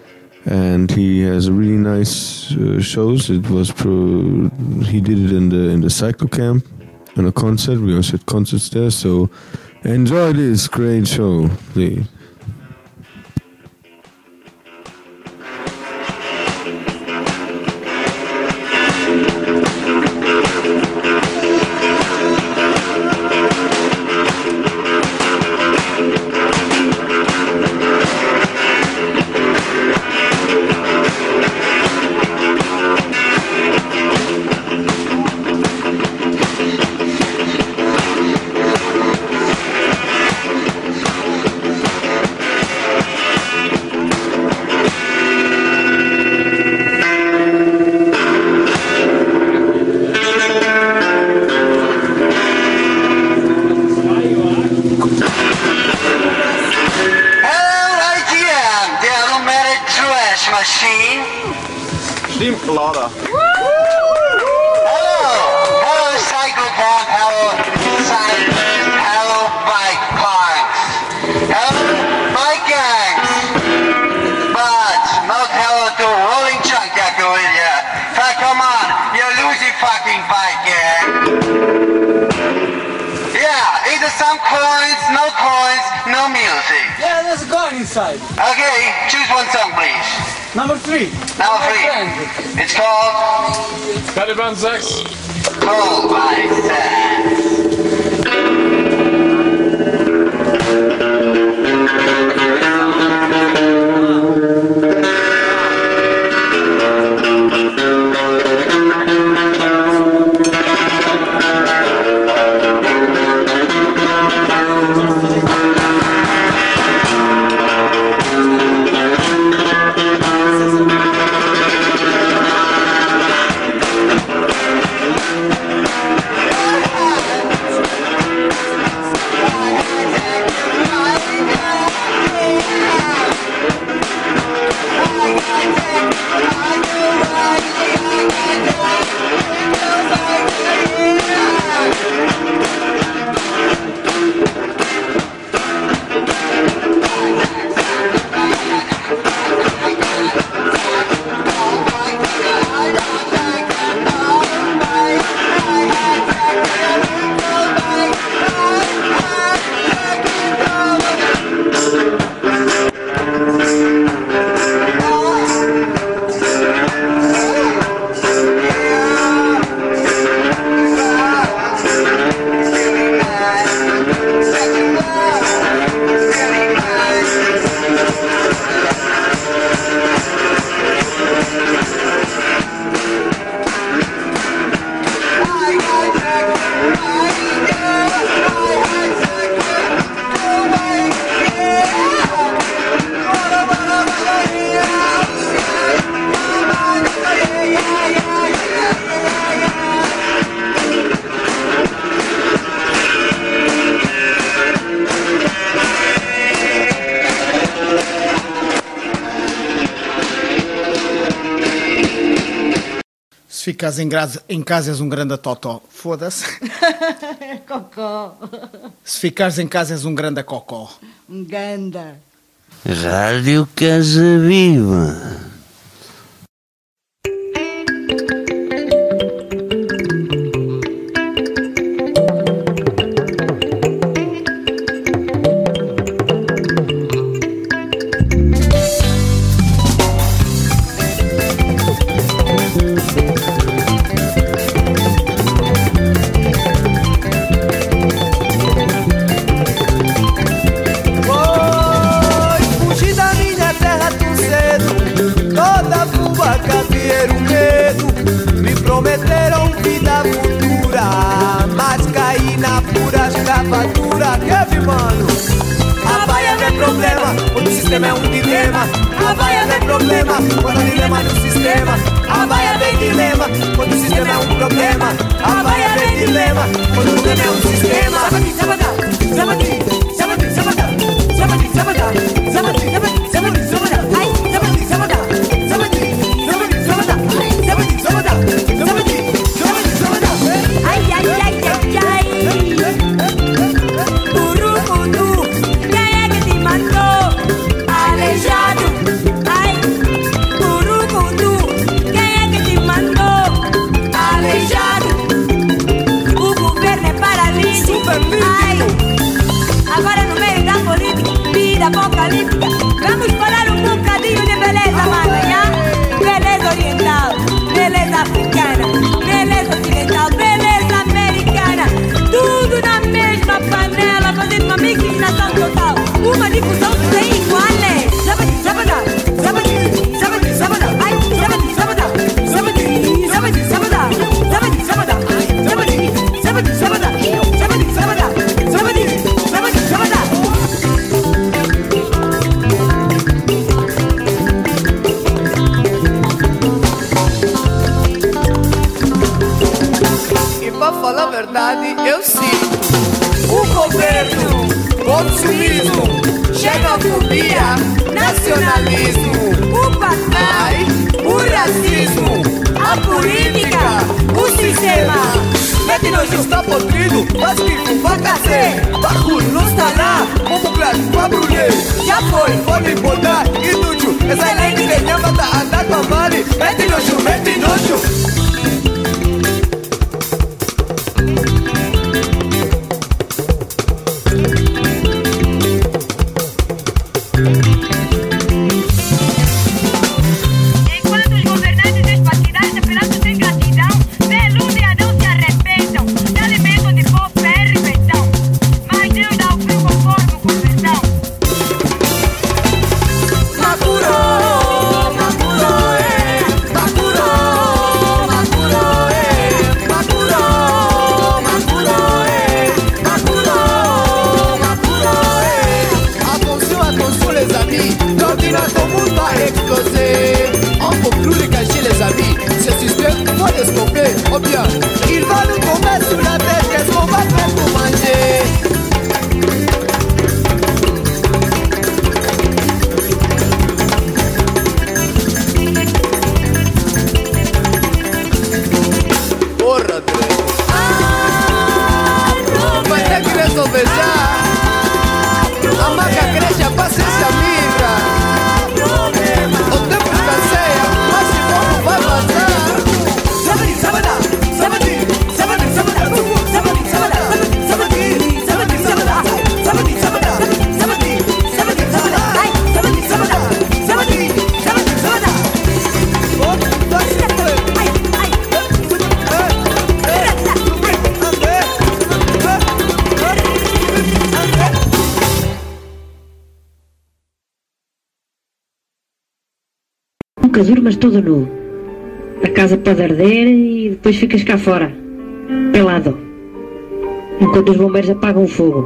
and he has really nice uh, shows. It was pro. He did it in the in the cycle camp, in a concert. We also had concerts there. So enjoy this great show, please. Machine. Stimmt, Laura. Hello, hello, cycle camp, hello, cycle, hello, bike parks, hello, bike gangs, but not hello to rolling chunk that go in here. Hey, come on, you losing fucking bike gang. Yeah, either some coins, no coins, no music. Yeah, let's go inside. Okay, choose one song, please. Number three. Number three. It's called Caliban Sex. Cold by Sex. Thank you. ficas em, gra- em casa és um grande totó. Foda-se. Cocó. Se ficares em casa és um grande cocó. Um ganda. Rádio Casa Viva. Fugi da minha terra tão cedo, toda fuga cabieiro medo. Me prometeram vida futura, mas caí na pura escravatura. Que vi, mano? A baia não é problema, quando o sistema é um dilema. A baia não é problema, quando o dilema no sistema. A baia vem dilema, quando o sistema é um problema. A baia vem dilema, quando o problema é um sistema. Sabati, sabata, sabati, sabati, sabata, sabati, sabata, sabati, sabati, sabati, sabata. Ai, sabati, sabata, sabati, sabati, sabata. Ai, sabati, sabata, sabati, sabati, sabata. Ai, ai, ai, ai, ai. Urucutu, quem é que te mandou? Aleijado. Ai, urucutu, quem é que te mandou? Aleijado. O governo é paralítico. Ai, agora no meio da política, vida apocalíptica. Vamos falar um bocadinho de beleza, mano, já? Beleza oriental, beleza africana, beleza ocidental, beleza americana. Tudo na mesma panela, fazendo uma mixinação total. Uma difusão sem igual. Sabati, sabata, sabati, sabati, sabata. Ai, sabati, sabata, sabati, sabati, sabata. Sabati, sabata, sabati, sabati, sabata. Sabati, sabata, sabati, sabati, sabata. E pra falar a verdade, eu sinto o governo, consumismo, xenofobia, nacionalismo, o papai, o racismo, a política, o sistema. Mete nojo está podrido, mas que fuma cacê. Bagulho não está lá, como claro, pra brulhar. Já foi, pode botar, inútil. Essa lei que tem nhama tá andar com a mãe. Mete nojo, mete nojo. Enquanto os governantes despastidados esperando sem gratidão, pelúcia não se arrepentam, se alimentam de pó, ferro e betão. Mas Deus dá o frio conforme o conversão. Makuro, makuro, eh, makuro, makuro, eh, makuro, makuro, eh, makuro, makuro, eh. Attention, attention les amis, l'ordinateur monde va exploser. On peut plus les cacher les amis, ce système faut le stopper. Oh bien, il va nous tomber sur la tête, qu'est-ce qu'on va faire pour manger? Porra, Deus. Vai ter que resolver já. A maca cresce, a paciência migra. O tempo escasseia, mas se como vai vazar. Sabati, sabata, sabati, sabati, sabata. Sabati, sabata, sabati, sabati, sabata. Sabati, sabata, sabati, sabati, sabata. Ai, sabati, sabata, sabati, sabati, sabata. Oh, dois, três. Ai, ai. Nunca durmas todo nu. A casa pode arder e depois ficas cá fora, pelado, enquanto os bombeiros apagam o fogo.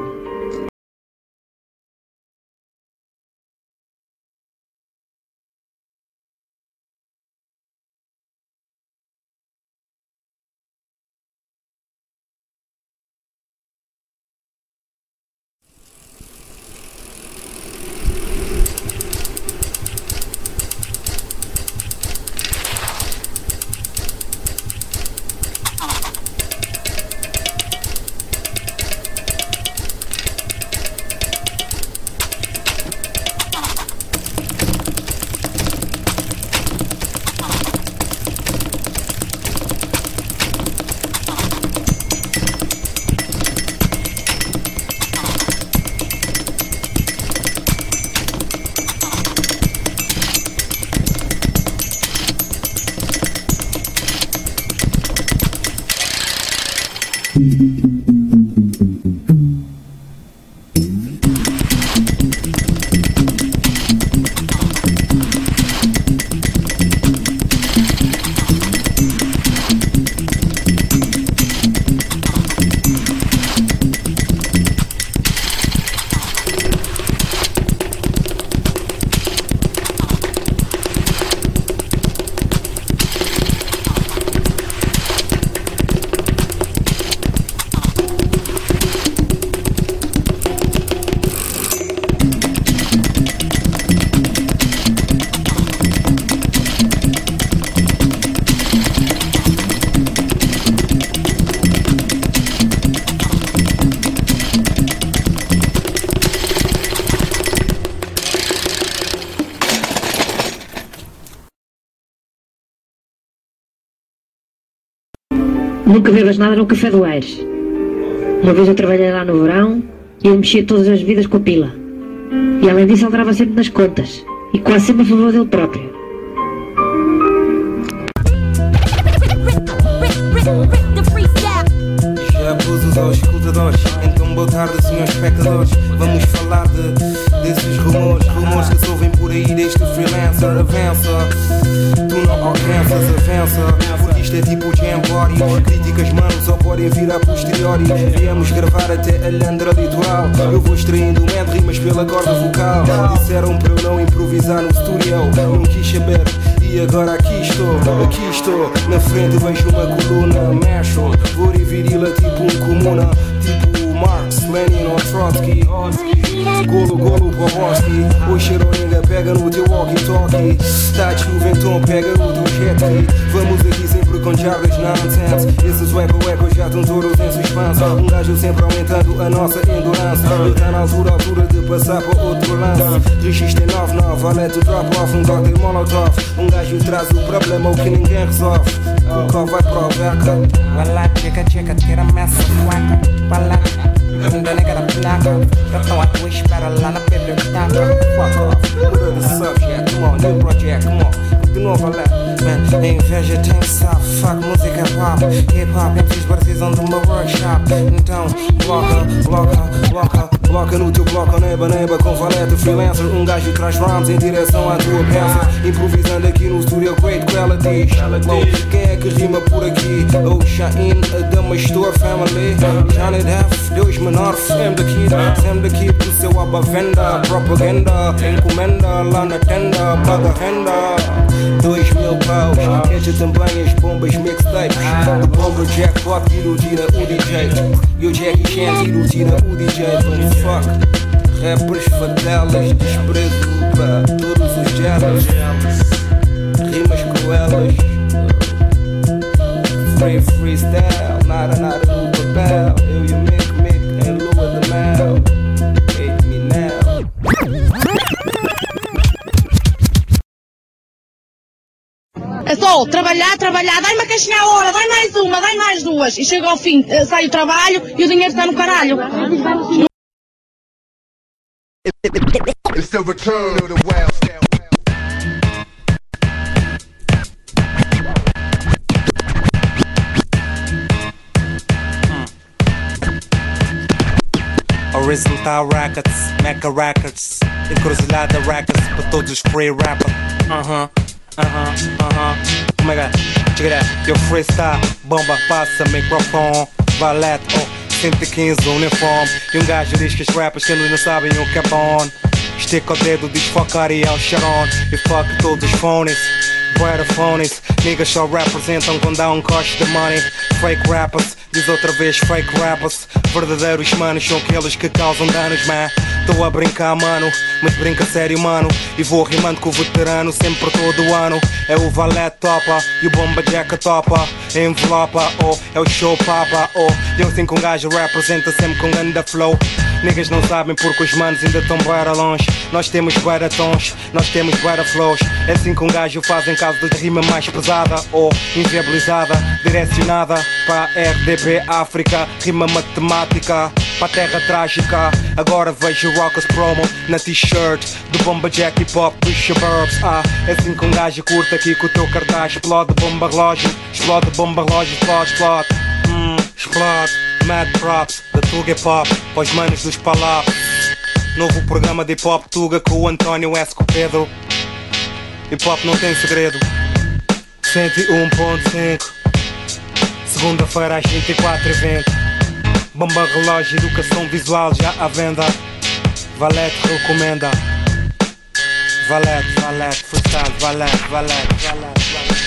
Nunca bebas nada no Café do Aires. Uma vez eu trabalhei lá no verão e ele mexia todas as bebidas com a pila. E além disso ele entrava sempre nas contas. E quase sempre a favor dele próprio. E abusos aos escutadores. Então boa tarde, senhores espectadores. Vamos falar de, desses rumores. Rumores que se ouvem por aí desde que o freelancer avança. Tu não alcanças, avança. Porque isto é tipo Jamboree. Críticas, mano, só podem vir a posteriori. Viemos gravar até a Landra Litoral. Eu vou extraindo mente, rimas pela corda vocal. Disseram para eu não improvisar no studio. Não quis saber e agora aqui estou. Aqui estou, na frente vejo uma coluna. Mexo, vou dividir-la tipo um comuna. Tipo Marx, Lenin ou Trotsky. Golo, golo, Boboski. O Cheroninga pega no teu walkie-talkie. Tá de chuva, então pega no teu jet ski. Vamos aqui sempre com jardas nonsense. Esses eco-eco já estão todos em suspense. Um gajo sempre aumentando a nossa endurance. Eu tá na altura, altura de passar para outro lance. três x T nove nove, valete drop off. Um cocktail molotov. Um gajo traz o problema, o que ninguém resolve. O qual vai para o beca. Vai lá, checa, checa, tira a messa, flaca. Vai lá. Da nega da placa, eu tô à tua espera lá na biblioteca. Fuck off, muda de subject, come on, new project, come on. Continua a valer, man, a inveja tem saf. Fuck música pop, hip hop, M Cs precisam de uma workshop. Então, bloca, bloca, bloca, bloca no teu bloco, neba, neba, com valete, freelancer. Um gajo traz rhymes em direção à tua peça. Improvisando aqui no studio, great qualities. Oh, quem é que rima por aqui? Oh, Shine, a Dama Store Family. Johnny Depp, Deus menor, Sam the Kid, Sam the Kid, do seu aba venda, propaganda, encomenda lá na tenda, paga renda. Dois mil paus, catcha também as bombas mixtapes. O bomber jackpot iludina o D J. E o Jackie Chan iludina o D J. But fuck, rappers fatelas, desprezo para todos os jealous. Rimas cruelas, free freestyle, nada, nada no papel. Eu e o Mick, Mick em lua de mel. Hate me now. É só trabalhar, trabalhar, dai uma caixinha à hora, dai mais uma, dai mais duas. E chega ao fim, sai o trabalho e o dinheiro está no caralho. It's the return of the wild style. Horizontal Records, Mecca Records, Encruzilhada Records, para todos os free rappers. Aham, aham, aham. Oh my god, check it out. Your freestyle, bomba, passa, microfone, valete, oh, cento e quinze uniforme. E um gajo diz que os rappers que não sabem o que é bom. Estica o dedo, diz focaria ao Sharon. E fuck todos os phones, bué phones. Niggas só representam quando dá um coste de money. Fake rappers, diz outra vez fake rappers. Verdadeiros manos são aqueles que causam danos, man. Tô a brincar, mano, mas brinca sério, mano. E vou rimando com o veterano sempre todo ano. É o valete topa e o bomba jack topa. Envelopa, oh, é o show papa, oh. E assim que um gajo representa sempre com ganda flow. Niggas não sabem porque os manos ainda tão bué longe. Nós temos bué tons, nós temos bué flows. É assim que um gajo faz em caso de rima mais pesada ou inviabilizada, direcionada para R D B África. Rima matemática para terra trágica. Agora vejo Rockers promo na t-shirt do bomba jack hip hop dos suburbs. Ah, é assim que um gajo curta aqui com o teu cartaz. Explode bomba relógio, explode bomba relógio, explode, explode. Hum, explode. Mad props da Tuga Hip Hop aos manos dos Palap. Novo programa de Hip Hop Tuga com o António S. com o Pedro. Hip Hop não tem segredo. cento e um ponto cinco. Segunda-feira às vinte e quatro e vinte. Bomba relógio, educação visual já à venda. Valete recomenda. Valete, valete, freestyle, valete, valete, valete, valete.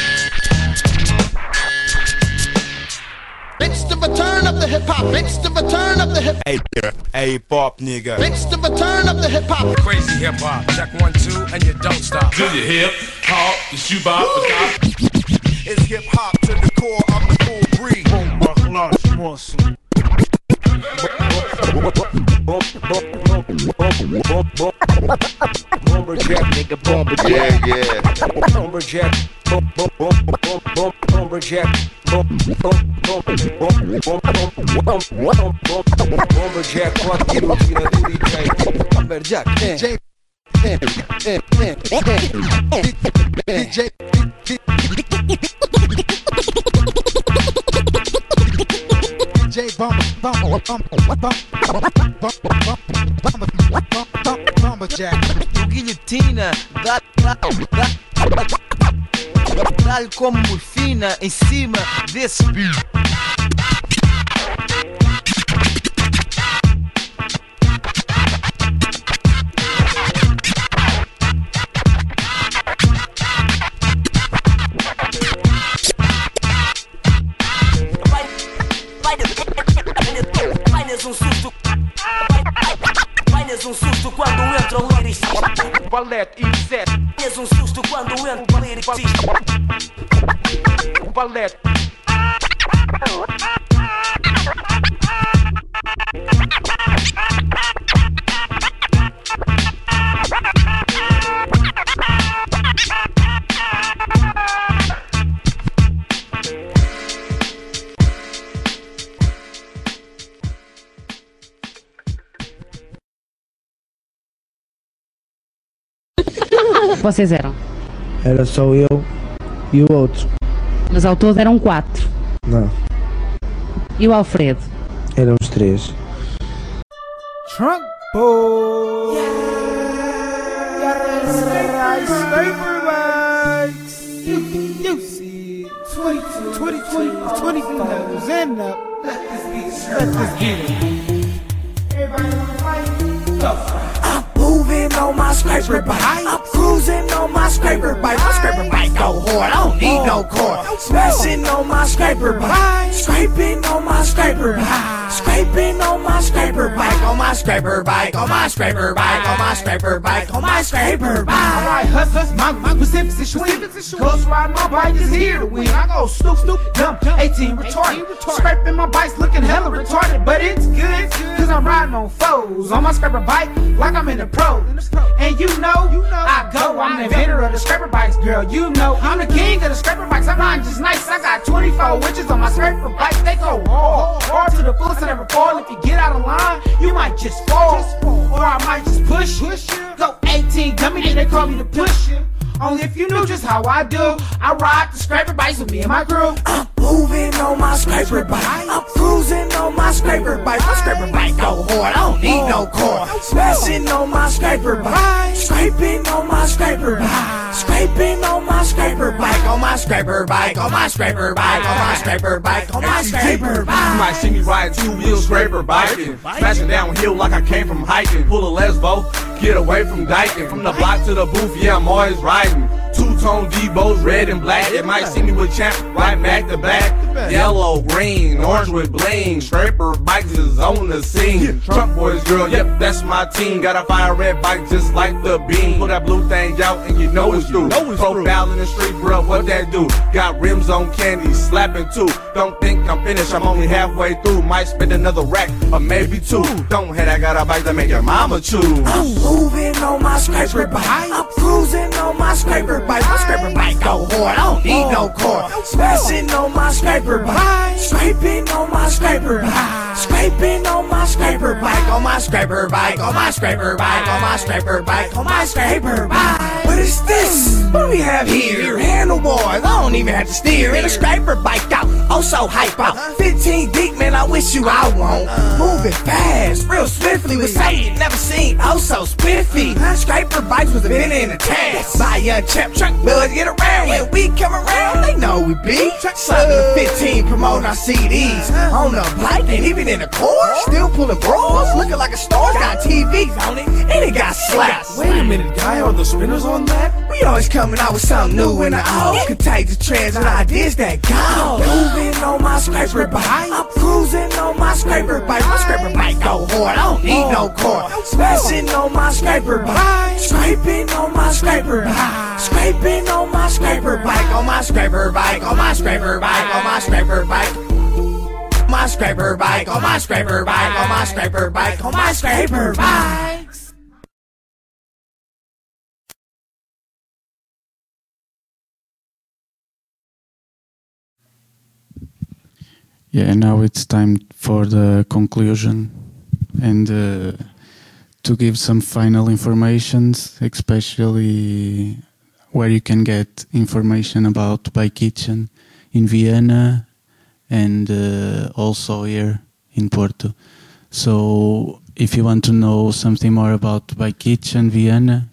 It's the return of the hip hop. It's the return of the hip. Hey, hey, hip hop nigga. It's the return of the hip hop. Crazy hip hop. Check one, two, and you don't stop. Do your hip hop, the shoe bop, the top. It's hip hop to the core of the full breed. Bomba relógio, moço. Bomber jack, nigga, bomber jack. Yeah, yeah. Bomber jack, bomber jack, Bomberjack, quatro no tira do D J. Bomberjack, D J. D J. D J Bomber, Bomber, Bomber, Bomber, Bomberjack. O guilhotina dá, dá, dá, dá-lhe como morfina em cima desse bicho. Vai-lhes um susto. Vai-lhes um susto quando entra o lyricista. Balete e set. Vai-lhes um susto quando entra o lyricista. Balete. Vocês eram? Era só eu e o outro. Mas ao todo eram quatro. Não, E o Alfredo? eram os três. Trunk boy. You see twenty-two, twenty-two, twenty-five and up. Let this be. Everybody on the mic. Go. I'm moving on my scraper bike. I'm cruising on my scraper bike. My scraper bike go hard. I don't need no cord. Smashing on my scraper bike. Scraping on my scraper bike. Scraping on my scraper bike. On my scraper bike. On my scraper bike. On my scraper bike. On my scraper bike. Alright, hustlers, my, my Pacific is swing. Close ride, my bike is here to win. I go snoop, snoop, dump, eighteen retarded. Scraping my bike's looking hella retarded, but it's good, cause I'm riding on foes. On my scraper bike, like I'm in the pros. And you know, I go, I'm the inventor of the scraper bikes, girl. You know, I'm the king of the scraper bikes. I'm riding just nice. I got twenty-four witches on my scraper bike. They go hard, hard to the fullest and never fall. If you get out of line, you might just fall, or I might just push you. Go eighteen, dummy, then they call me the pusher. Only if you knew just how I do. I ride the scraper bikes with me and my crew. I'm moving on my scraper bike. I'm cruising on my scraper bike. My scraper bike go hard. I don't need no cord. Smashing on my scraper bike. Scraping on my scraper bike. Scraping on my scraper bike. On my scraper bike. On my scraper bike. On my scraper bike. On my scraper bike. You might see me riding two-wheel scraper biking, smashing downhill like I came from hiking. Pull a lesbo, get away from diking. From the block to the booth, yeah, I'm always riding. Two-tone Debo's red and black. It might see me with champ right back to back. Yellow, green, orange with bling. Scraper bikes is on the scene. Truck boys, girl, yep, that's my team. Got a fire red bike just like the beam. Pull that blue thing out and you know it's through. Profile in the street, bro, what that do? Got rims on candy, slapping too. Don't think I'm finished, I'm only halfway through. Might spend another rack or maybe two. Don't hate, I got a bike that make your mama choose. I'm moving on my scraper bike. I'm cruising on my scraper bike. My scraper bike go hard. I don't need no cord. Smashing on my scraper bike. Scraping on my scraper bike. Scraping on my scraper bike. On my scraper bike. On my scraper bike. On my scraper bike. On my scraper bike. What is this? What do we have here? Handlebars. I don't even have to steer. In a scraper bike out. Oh so hype out. fifteen deep, man. I wish you I won't. Moving fast, real swiftly with something you never seen. Oh so spiffy. Scraper bikes was a minute in the task. By a champ truck, buds get around. When we come around, they know we be. Something to fifteen promoting our C Ds. On the bike, ain't even in the core. Still pulling bros, looking like a star. Got T Vs on it, and it got slaps. Wait a minute, guy, are the spinners on that? We always coming out with something new in the old. Contagious trends and ideas that go. Moving on my scraper bike. I'm cruising on my scraper bike. My scraper bike go hard. I don't need no cord. Smashing on my scraper bike. Scraping on my scraper bike. Scraping on my scraper bike. On my scraper bike. On my scraper bike. On my scraper bike. My scraper bike. On my scraper bike. On my scraper bike. On my scraper bike. Yeah, now it's time for the conclusion and uh, to give some final informations, especially where you can get information about Bike Kitchen in Vienna and uh, also here in Porto. So if you want to know something more about Bike Kitchen Vienna,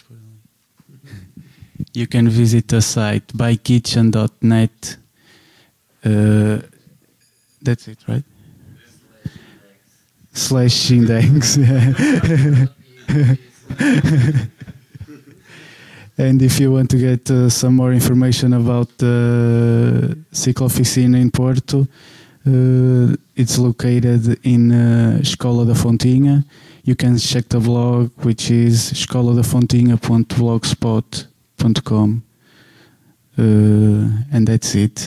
you can visit the site bike kitchen dot net. Uh, that's it, right? Slash index. And if you want to get uh, some more information about the Cicloficina in Porto, uh, it's located in uh, Escola da Fontinha. You can check the blog, which is escola da fontinha dot blogspot dot com. Uh, and that's it.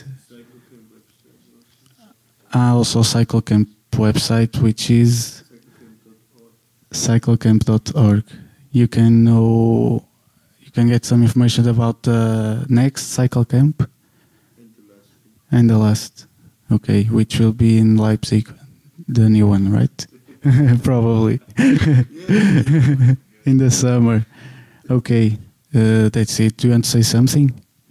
Ah, also Cyclecamp website, which is cyclecamp dot org. You can know, you can get some information about the next Cyclecamp and the last. Okay, which will be in Leipzig, the new one, right? Probably in the summer. Okay, uh, that's it. Do you want to say something?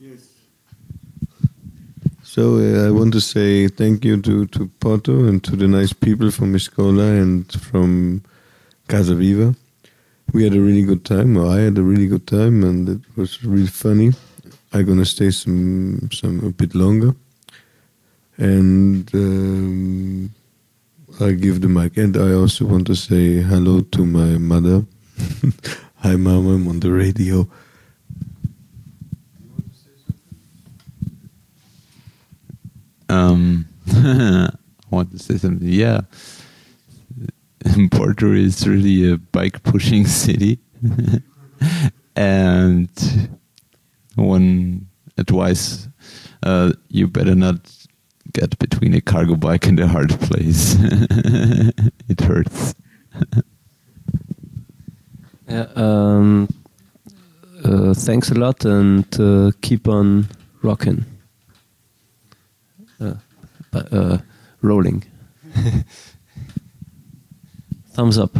So uh, I want to say thank you to, to Porto and to the nice people from Escola and from Casa Viva. We had a really good time, or I had a really good time, and it was really funny. I'm gonna stay some some a bit longer, and um, I give the mic. And I also want to say hello to my mother. Hi, Mama, I'm on the radio. Um, I want to say something. Yeah, Porto is really a bike pushing city, and one advice: uh, you better not get between a cargo bike and a hard place. It hurts. Yeah, um, uh, thanks a lot, and uh, keep on rocking. Uh, uh, rolling. Thumbs up.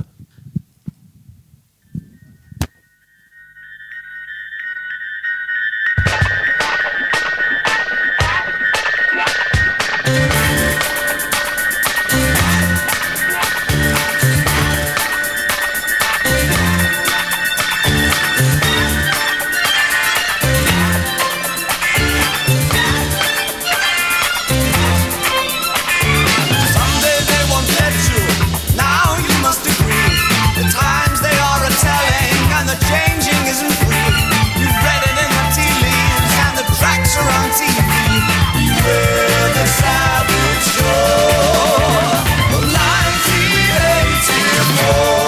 Someday they won't let you. Now you must agree. The times they are a-telling, and the changing isn't free. You've read it in the tea leaves, and the tracks are on T V. Beware the savage shore of nineteen eighty-four.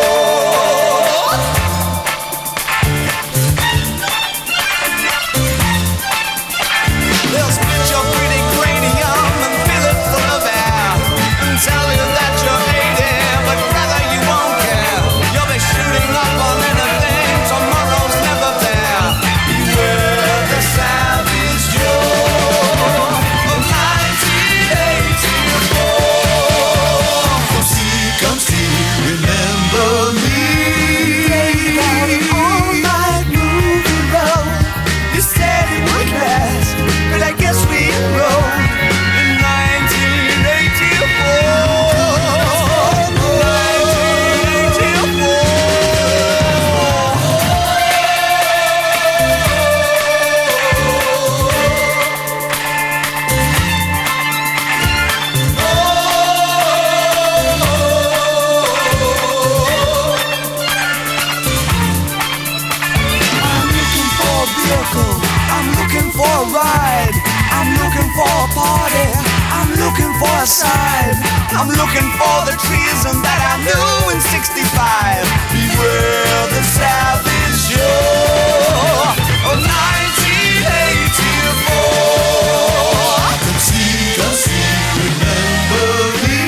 They'll split your pretty cranium and fill it full of air and tell you that you're eighty, but brother, you won't care. You'll be shooting up on anything, tomorrow's never there. Beware the savage Joe of nineteen eighty-four. Come see, come see, remember me. All-night movie road. You said it would last, but I guess we enrolled in nineteen eighty-four. I'm looking for a vehicle. I'm looking for a ride. I'm looking for a party. I'm looking for a side. I'm looking for the treason that I knew in sixty-five. Beware the savage Joe of nineteen eighty-four. Come see, come see, remember me.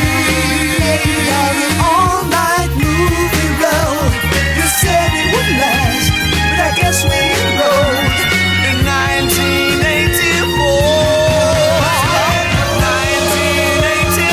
All-night movie road. You said it would last, but I guess we enrolled in nineteen eighty-four. nineteen eighty-four.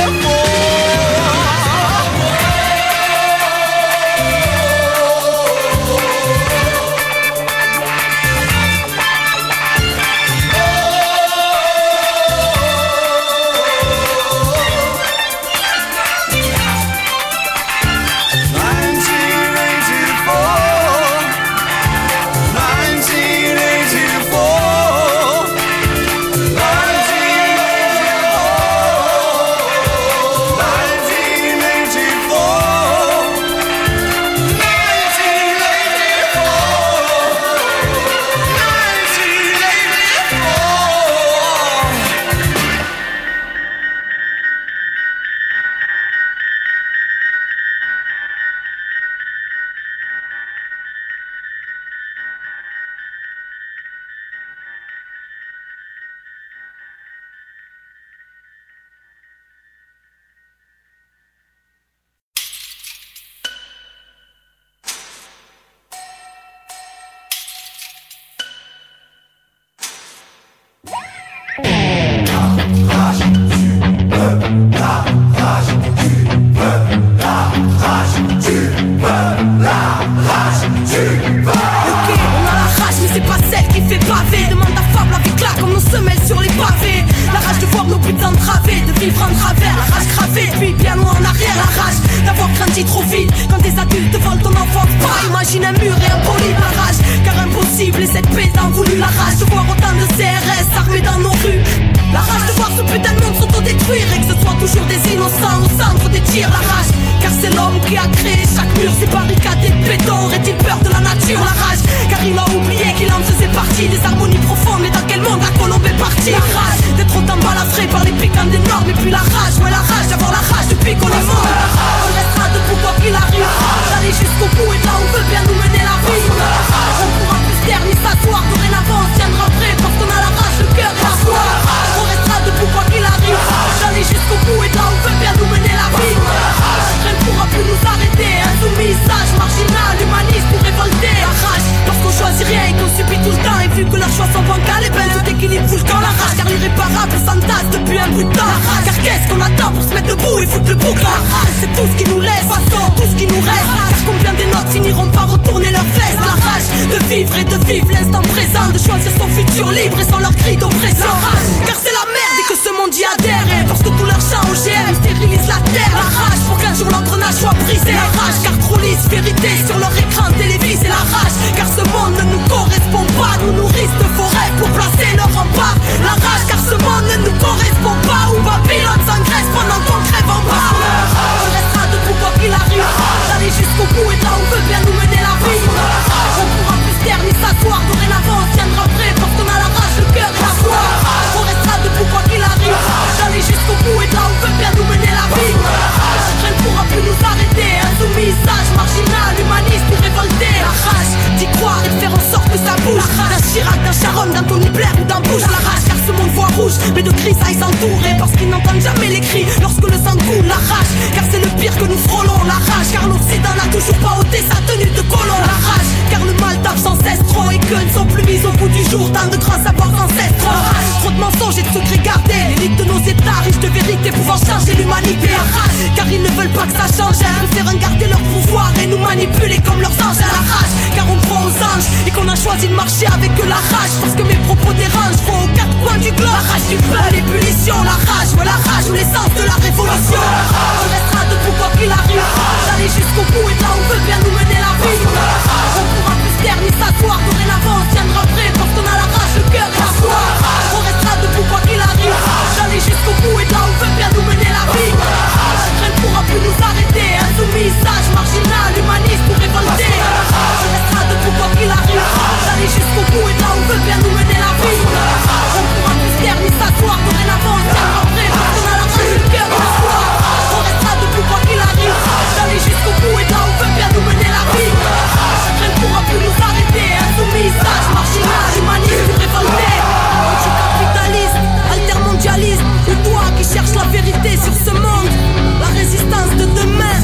Trop vite, quand des adultes volent ton enfance, pas imagine un mur et un poli de la rage. Car impossible et cette paix t'en voulu la rage de voir autant de C R S armés dans nos rues. La rage de voir ce putain de monde s'autodétruire et que ce soit toujours des innocents au centre des tirs. La rage, car c'est l'homme qui a créé chaque mur, ces barricades de béton. Aurait-il peur de la nature? La rage, car il a oublié qu'il en faisait partie des harmonies profondes. Mais dans quel monde la colombe est partie? La rage d'être autant balafré par les piquants des normes. Et puis la rage, ouais la rage d'avoir la rage depuis qu'on est mort. On restera debout quoi qu'il arrive, d'aller jusqu'au bout et de là on veut bien nous mener la vie. On pourra plus se taire ni s'asseoir, dorénavant on tiendra prêt parce qu'on a la rage, le cœur et la foi. On restera debout quoi qu'il arrive, d'aller jusqu'au bout et de là on veut bien nous mener la vie. Rien ne pourra plus nous arrêter, insoumis, sage, marginal, humaniste ou révolté. La rage, parce qu'on choisit rien et qu'on subit tout le temps. Et vu que leurs choix sont bancals, et ben tout équilibre fout le camp. La rage, car l'irréparable s'entasse depuis un bout de temps. Car qu'est-ce qu'on attend pour se mettre debout et foutre le bouc? La rage, c'est tout ce qui nous laisse, façon, tout ce qui nous reste. Car combien des nôtres finiront par retourner leurs fesses? La rage de vivre et de vivre l'instant présent, de choisir son futur libre et sans leur cri d'oppression. Car c'est la merde et que ce monde y adhère. Et parce que tout leur chant O G M stérilise la terre. La rage pour qu'un jour l'engrenage soit brisé. La rage car trop lisse vérité sur leur écran télévisé. La rage car ce monde ne nous correspond pas. Nous nourrissent de forêts pour placer leur rempart. La rage car ce monde ne nous correspond pas. Où Babylone s'engraisse pendant qu'on crève en bas. On restera debout quoi qu'il arrive, d'aller jusqu'au bout et de là on veut bien nous mener la vie. On pourra plus se taire ni s'asseoir, dorénavant on tiendra prêt parce qu'on a la rage, le cœur et la foi. On restera debout quoi qu'il arrive, d'aller jusqu'au bout et de là on veut bien nous mener la vie. Rien ne pourra plus nous arrêter, insoumis, sage, marginal, humaniste ou révolté. La rage d'y croire et de faire en sorte que ça bouge. D'un Chirac, d'un Sharon, d'un Tony Blair ou d'un Bush. La rage car ce monde voit rouge, mais de cris ça ils s'entourent. Parce qu'ils n'entendent jamais les cris lorsque le sang coule. La rage car c'est le pire que nous frôlons. La rage car l'Occident n'a toujours pas ôté sa tenue de colon. La rage car le mal tape sans cesse trop et que ne sont plus mis au bout du jour tant de grands savoirs ancestraux. Trop de mensonges et de secrets gardés, l'élite de nos états riches de vérité pouvant changer l'humanité. La rage car ils ne veulent pas que ça change. Ils préfèrent garder leur pouvoir et nous manipuler comme leurs anges. À la rage car on croit aux anges et qu'on a choisi de marcher avec eux. La rage parce que mes propos dérangent, faut aux quatre coins du globe. La rage du peuple, l'ébullition, la rage, ouais la rage ou l'essence de la révolution. On restera debout quoi qu'il arrive, d'aller jusqu'au bout et de là on veut bien nous mener la vie. On pourra plus se taire ni s'asseoir, dorénavant on tiendra prêt parce qu'on a la rage, le cœur et la foi. On restera debout quoi qu'il arrive, d'aller jusqu'au bout et de là on veut bien nous mener la vie. Rien ne pourra plus nous arrêter, insoumis, sage, marginal, humaniste ou révolté. On restera debout quoi qu'il arrive, d'aller jusqu'au bout et de là on veut bien nous mener la vie. On pourra plus se taire ni s'asseoir, dorénavant on tiendra prêt parce qu'on a la rage, le cœur et la foi. On restera debout quoi qu'il arrive, d'aller jusqu'au bout et de là on veut bien nous mener la vie. Rien ne pourra plus nous arrêter, insoumis, sage, marginal, humaniste ou révolté. Anticapitaliste, altermondialiste, ou toi qui cherches la vérité sur ce monde. La résistance de demain,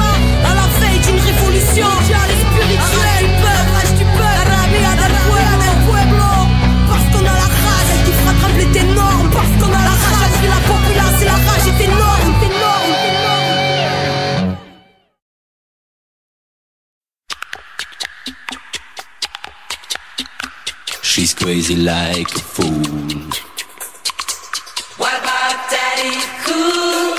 à la veille d'une révolution spirituelle du peuple, rage du peuple, del pueblo. Parce qu'on a la rage qui fera trembler tes normes. Parce qu'on a la rage qui la populace et la rage est énorme, énorme, énorme. She's crazy like a fool. What about Daddy Cool?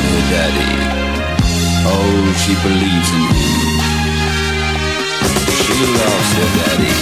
her daddy. Oh, she believes in him. She loves her daddy.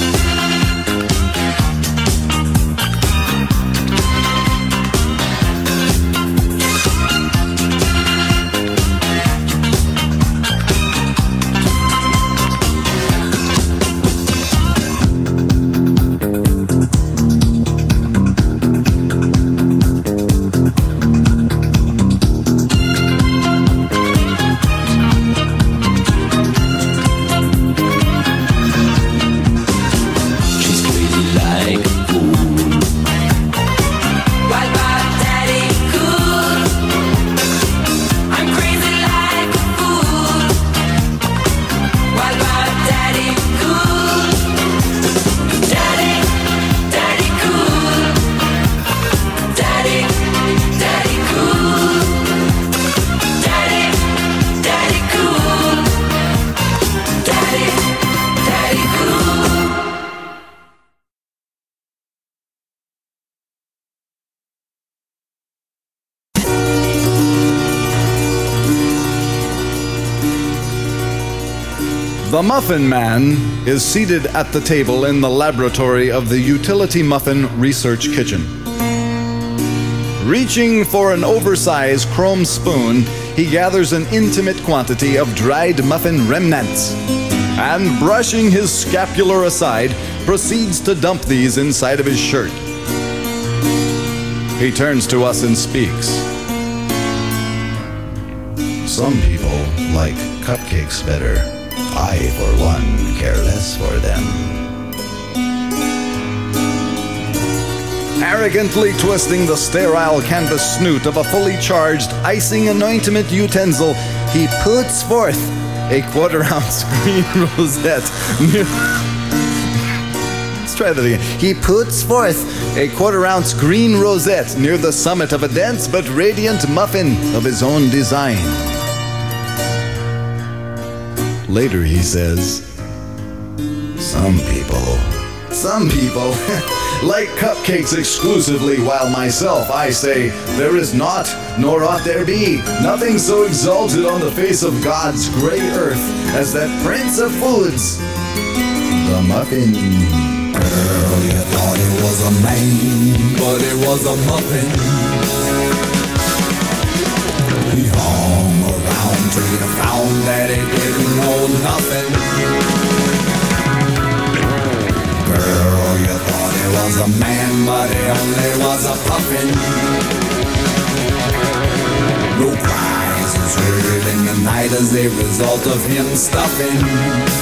The Muffin Man is seated at the table in the laboratory of the Utility Muffin Research Kitchen. Reaching for an oversized chrome spoon, he gathers an intimate quantity of dried muffin remnants and, brushing his scapular aside, proceeds to dump these inside of his shirt. He turns to us and speaks. Some people like cupcakes better. I, for one, care less for them. Arrogantly twisting the sterile canvas snoot of a fully charged icing anointment utensil, he puts forth a quarter-ounce green rosette. Let's try that again. He puts forth a quarter-ounce green rosette near the summit of a dense but radiant muffin of his own design. Later he says, Some people, some people like cupcakes exclusively, while myself, I say, there is not, nor ought there be, nothing so exalted on the face of God's great earth as that prince of foods, the muffin. Girl, you thought it was a man, but it was a muffin. He hung around till you found that he didn't know nothing. Girl, you thought he was a man, but he only was a puffin. No cries is heard in the night as a result of him stuffing.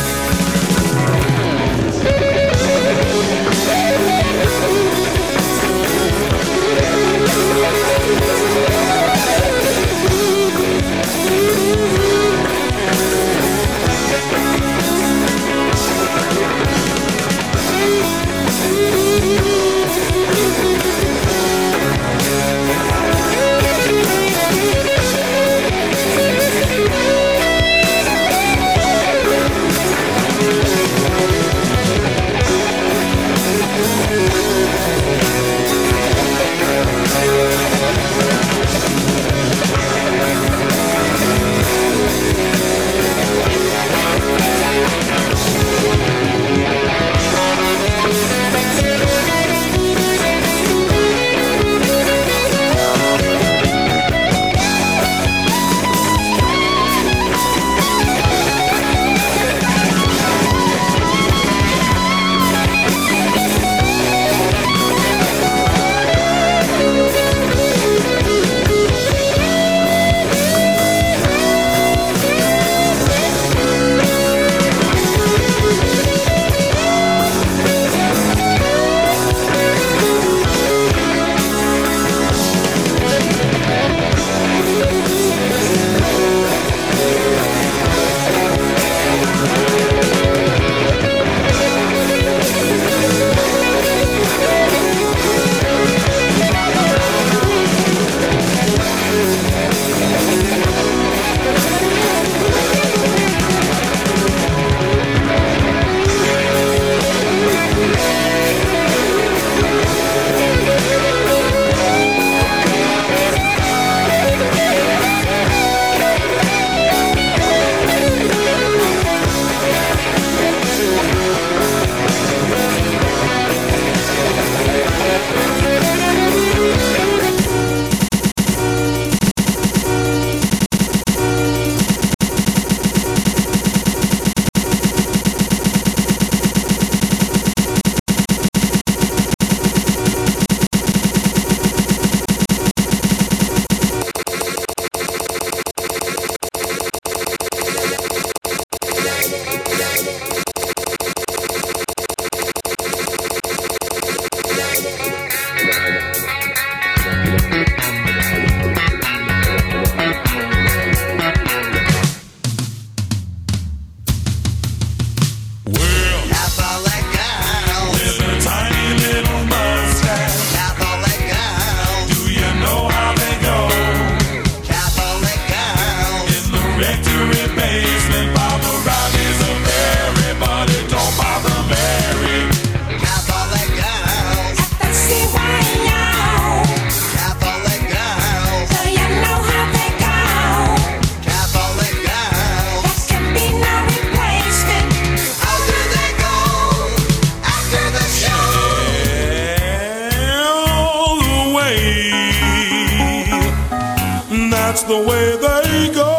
they go.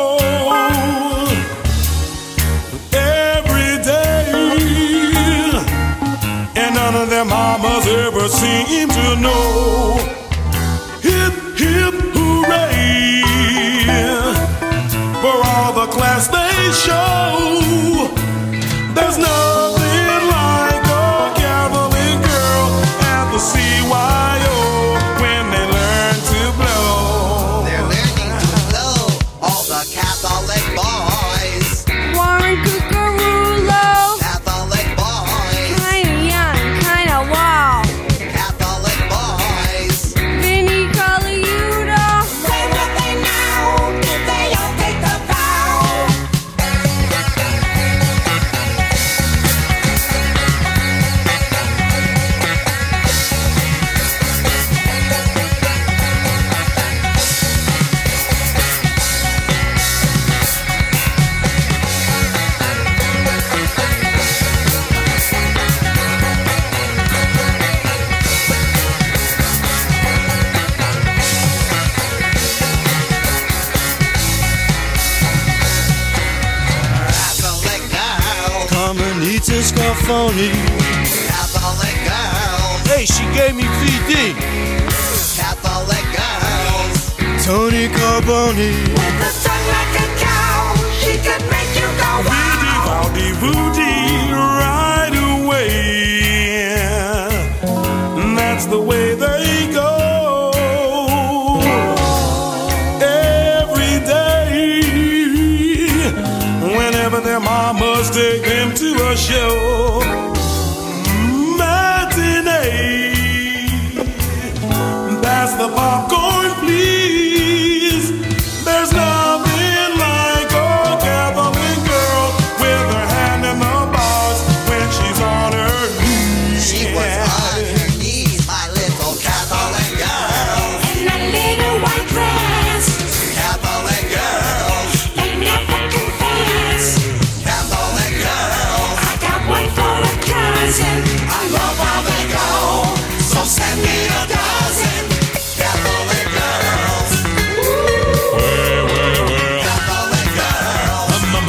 Every day, and none of their mamas ever seem to know. Hip, hip, hooray, for all the class they show. There's nothing like a Catholic girl at the C Y O when they learn to blow. They're learning to blow, all the Catholic boys. Warren Cucarulo. Catholic boys. Kinda young, kinda wild. Catholic boys. Vinny Colaiuta. Say what they know, did they all take the vow? Catholic girl. Carmenita Scarfoni. Catholic girls. Hey, she gave me V D. Catholic girls. Tony Carboni. With a tongue like a cow, she could make you go Woody, wow. Woody, Woody, right away. That's the way they go. Every day, whenever their mamas take them to a show. Matinee, that's the popcorn, please. There's nothing like a Catholic girl with her hand in the box when she's on her knees. She was on her knees, my little Catholic girl. In a little white dress, Catholic girls. they never confess. Catholic girls. I got one for a cousin. I love how they go, so send me a dozen. Catholic girls. Catholic girls.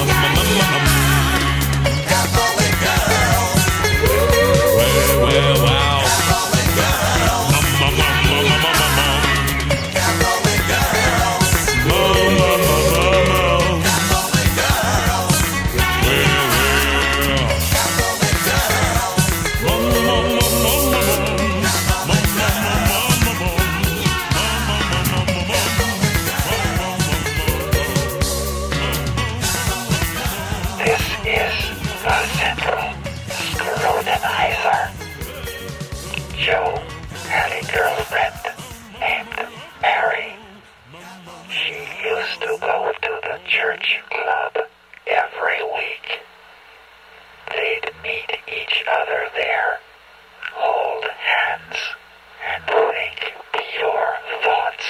Catholic girls. Well, wow. Catholic girls. Catholic girls. Catholic girls. This is the Central Scrutinizer. Joe had a girlfriend named Mary. She used to go to the church club every week. They'd meet each other there, hold hands, and think pure thoughts.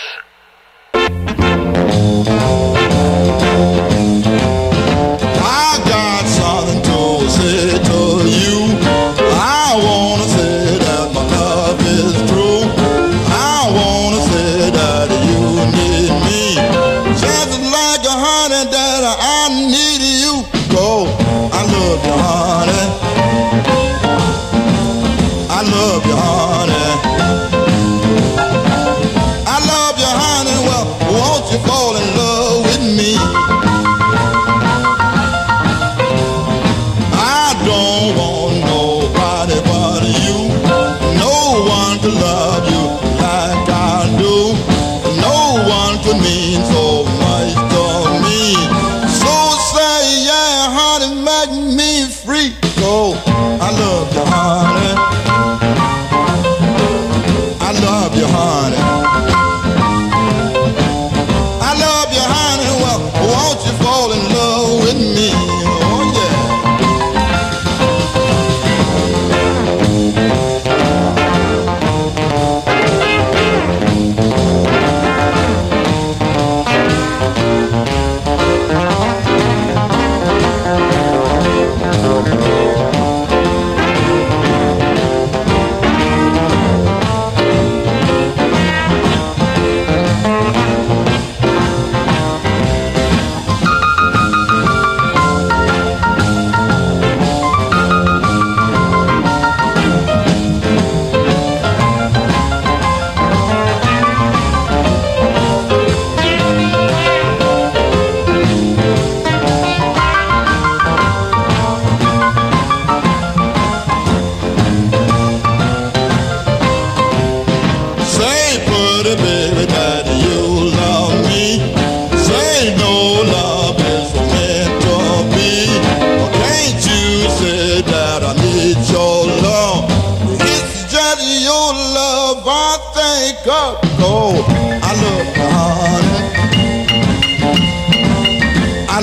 I got something to say to you. I wanna say that my love is true. I wanna say that you need me. Just like a honey that I need you. Go, I love you, honey. I love you, honey. I love you, honey. Well, won't you fall in love with me? I don't want nobody but you. No one to love you like I do. No one could mean so much to me. So say, yeah, honey, make me free.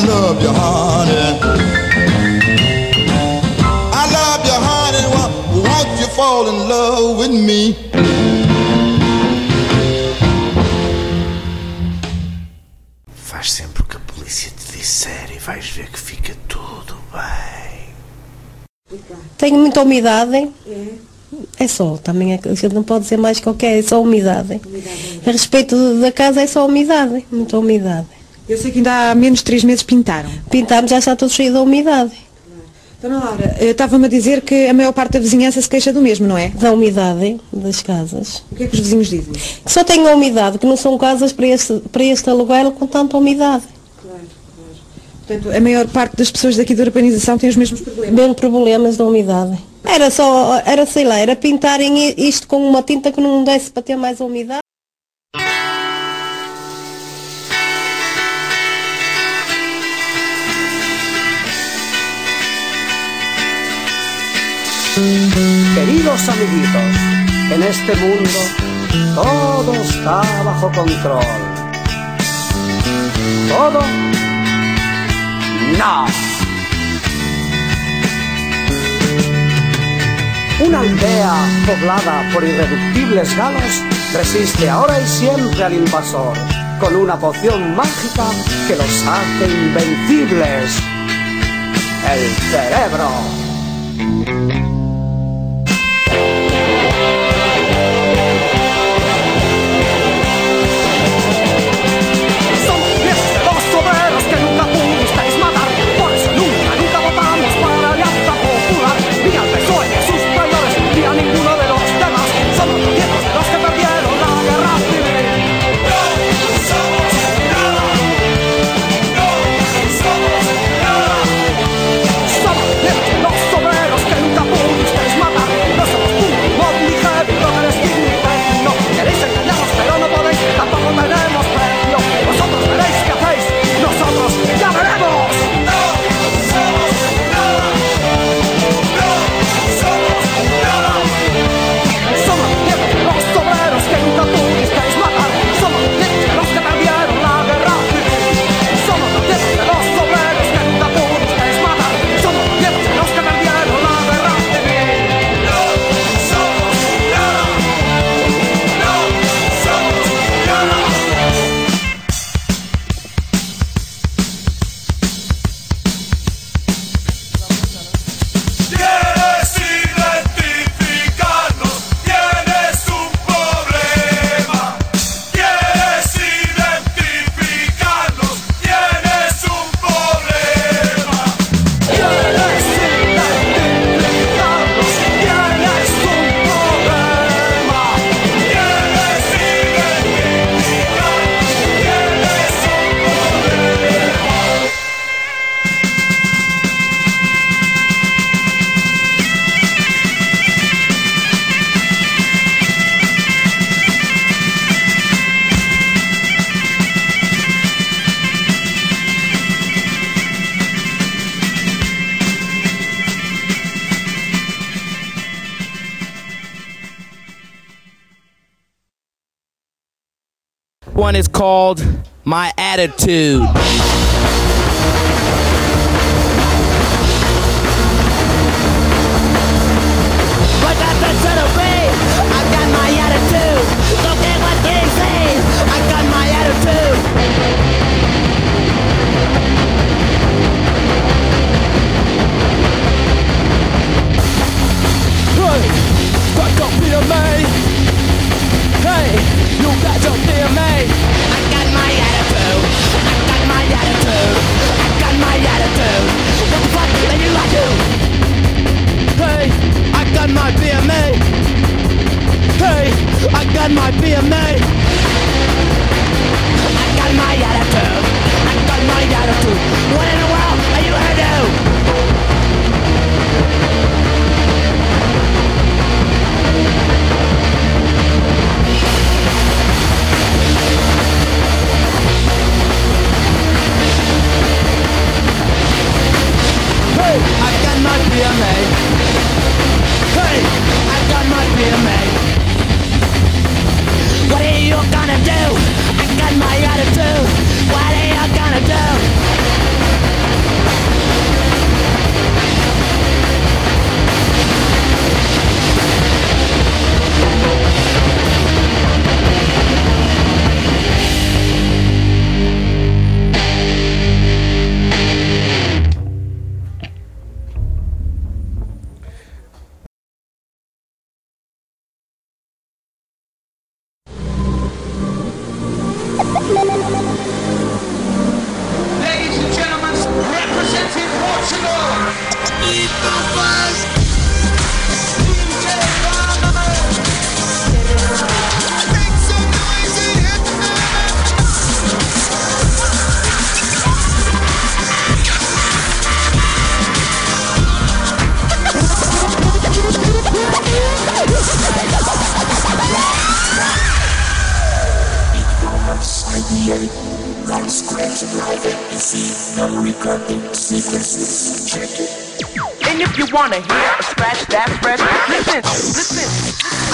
love you, honey. I love you, honey. Won't, won't you fall in love with me? Faz sempre o que a polícia te disser e vais ver que fica tudo bem. Tenho muita umidade. É só, também é, a gente não pode dizer mais qualquer, é só umidade. umidade. A respeito da casa é só umidade, muita umidade. Eu sei que ainda há menos de três meses pintaram. Pintámos, já está tudo cheio de umidade. Dona Laura, estava-me a dizer que a maior parte da vizinhança se queixa do mesmo, não é? Da umidade das casas. O que é que os vizinhos dizem? Que só tem a umidade, que não são casas para este, para este aluguel com tanta umidade. Claro, claro. Portanto, a maior parte das pessoas daqui da urbanização tem os mesmos problemas. Mesmos problemas da umidade. Era só, era sei lá, era pintarem isto com uma tinta que não desse para ter mais umidade. Queridos amiguitos, en este mundo todo está bajo control. ¿Todo? No. Una aldea poblada por irreductibles galos resiste ahora y siempre al invasor con una poción mágica que los hace invencibles. El cerebro. One is called My Attitude. What does that sort of way? I got my attitude. Don't care what they say. I got my attitude. Hey, fuck up here, man. Hey, you got to fear me. I got my attitude. I got my attitude. I got my attitude. What the fuck do you like to? Hey, I got my B M A. Hey, I And if you wanna hear a scratch that's fresh, listen, listen.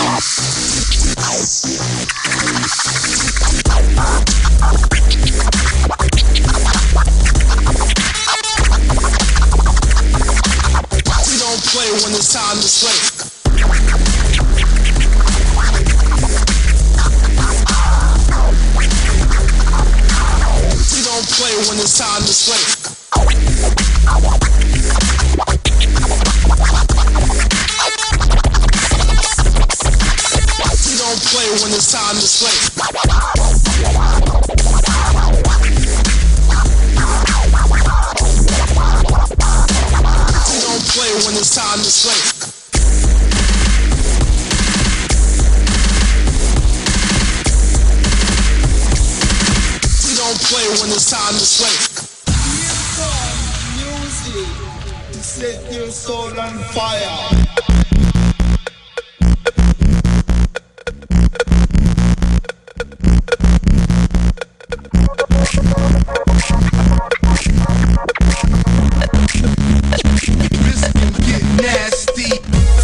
We don't play when it's time to slay. We don't play when it's time to slay. We don't play when it's time to slay. We don't play when it's time to slay. We don't play when it's time to slay. Music to set your soul on fire. Nasty.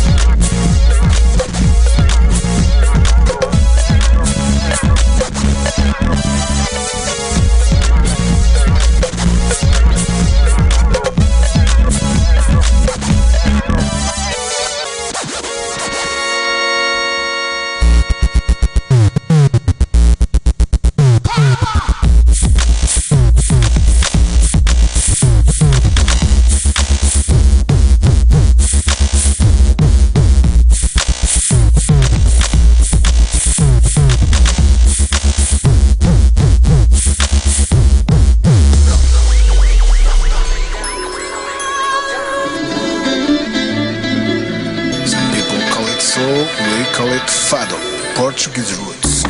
We call it fado, Portuguese roots.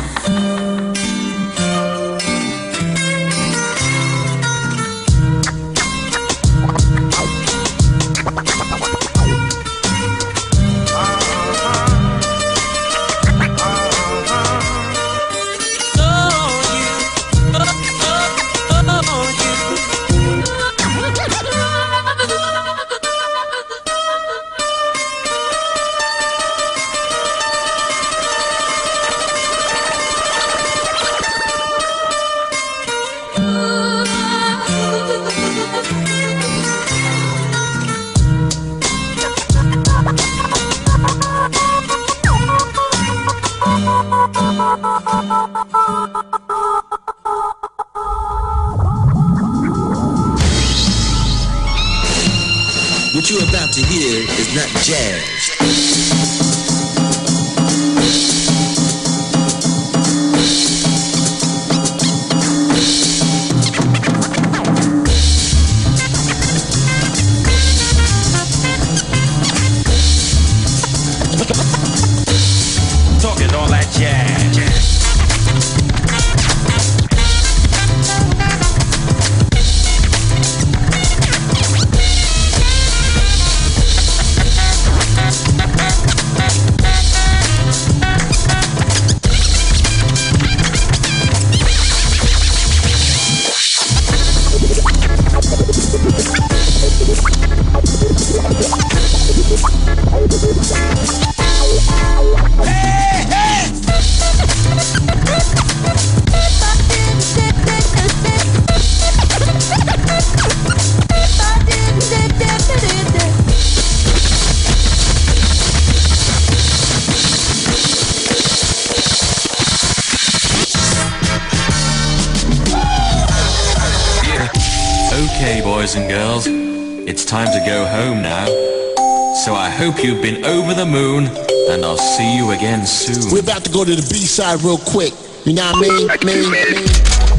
What you're about to hear is not jazz. Talking all that jazz. Okay, boys and girls, it's time to go home now. So I hope you've been over the moon, and I'll see you again soon. We're about to go to the B-side real quick. You know what I mean? I mean, I mean.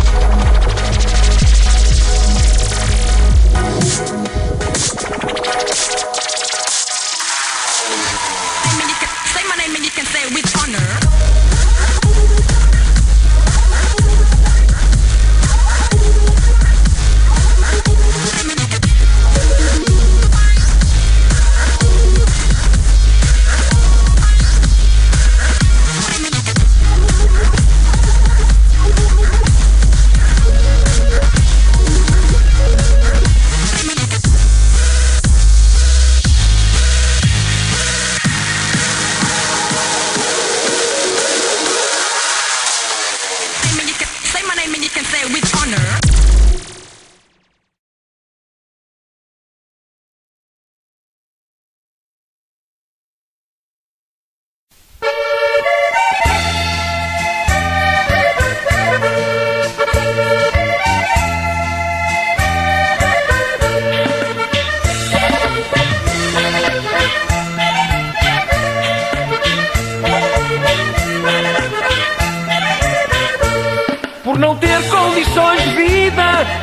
Say my name and you can say it with honor.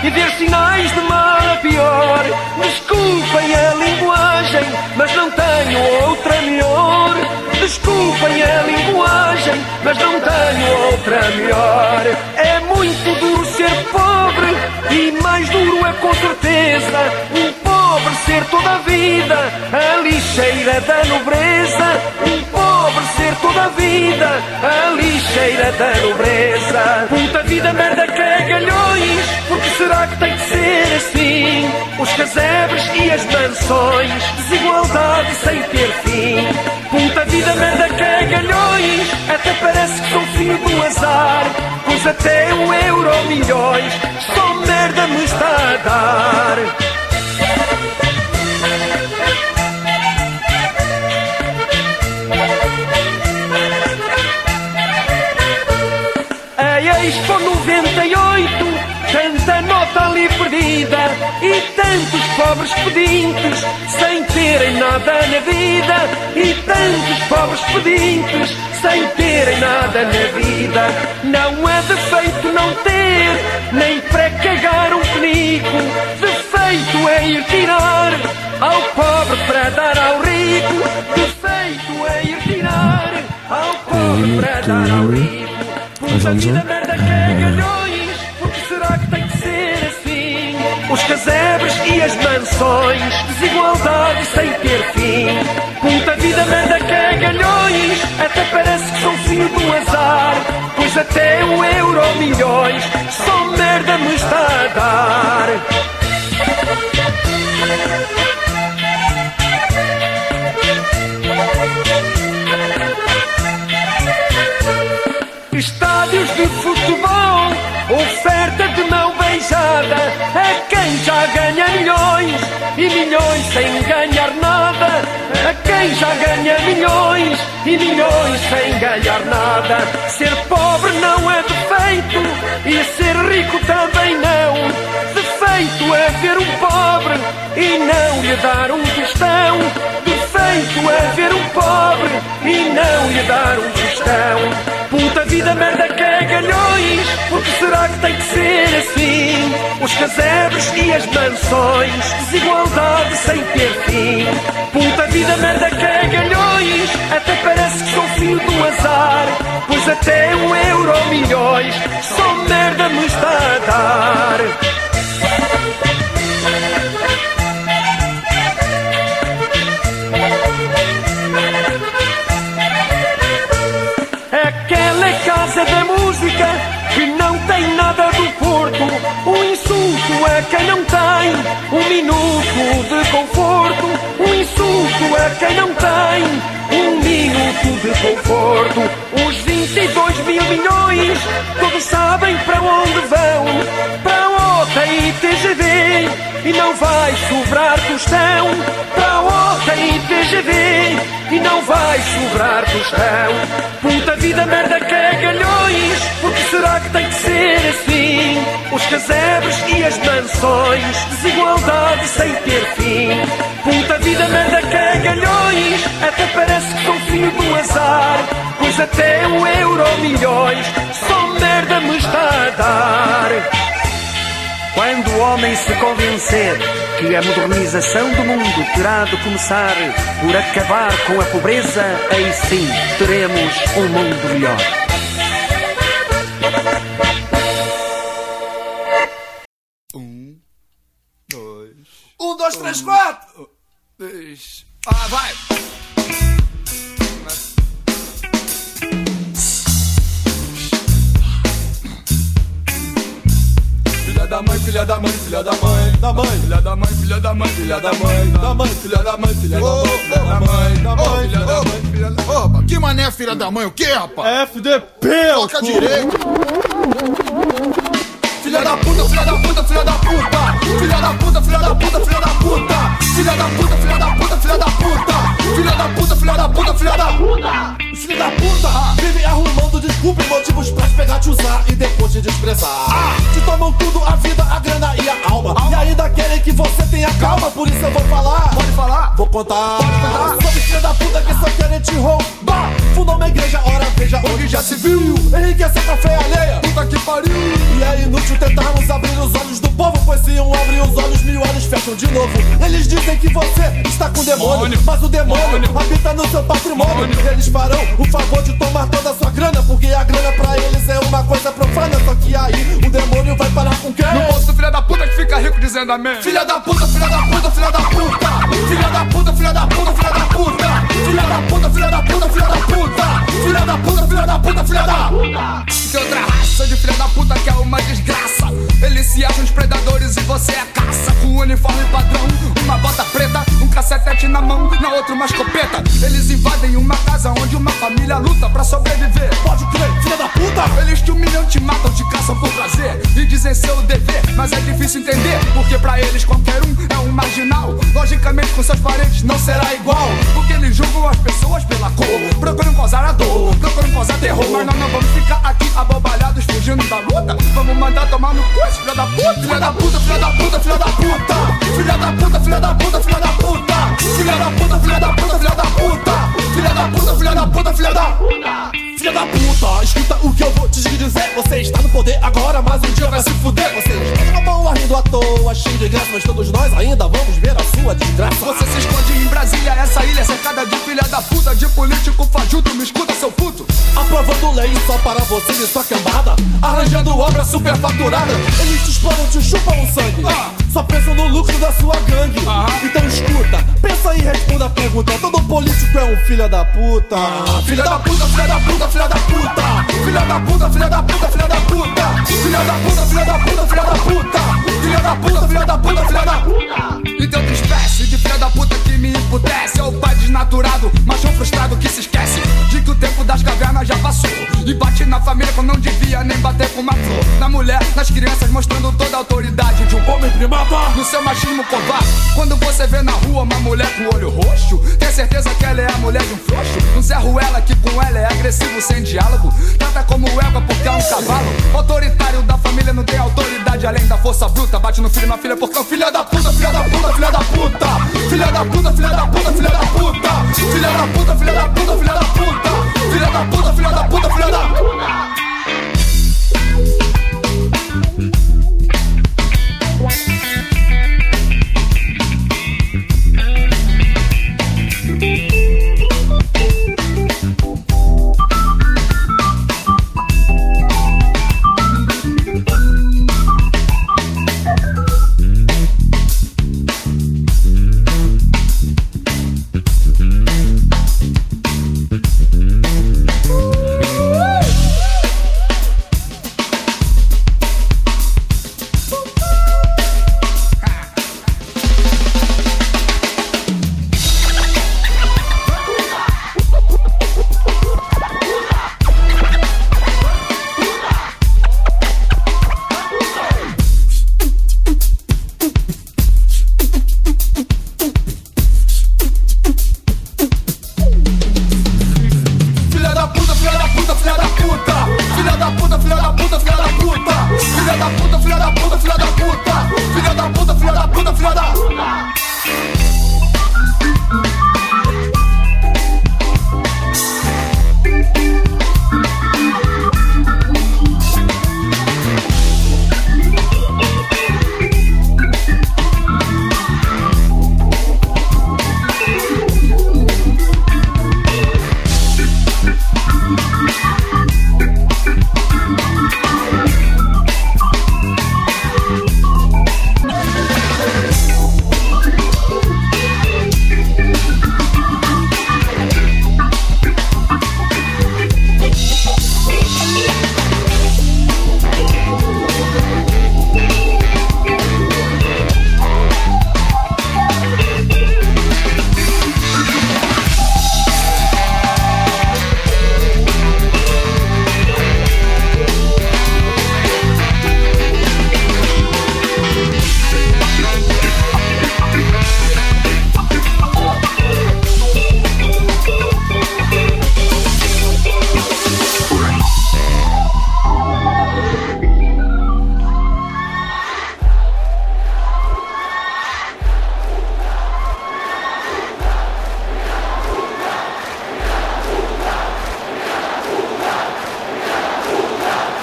e ver sinais de mal a pior. Desculpem a linguagem, mas não tenho outra melhor. Desculpem a linguagem, mas não tenho outra melhor. É muito duro ser pobre e mais duro é com certeza um pobre ser toda a vida a lixeira da nobreza. Um pobre ser toda a vida a lixeira da nobreza. Puta vida, merda, que é galhões, porque será que tem que ser assim? Os casebres e as mansões, desigualdade sem ter fim. Puta vida, merda, que é galhões, até parece que sou filho do azar, pois até o euro milhões só merda me está a dar. A Expo noventa e oito, tanta nota ali perdida e tantos pobres pedintes sem terem nada na vida. E tantos pobres pedintes sem terem nada na vida. Não é defeito não ter, nem para cagar um penico. Defeito é ir tirar ao pobre para dar ao rico. Defeito é ir tirar ao pobre para dar ao rico. Puta vida, merda, que é galhões, porque será que tem que ser assim? Os casebres e as mansões, desigualdade sem ter fim. Puta vida, merda, que é galhões, até parece que sou filho do azar, pois até o euro milhões só merda me está a dar. Estádios de futebol, oferta de mão beijada a quem já ganha milhões e milhões sem ganhar nada. A quem já ganha milhões e milhões sem ganhar nada. Ser pobre não é defeito e ser rico também não. Defeito é ver um pobre e não lhe dar um tostão. Defeito é ver um pobre e não lhe dar um tostão. Puta vida, merda, que é galhões, porque será que tem que ser assim? Os casebres e as mansões, desigualdade sem ter fim. Puta vida, merda, que é galhões, até parece que sou filho do azar, pois até o euro milhões só merda me está a dar. Aquela casa da música que não tem nada do Porto. Um insulto a quem não tem um minuto de conforto. Um insulto a quem não tem um minuto de conforto. Os vinte e dois mil milhões todos sabem para onde vão. Para a OTA e T G V, e não vai sobrar tostão. Para a OTA e T G V, e não vai sobrar tostão. Puta vida, merda, que é galhões, porque será que tem que ser assim? Os casebres e as mansões, desigualdade sem ter fim. Puta vida, merda, que é galhões, até parece que sou filho do azar, pois até o euro milhões só merda me está a dar. Quando o homem se convencer que a modernização do mundo terá de começar por acabar com a pobreza, aí sim teremos um mundo melhor. Um, dois... Um, dois, três, quatro! Dois... Ah, vai! Filha da mãe, filha da mãe, filha da mãe, da mãe, filha da mãe, filha da mãe, filha da mãe, da mãe, filha da mãe, filha da mãe, filha da mãe, da mãe, filha da mãe, filha da mãe. Opa, que mané filha da mãe, o que, rapaz? F D P, toca direito. Filha da puta, filha da puta, filha da puta. Filha da puta, filha da puta, filha da puta. Filha da puta, filha da puta, filha da puta. Filha da puta, filha da puta, filha da puta. Filha da puta, vive arrumando desculpa e motivos pra pegar, te usar e depois te desprezar. Ah, te tomam tudo, a vida, a grana e a alma. E ainda querem que você tenha calma, por isso eu vou falar. Pode falar? Vou contar. Pode contar. Sobre filha da puta que só querem te roubar. Fundou uma igreja, ora veja onde já se viu. Enriquecer com a fé alheia, puta que pariu. E é inútil tentarmos abrir os olhos do povo, acham de novo. Eles dizem que você está com demônio, mas o demônio habita no seu patrimônio. Eles farão o favor de tomar toda a sua grana, porque a grana pra eles é uma coisa profana. Só que aí o demônio vai parar com quem? No bolso do filho da puta que fica rico dizendo amém. Filha da puta, filha da puta, filha da puta. Filha da puta, filha da puta, filha da puta. Filha da puta, filha da puta, filha da puta. Filha da puta, filha da puta, filha da puta. Tem outra raça de filha da puta que é uma desgraça. Eles se acham os predadores e você é caça. Com um uniforme padrão, uma bota preta, um cacetete na mão, na outra uma escopeta. Eles invadem uma casa onde uma família luta pra sobreviver. Pode crer, filha da puta. Eles te humilham, te matam, te caçam por prazer e dizem ser o dever, mas é difícil entender, porque pra eles qualquer um é um marginal. Logicamente com seus parentes não será igual, porque eles julgam as pessoas pela cor. Procuram causar a dor, procuram causar terror, mas nós não vamos ficar aqui abobalhados fugindo da luta. Vamos mandar tomar no cu, filha da puta. Filha da puta, filha da puta, filha da puta. Filha da puta, filha da puta, filha da puta. Filha da puta, filha da puta, filha da puta. Filha da puta, filha da puta, filha da puta. Filha da puta, escuta o que eu vou te dizer. Você está no poder agora, mas um dia vai se fuder. Você está numa boa rindo à toa, cheio de graça, mas todos nós ainda vamos ver a sua desgraça. Você se esconde em Brasília, essa ilha é cercada de filha da puta, de político fajuto, me escuta seu puto. Aprovando lei só para você e sua cambada, arranjando obra superfaturada. Eles te exploram, te chupam o sangue, ah. Só pensam no lucro da sua gangue, ah. Então escuta, pensa e responda a pergunta. Todo político é um filho da puta, ah. Filha da puta, filha da puta, filha da puta. Filha da puta, filha da puta, filha da puta. Filha da puta, filha da puta, filha da puta. Filha da puta, filha da puta, filha da puta. E tem outra espécie de filha da puta que me emputece. É o pai desnaturado, macho frustrado que se esquece de que o tempo das cavernas já passou e bate na família quando não devia nem bater com uma flor. Na mulher, nas crianças, mostrando toda a autoridade de um homem primata. No seu machismo covarde, quando você vê na rua uma mulher com olho roxo, tem certeza que ela é a mulher de um frouxo. Um Zé Ruela que com ela é agressivo sem diálogo, trata como égua porque é um cavalo. Autoritário da família não tem autoridade além da força bruta. Bate no filho e na filha porque é um filha da puta, filha da puta, filha da puta. Filha da puta, filha da puta, filha da puta. Filha da puta, filha da puta, filha da puta. Filha da puta, filha da puta, filha da puta.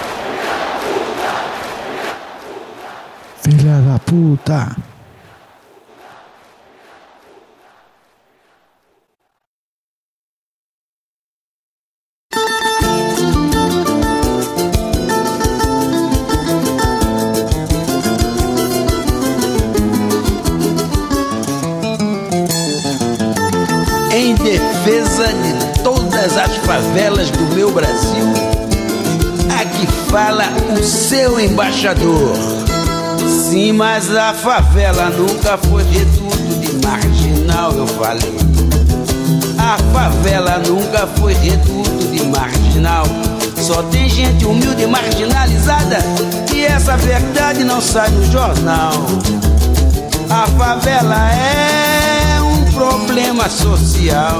Filha da puta. beleza de todas as favelas do meu Brasil. Aqui fala o seu embaixador. Sim, mas a favela nunca foi reduto de marginal, eu falei. A favela nunca foi reduto de marginal. Só tem gente humilde e marginalizada, e essa verdade não sai no jornal. A favela é um problema social.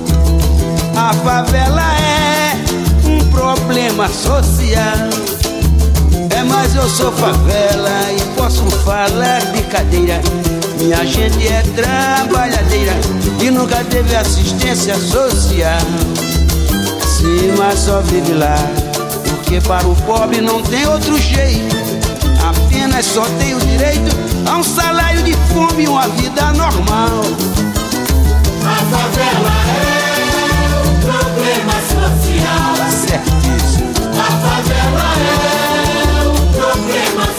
A favela é um problema social. É, mas eu sou favela e posso falar de cadeira. Minha gente é trabalhadeira e nunca teve assistência social. Sim, mas só vive lá, porque para o pobre não tem outro jeito. Apenas só tem o direito a um salário de fome e uma vida normal. A favela é um problema social. Tá certíssimo. A favela é um problema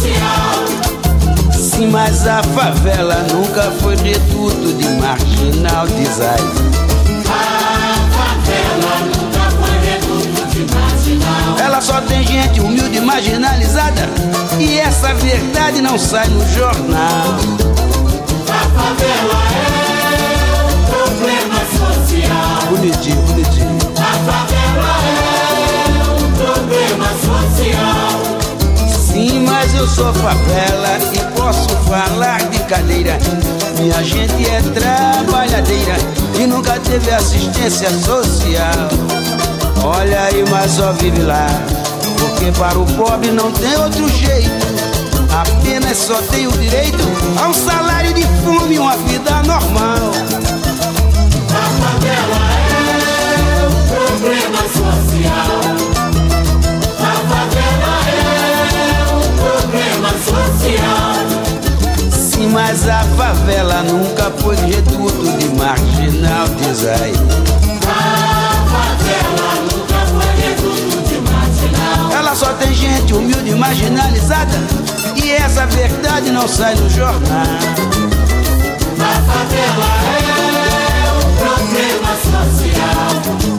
social. Sim, mas a favela nunca foi reduto de marginal, diz aí. A favela nunca foi reduto de marginal. Ela só tem gente humilde e marginalizada, e essa verdade não sai no jornal. A favela é um problema social. Bonitinho, bonitinho. A favela é um problema social. Sim, mas eu sou favela e posso falar de cadeira. Minha gente é trabalhadeira e nunca teve assistência social. Olha aí, mas só vive lá, porque para o pobre não tem outro jeito. Apenas só tem o direito a um salário de fome e uma vida normal. A favela é um problema social. A favela é um problema social. Sim, mas a favela nunca foi reduto de marginal, diz aí. A favela nunca foi reduto de marginal. Ela só tem gente humilde e marginalizada, e essa verdade não sai no jornal. A favela é um problema social.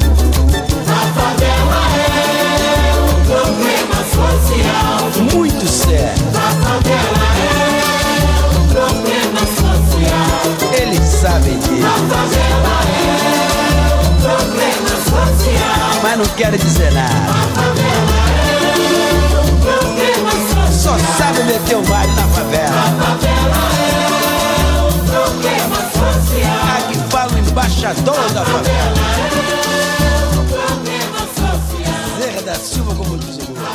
A favela é um problema social. Muito sério. A favela é um problema social. Eles sabem disso. A favela é um problema social. Mas não quero dizer nada. A favela é um problema social. Só sabe meter o baile na favela. A favela é um problema social. Aqui fala o embaixador da favela. É um problema social. Zé da Silva, como diz o Google.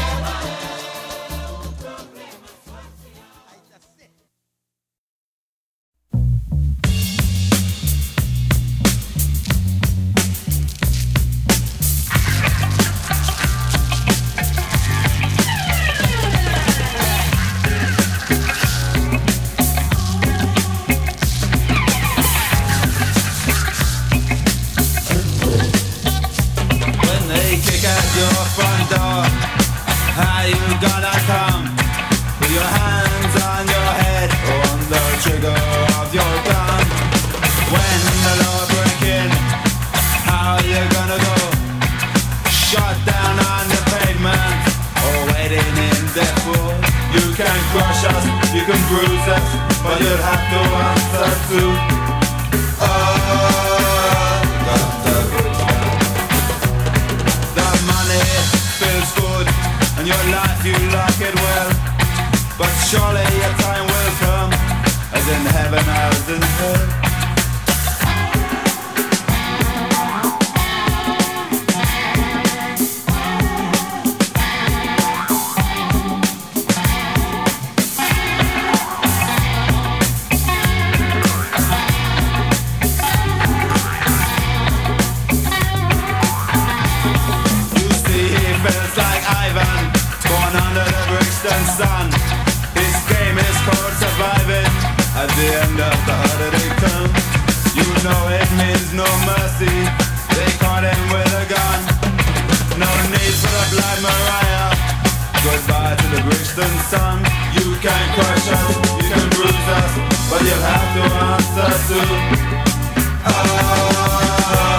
Goodbye to the Brixton sun. You can crush us, you can bruise us, but you'll have to answer to us.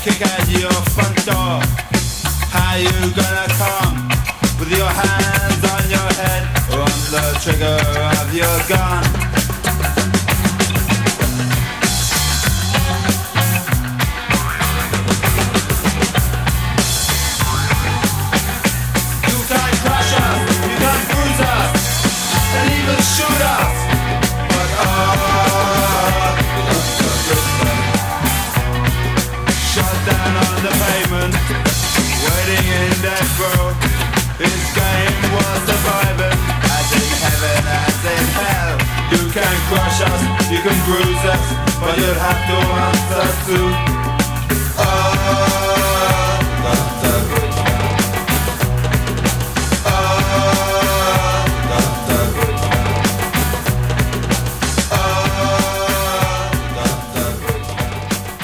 kick at your front door. How you gonna come? With your hands on your head or on the trigger of your gun? You can crush us, you can bruise us, and even shoot us. But oh, shut down on the pavement, waiting in death row. His game was surviving, as in heaven, as in hell. You can crush us, you can bruise us, but you'll have to answer to oh, Doctor Goodman. Oh, Doctor Goodman. Oh, Doctor Goodman.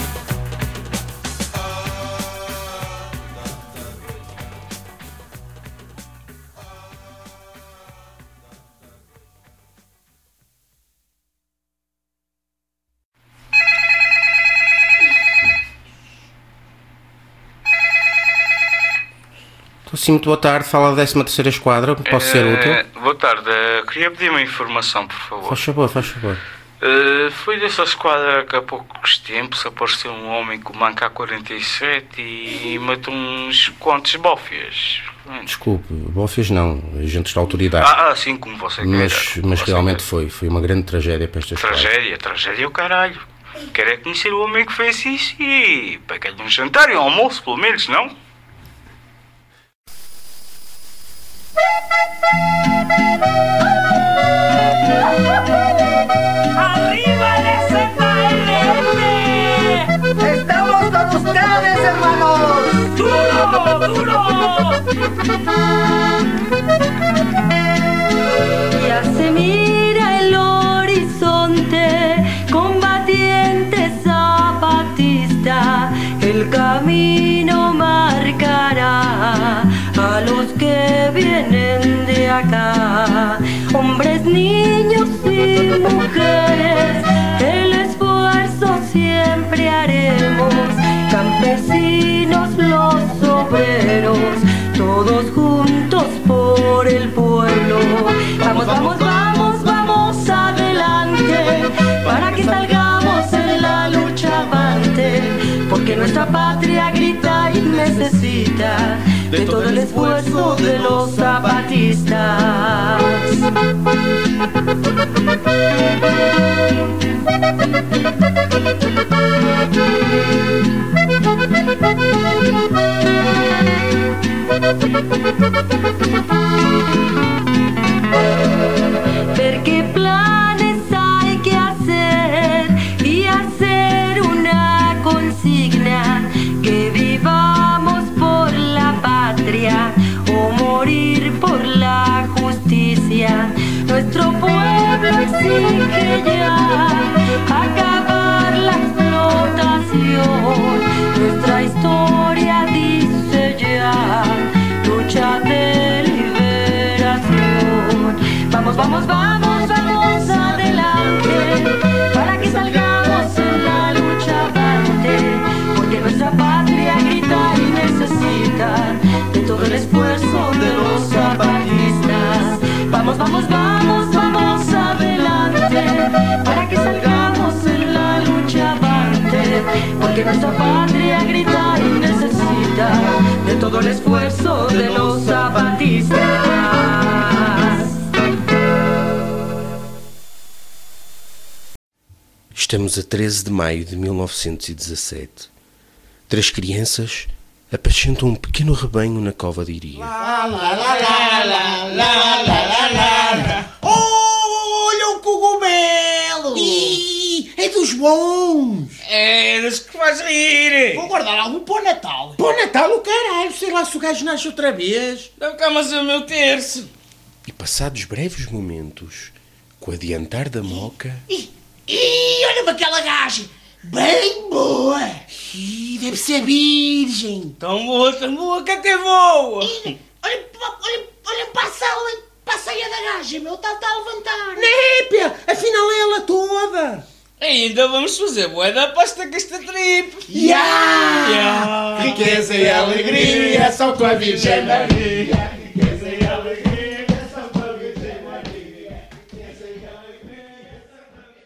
Sim, muito boa tarde. Fala da décima terceira Esquadra. Posso ser útil? Uh, boa tarde. Uh, queria pedir uma informação, por favor. Faz favor, faz favor. Uh, foi dessa esquadra que há poucos tempos apareceu um homem com uma A K quarenta e sete e matou uns quantos bófias. Desculpe, bófias não, agentes da autoridade. Ah, sim, como você Mas, quer. mas você realmente quer. foi, foi uma grande tragédia para esta esquadra. Tragédia, tragédia é o caralho. Quero é conhecer o homem que fez isso e pagar-lhe um jantar e um almoço, pelo menos, não? ¡Arriba el S K L! ¡Estamos con ustedes, hermanos! ¡Duro, duro! Ya se mira el horizonte, combatiente zapatista, el camino marcará a los que vienen de acá, hombres, niños y mujeres, el esfuerzo siempre haremos, campesinos, los obreros, todos juntos por el pueblo. Vamos, vamos, vamos, vamos adelante, para que salgamos en la lucha avante, porque nuestra patria grita y necesita de todo el esfuerzo de los zapatistas. Ver qué planes hay que hacer y hacer una consigna, que vivamos por la patria o morir por la justicia. Nuestro pueblo exige ya acabar la explotación. Nuestra historia dice ya lucha de liberación. Vamos, vamos, vamos, vamos adelante, para que salgamos en la lucha avante, porque nuestra patria grita y necesita de todo el esfuerzo de los zapatistas. Vamos, vamos, vamos, vamos adelante, para que salgamos en la lucha avante, porque nuestra patria grita y necesita de todo el esfuerzo de los zapatistas. Estamos a treze de maio de mil novecentos e dezassete. Três crianças apacentam um pequeno rebanho na cova de Iria. Lá, lá, lá, lá, lá, lá, lá, lá. Olha um cogumelo! Ih, é dos bons! É dos que faz rir! Vou guardar algum para o Natal. Para o Natal o caralho, sei lá se o gajo nasce outra vez. Não camas o meu terço. E passados breves momentos, com o adiantar da moca... Ih, ih, olha-me aquela gaja! Bem boa! Ih, deve ser virgem! Tão boa, tão boa que até voa! Ih, olha, olha, olha para a sala, para a saia da gaja, meu, está tá a levantar! Népia, afinal é ela toda! Ainda vamos fazer boeda para esta casta trip. Ya! Ya! Riqueza e alegria são com a Virgem Maria. Riqueza e alegria são com a Virgem Maria. Riqueza e alegria são com a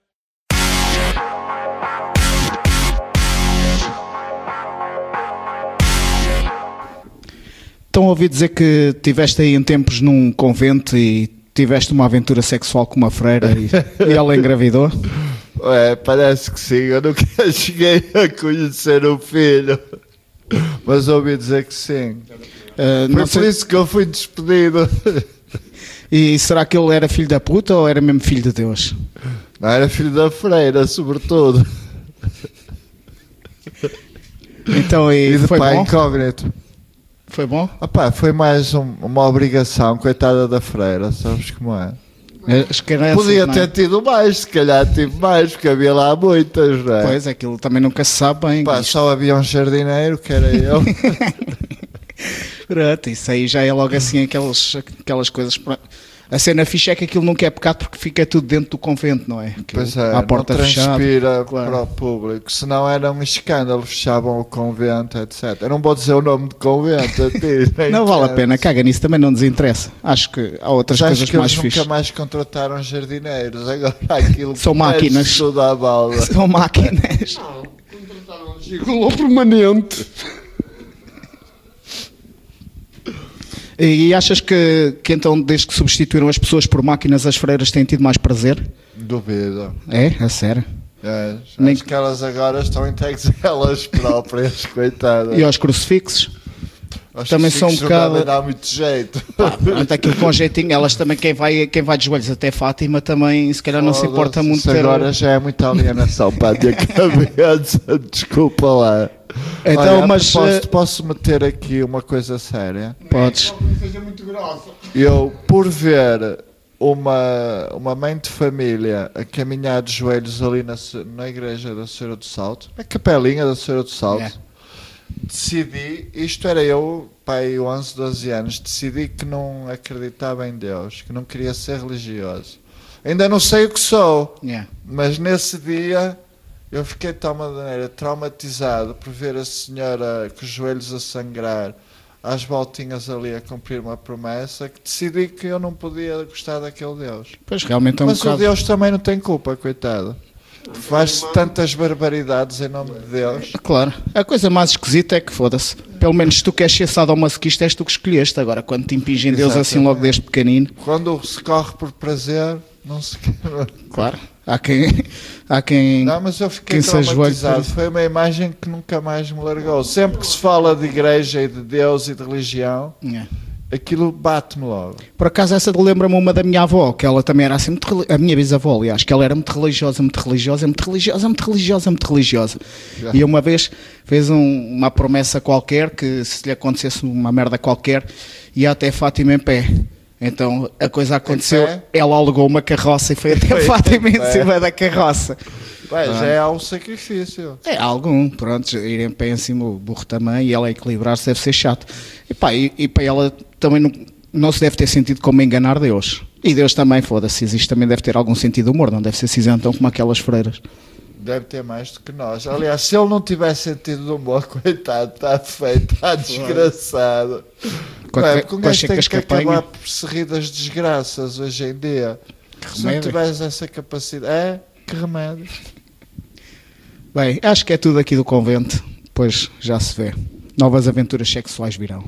Então ouvi dizer que estiveste aí em tempos num convento e tiveste uma aventura sexual com uma freira e, e ela engravidou? Ué, parece que sim. Eu nunca cheguei a conhecer o filho, mas ouvi dizer que sim. Uh, Foi não por sei- isso que eu fui despedido. E será que ele era filho da puta ou era mesmo filho de Deus? Não, era filho da freira, sobretudo. Então, e, E de foi pai bom? incógnito. Foi bom? Opá, foi mais um- uma obrigação, coitada da freira, sabes como é? Acho que era Podia essa, ter não é? tido mais, se calhar tive mais, porque havia lá muitas, não é? Pois, aquilo também nunca se sabe bem. Pá, Isto- só havia um jardineiro, que era eu. Pronto, isso aí já é logo assim aquelas, aquelas coisas. pra- A cena fixe é que aquilo nunca é pecado porque fica tudo dentro do convento, não é? Aquilo, Pois é, à porta não fechada. transpira Claro. para o público, senão era um escândalo, fechavam o convento, etcétera. Eu não vou dizer o nome de convento a ti, nem Não vale a quero. pena, caga nisso, também não nos interessa. Acho que há outras Mas acho coisas que mais eles fixes. nunca mais contrataram jardineiros, agora aquilo São que máquinas. tudo à balda. São máquinas. Gigolô permanente. E achas que, que então, desde que substituíram as pessoas por máquinas, as freiras têm tido mais prazer? Duvido. É? A sério? É, Nem- acho que elas agora estão entregues a elas próprias, coitadas. E aos crucifixos? Aos também são um crucifixos não bocado. devem dar muito jeito. Pronto, aquilo com jeitinho, elas também, quem vai, quem vai de joelhos até Fátima também, se calhar não se importa Foda-se, muito isso ter... agora já é muita alienação para a minha cabeça, desculpa lá. Então, Olha, mas, posso, eh, posso meter aqui uma coisa séria? Podes. seja muito grossa. Eu, por ver uma, uma mãe de família a caminhar de joelhos ali na, se- na igreja da Senhora do Salto, na capelinha da Senhora do Salto, É. decidi, isto era eu, pai, onze, doze anos, decidi que não acreditava em Deus, que não queria ser religioso. Ainda não sei o que sou, Yeah. mas nesse dia eu fiquei de tal maneira traumatizado por ver a senhora com os joelhos a sangrar, às voltinhas ali a cumprir uma promessa, que decidi que eu não podia gostar daquele Deus. Pois, realmente é um Mas bocado... o Deus também não tem culpa, coitado. Faz tantas barbaridades em nome de Deus. Claro. A coisa mais esquisita é que, foda-se, pelo menos se tu queres ser sadomasoquista, és tu que escolheste. Agora, quando te impingem Deus assim Exatamente. logo desde pequenino... Quando se corre por prazer, não se... Claro. Há quem... Há quem... Não, mas eu fiquei quem se ajoelhe por traumatizado. isso. Foi uma imagem que nunca mais me largou. Sempre que se fala de igreja e de Deus e de religião, Yeah. aquilo bate-me logo. Por acaso essa lembra-me uma da minha avó, que ela também era assim muito reli- a minha bisavó, aliás, que ela era muito religiosa, muito religiosa, muito religiosa, muito religiosa, muito religiosa. Já. E uma vez fez um- uma promessa qualquer que se lhe acontecesse uma merda qualquer, ia até Fátima em pé. Então a coisa aconteceu, pé? ela alugou uma carroça e foi até Foi Fátima em em pé. cima da carroça. Bem, Ah. já é um sacrifício. É algum, pronto, ir em pé em cima, o burro também, e ela equilibrar-se deve ser chato. E pá, e, e para ela também não, não se deve ter sentido como enganar Deus. E Deus também, foda-se, existe, também deve ter algum sentido de humor, não deve ser cinzentão como aquelas freiras. Deve ter mais do que nós. Aliás, se ele não tivesse sentido de humor, coitado, está feito, está desgraçado. Com a- Não é? com Porque um as gajo tem secas que que apanha. acabar por se rir das desgraças hoje em dia. Se não remédio. tiveres essa capacidade... É, que remédio. Bem, acho que é tudo aqui do convento, pois já se vê. Novas aventuras sexuais virão.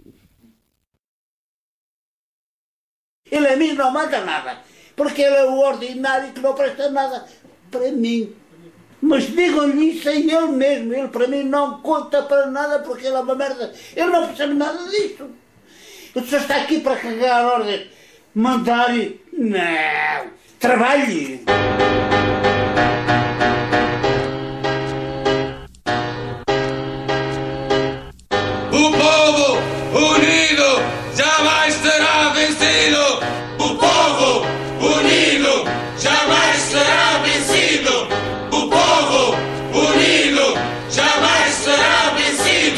Ele a mim não manda nada, porque ele é o ordinário que não presta nada para mim. Mas digam-lhe isso a ele mesmo, ele para mim não conta para nada porque ele é uma merda. Ele não percebe nada disso. O senhor está aqui para cagar a ordem, mandar e... Não, trabalhe. O povo unido jamais será vencido. O povo unido jamais será vencido. O povo unido jamais será vencido. Não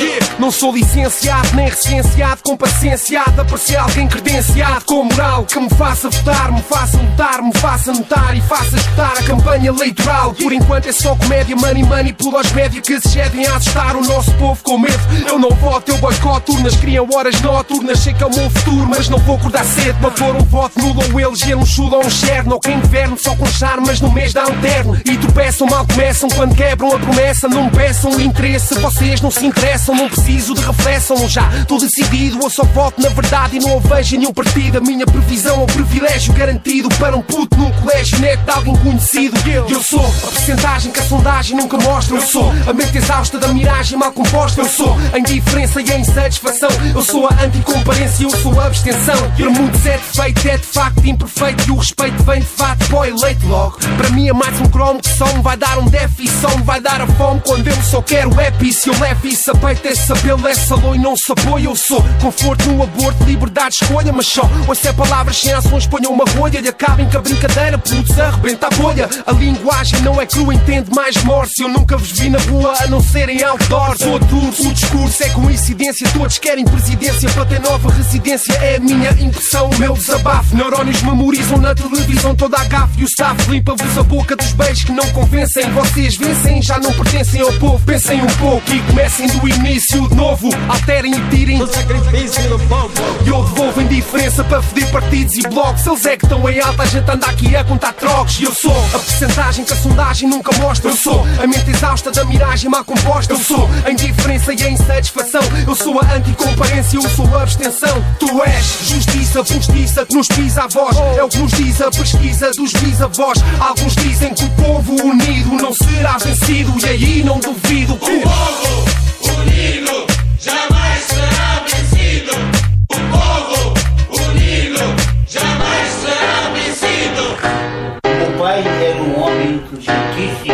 Não sou licenciado, nem recenseado, com paciência de aparecer alguém credenciado com moral, que me faça votar, me faça lutar, me faça notar e faça escutar a campanha eleitoral. Por enquanto é só comédia, money, money, pula aos médios que se cedem a assustar o nosso povo com medo. Eu não voto, eu boicoto urnas, criam horas noturnas, sei que é o meu futuro, mas não vou acordar cedo para pôr um voto nulo ou eleger um chulo ou um cherno, ou quem governo só com charmas no mês dá um terno. E tropeçam, mal começam, quando quebram a promessa, não me peçam o interesse, vocês não se interessam, não preciso de reflexão, já estou decidido, eu só voto na verdade e não o vejo em nenhum partido. A minha previsão é um privilégio garantido para um puto num colégio neto de alguém conhecido. Eu sou a percentagem que a sondagem nunca mostra, eu sou a mente exausta da miragem mal composta, eu sou a indiferença e a insatisfação, eu sou a anticomparência, eu sou a abstenção. Para muitos é defeito, é de facto imperfeito e o respeito vem de fato para o eleito logo. Para mim é mais um cromo que só me vai dar um déficit, só me vai dar a fome quando eu só quero é peace. Eu levo isso a peito, esse apelo, esse alô e não se apoia. Eu sou conforto no aborto, liberdade de escolha, mas só ouço é palavras sem ações, ponham uma rolha e acabem com a brincadeira, putos, arrebenta a bolha. A linguagem não é crua, entende mais morse. Eu nunca vos vi na rua a não ser em outdoors. Sou duro, o discurso é coincidência, todos querem presidência para ter nova residência. É a minha impressão, o meu desabafo. Neurónios memorizam na televisão toda a gafe e o staff limpa-vos a boca dos beijos que não convencem. Vocês vencem, já não pertencem ao povo. Pensem um pouco e comecem do início de novo. Alterem e tirem o sacrifício do povo. E eu devolvo indiferença para foder partidos e blocos. Eles é que estão em alta, a gente anda aqui a contar trocos. E eu sou a percentagem que a sondagem nunca mostra. Eu sou a mente exausta da miragem mal composta. Eu sou a indiferença e a insatisfação. Eu sou a anticomparência, eu sou a abstenção. Tu és justiça, justiça que nos pisa a voz. É o que nos diz a pesquisa dos bisavós. Alguns dizem que o povo unido não será vencido, e aí não duvido que o povo unido jamais será vencido. O povo unido jamais será vencido. Meu pai era um homem inteligentíssimo.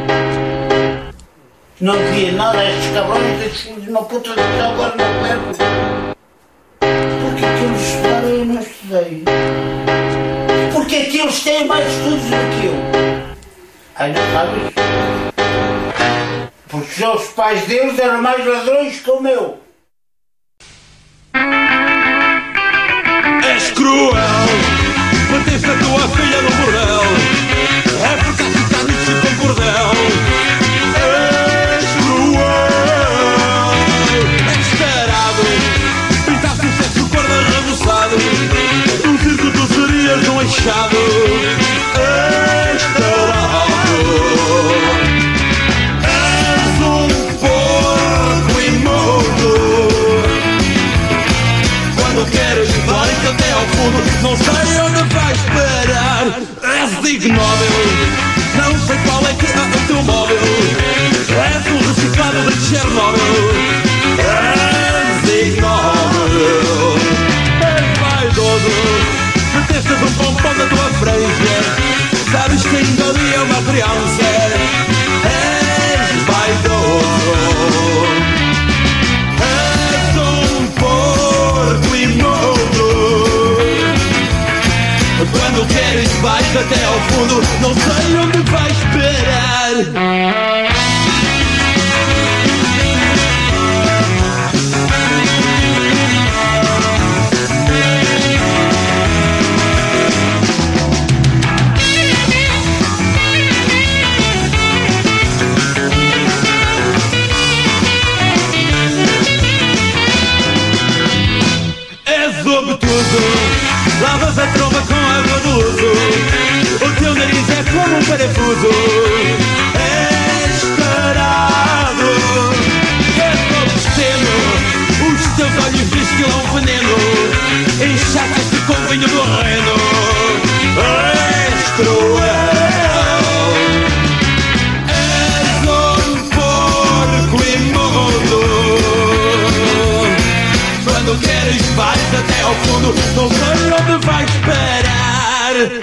Não dizia nada a estes cabrões, estes filhos na puta de céu, agora não levo. Porque que eles estudaram e eu não estudei? Porque que eles têm mais estudos do que eu? Ainda sabes? Porque os pais deles eram mais ladrões que o meu. És cruel, bateste a tua filha no bordel. É porque a Titanic com cordel. És cruel, és tarado, pintaste o sexo cor de arreboçado. No circo tu serias um eixado. És tarado, és um porco imundo. Quando queres vai-te até ao fundo, não sei onde vais parar. És ignóbil, não sei qual é que é o teu móvel. És um reciclado de Chernobyl. És ignóbil, és vaidoso, detestas um pompom da tua franja. Sabes que ainda ali é uma criança. És vaidoso, és um porco imundo. Quando queres vais até ao fundo, não sei onde vais parar. Lavas a tromba com água do uso. O teu nariz é como um parafuso. És tarado, és obsceno. Os teus olhos destilam veneno. Encharcas-te com vinho do reino. És cruel, és um porco imundo. Quando queres vais até ao fundo, não sei onde vais parar.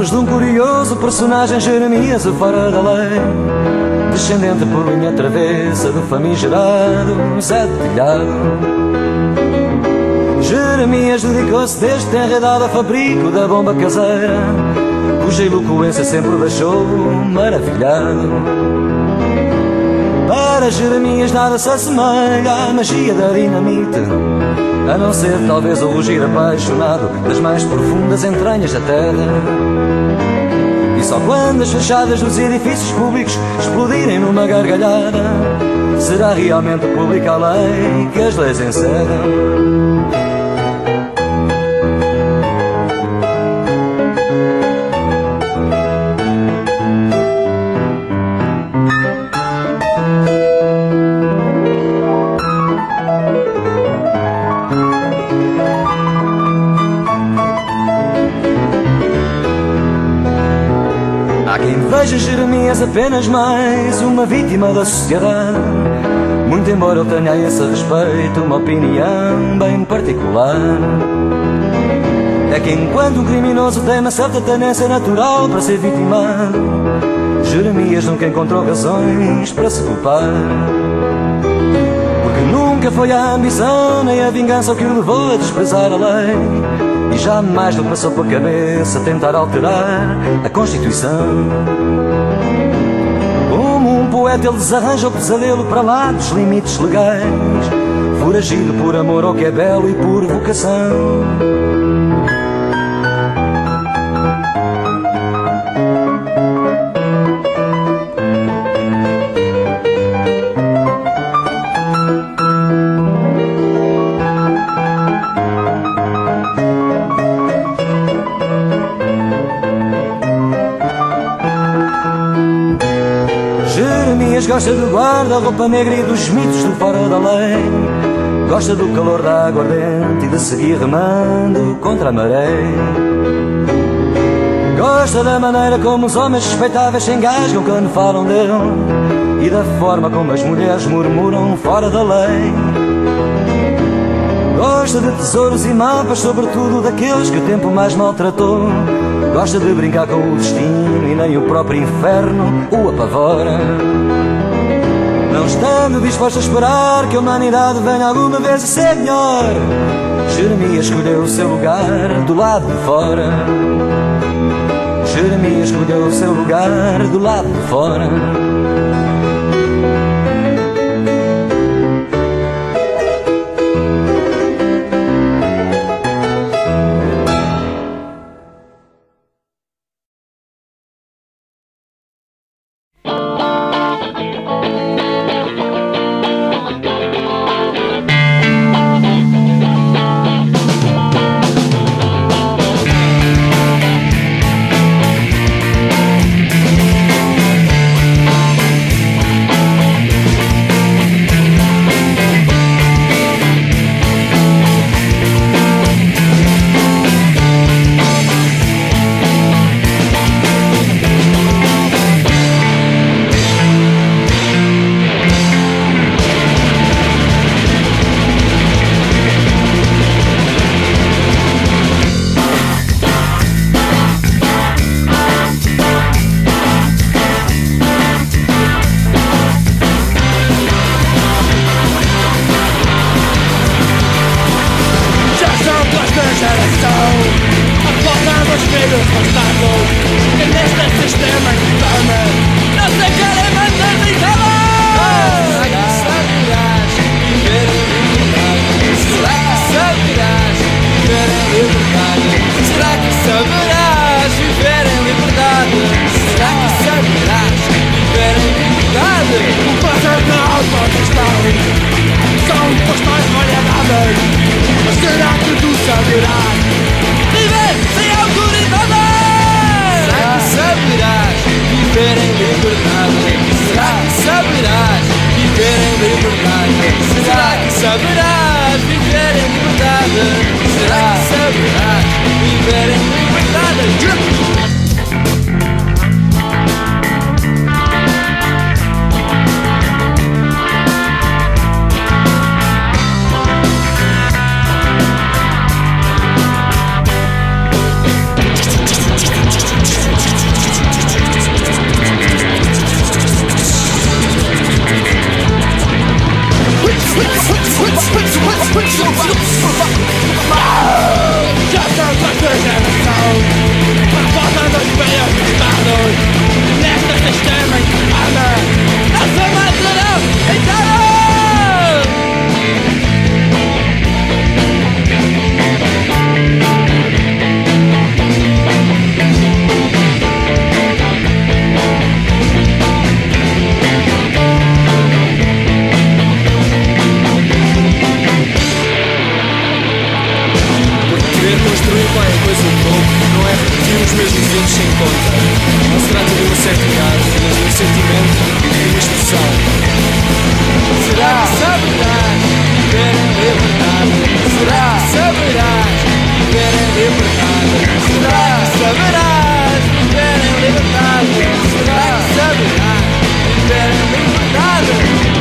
palavras de um curioso personagem, Jeremias, o fora da lei, descendente por linha travessa do famigerado Zé de Telhado. Jeremias dedicou-se desde tenra idade ao fabrico da bomba caseira, cuja eloquência sempre o deixou maravilhado. Para Jeremias nada se assemelha à magia da dinamite, a não ser talvez o rugir apaixonado das mais profundas entranhas da terra. E só quando as fachadas dos edifícios públicos explodirem numa gargalhada, será realmente pública a lei que as leis encerram. Veja Jeremias apenas mais uma vítima da sociedade, muito embora eu tenha a esse respeito uma opinião bem particular. É que enquanto um criminoso tem uma certa tendência natural para ser vitimado, Jeremias nunca encontrou razões para se culpar, porque nunca foi a ambição nem a vingança o que o levou a desprezar a lei, e jamais lhe passou pela cabeça tentar alterar a Constituição. Como um poeta ele desarranja o pesadelo para lá dos limites legais, foragido por amor ao que é belo e por vocação. Gosta do guarda-roupa negra e dos mitos do fora da lei, gosta do calor da aguardente e de seguir remando contra a maré. Gosta da maneira como os homens respeitáveis se engasgam quando falam dele, e da forma como as mulheres murmuram fora da lei. Gosta de tesouros e mapas, sobretudo daqueles que o tempo mais maltratou. Gosta de brincar com o destino e nem o próprio inferno o apavora. Não estando disposto a esperar que a humanidade venha alguma vez a ser melhor, Jeremias escolheu o seu lugar do lado de fora. Jeremias escolheu o seu lugar do lado de fora. Já estamos a terceira geração, faltando os velhos estados. Nesta sistema anda a formação inteira. Construir qualquer coisa um pouco não é repetir os mesmos erros sem conta. Não se trata de uma certa idade, mas de um sentimento e de uma expressão. Será que saberás viver em liberdade? Será que saberás viver em liberdade? Será que saberás viver em liberdade? Será que saberás viver em liberdade?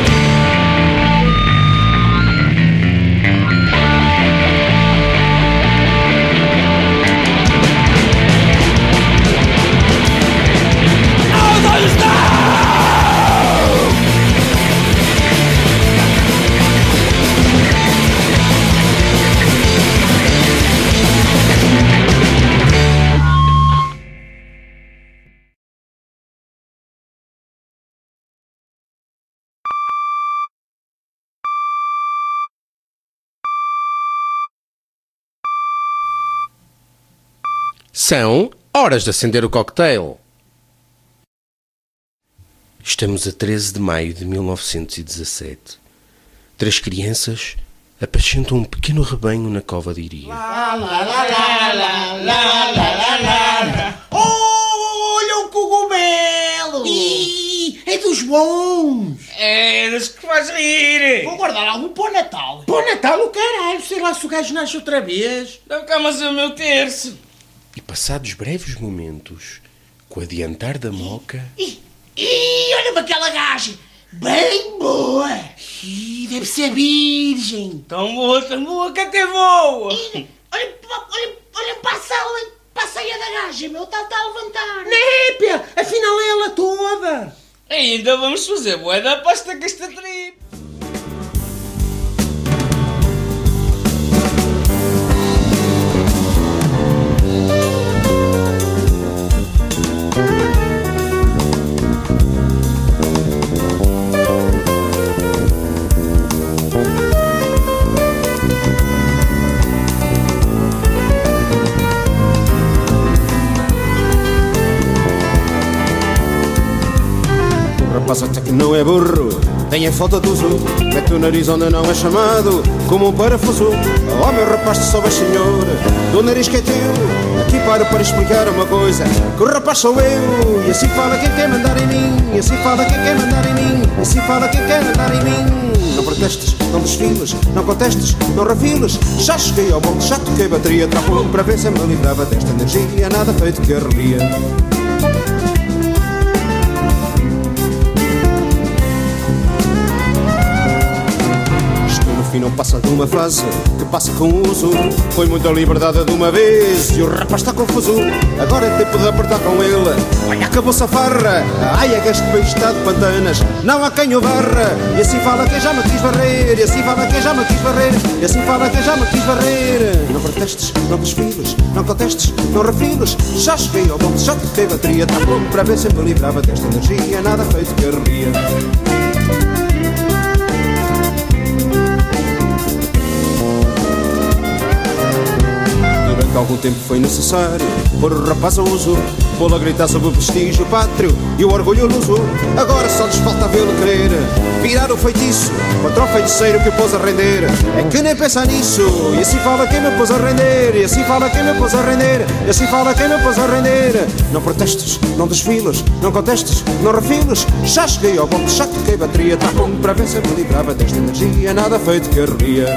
São horas de acender o cocktail. Estamos a treze de maio de mil novecentos e dezassete. Três crianças apacentam um pequeno rebanho na cova de Iria. Olha um cogumelo! Ih, é dos bons! É dos que faz rir! Vou guardar algum para o Natal. Para o Natal o caralho, sei lá se o gajo nasce outra vez. Não camas o meu terço. E passados breves momentos, com o adiantar da moca... Ih, ih, olha-me aquela gaja! Bem boa! Ih, deve ser virgem! Tão boa, tão boa que até voa! Ih, olha, olha, olha para a sala, para a saia da gaja, meu, está tá a levantar! Népia, afinal é ela toda! Ainda vamos fazer bué da pasta com esta tripa! Rapaz até que não é burro, tem a falta de uso, mete o nariz onde não é chamado, como um parafuso. Oh meu rapaz, tu soubes senhor, do nariz que é teu, aqui paro para explicar uma coisa, que o rapaz sou eu, e assim fala quem quer mandar em mim, e assim fala quem quer mandar em mim, e assim fala quem quer mandar em mim. Não protestes, não desfiles, não contestes, não refiles, já cheguei ao ponto, já toquei bateria, trapo para ver se me livrava desta energia, nada feito que arrelia. E não passa de uma frase que passa com o uso. Foi muita liberdade de uma vez e o rapaz está confuso. Agora é tempo de apertar com ele. Olha, acabou-se a farra. Ai, é que este país está de pantanas, não há quem o barra. E assim fala quem já me quis varrer, e assim fala quem já me quis varrer, e assim fala quem já me quis varrer. Não protestes, não desfiles, não contestes, não refiles, já cheguei ao ponto, já toquei bateria, está bom para ver se me livrava desta energia, nada feito que arrepia. Que algum tempo foi necessário pôr o rapaz a uso, pô-lo a gritar sobre o prestígio pátrio e o orgulho luso. Agora só lhes falta vê-lo querer virar o feitiço, patrão feiticeiro que o pôs a render. É que nem pensa nisso, e assim fala quem me pôs a render, e assim fala quem me pôs a render, e assim fala quem me pôs a render. Não protestes, não desfiles, não contestes, não refiles, já cheguei ao ponto, já toquei bateria, tá bom para ver se me livrava desta energia, nada feito que arria.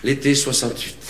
l'été soixante-huit.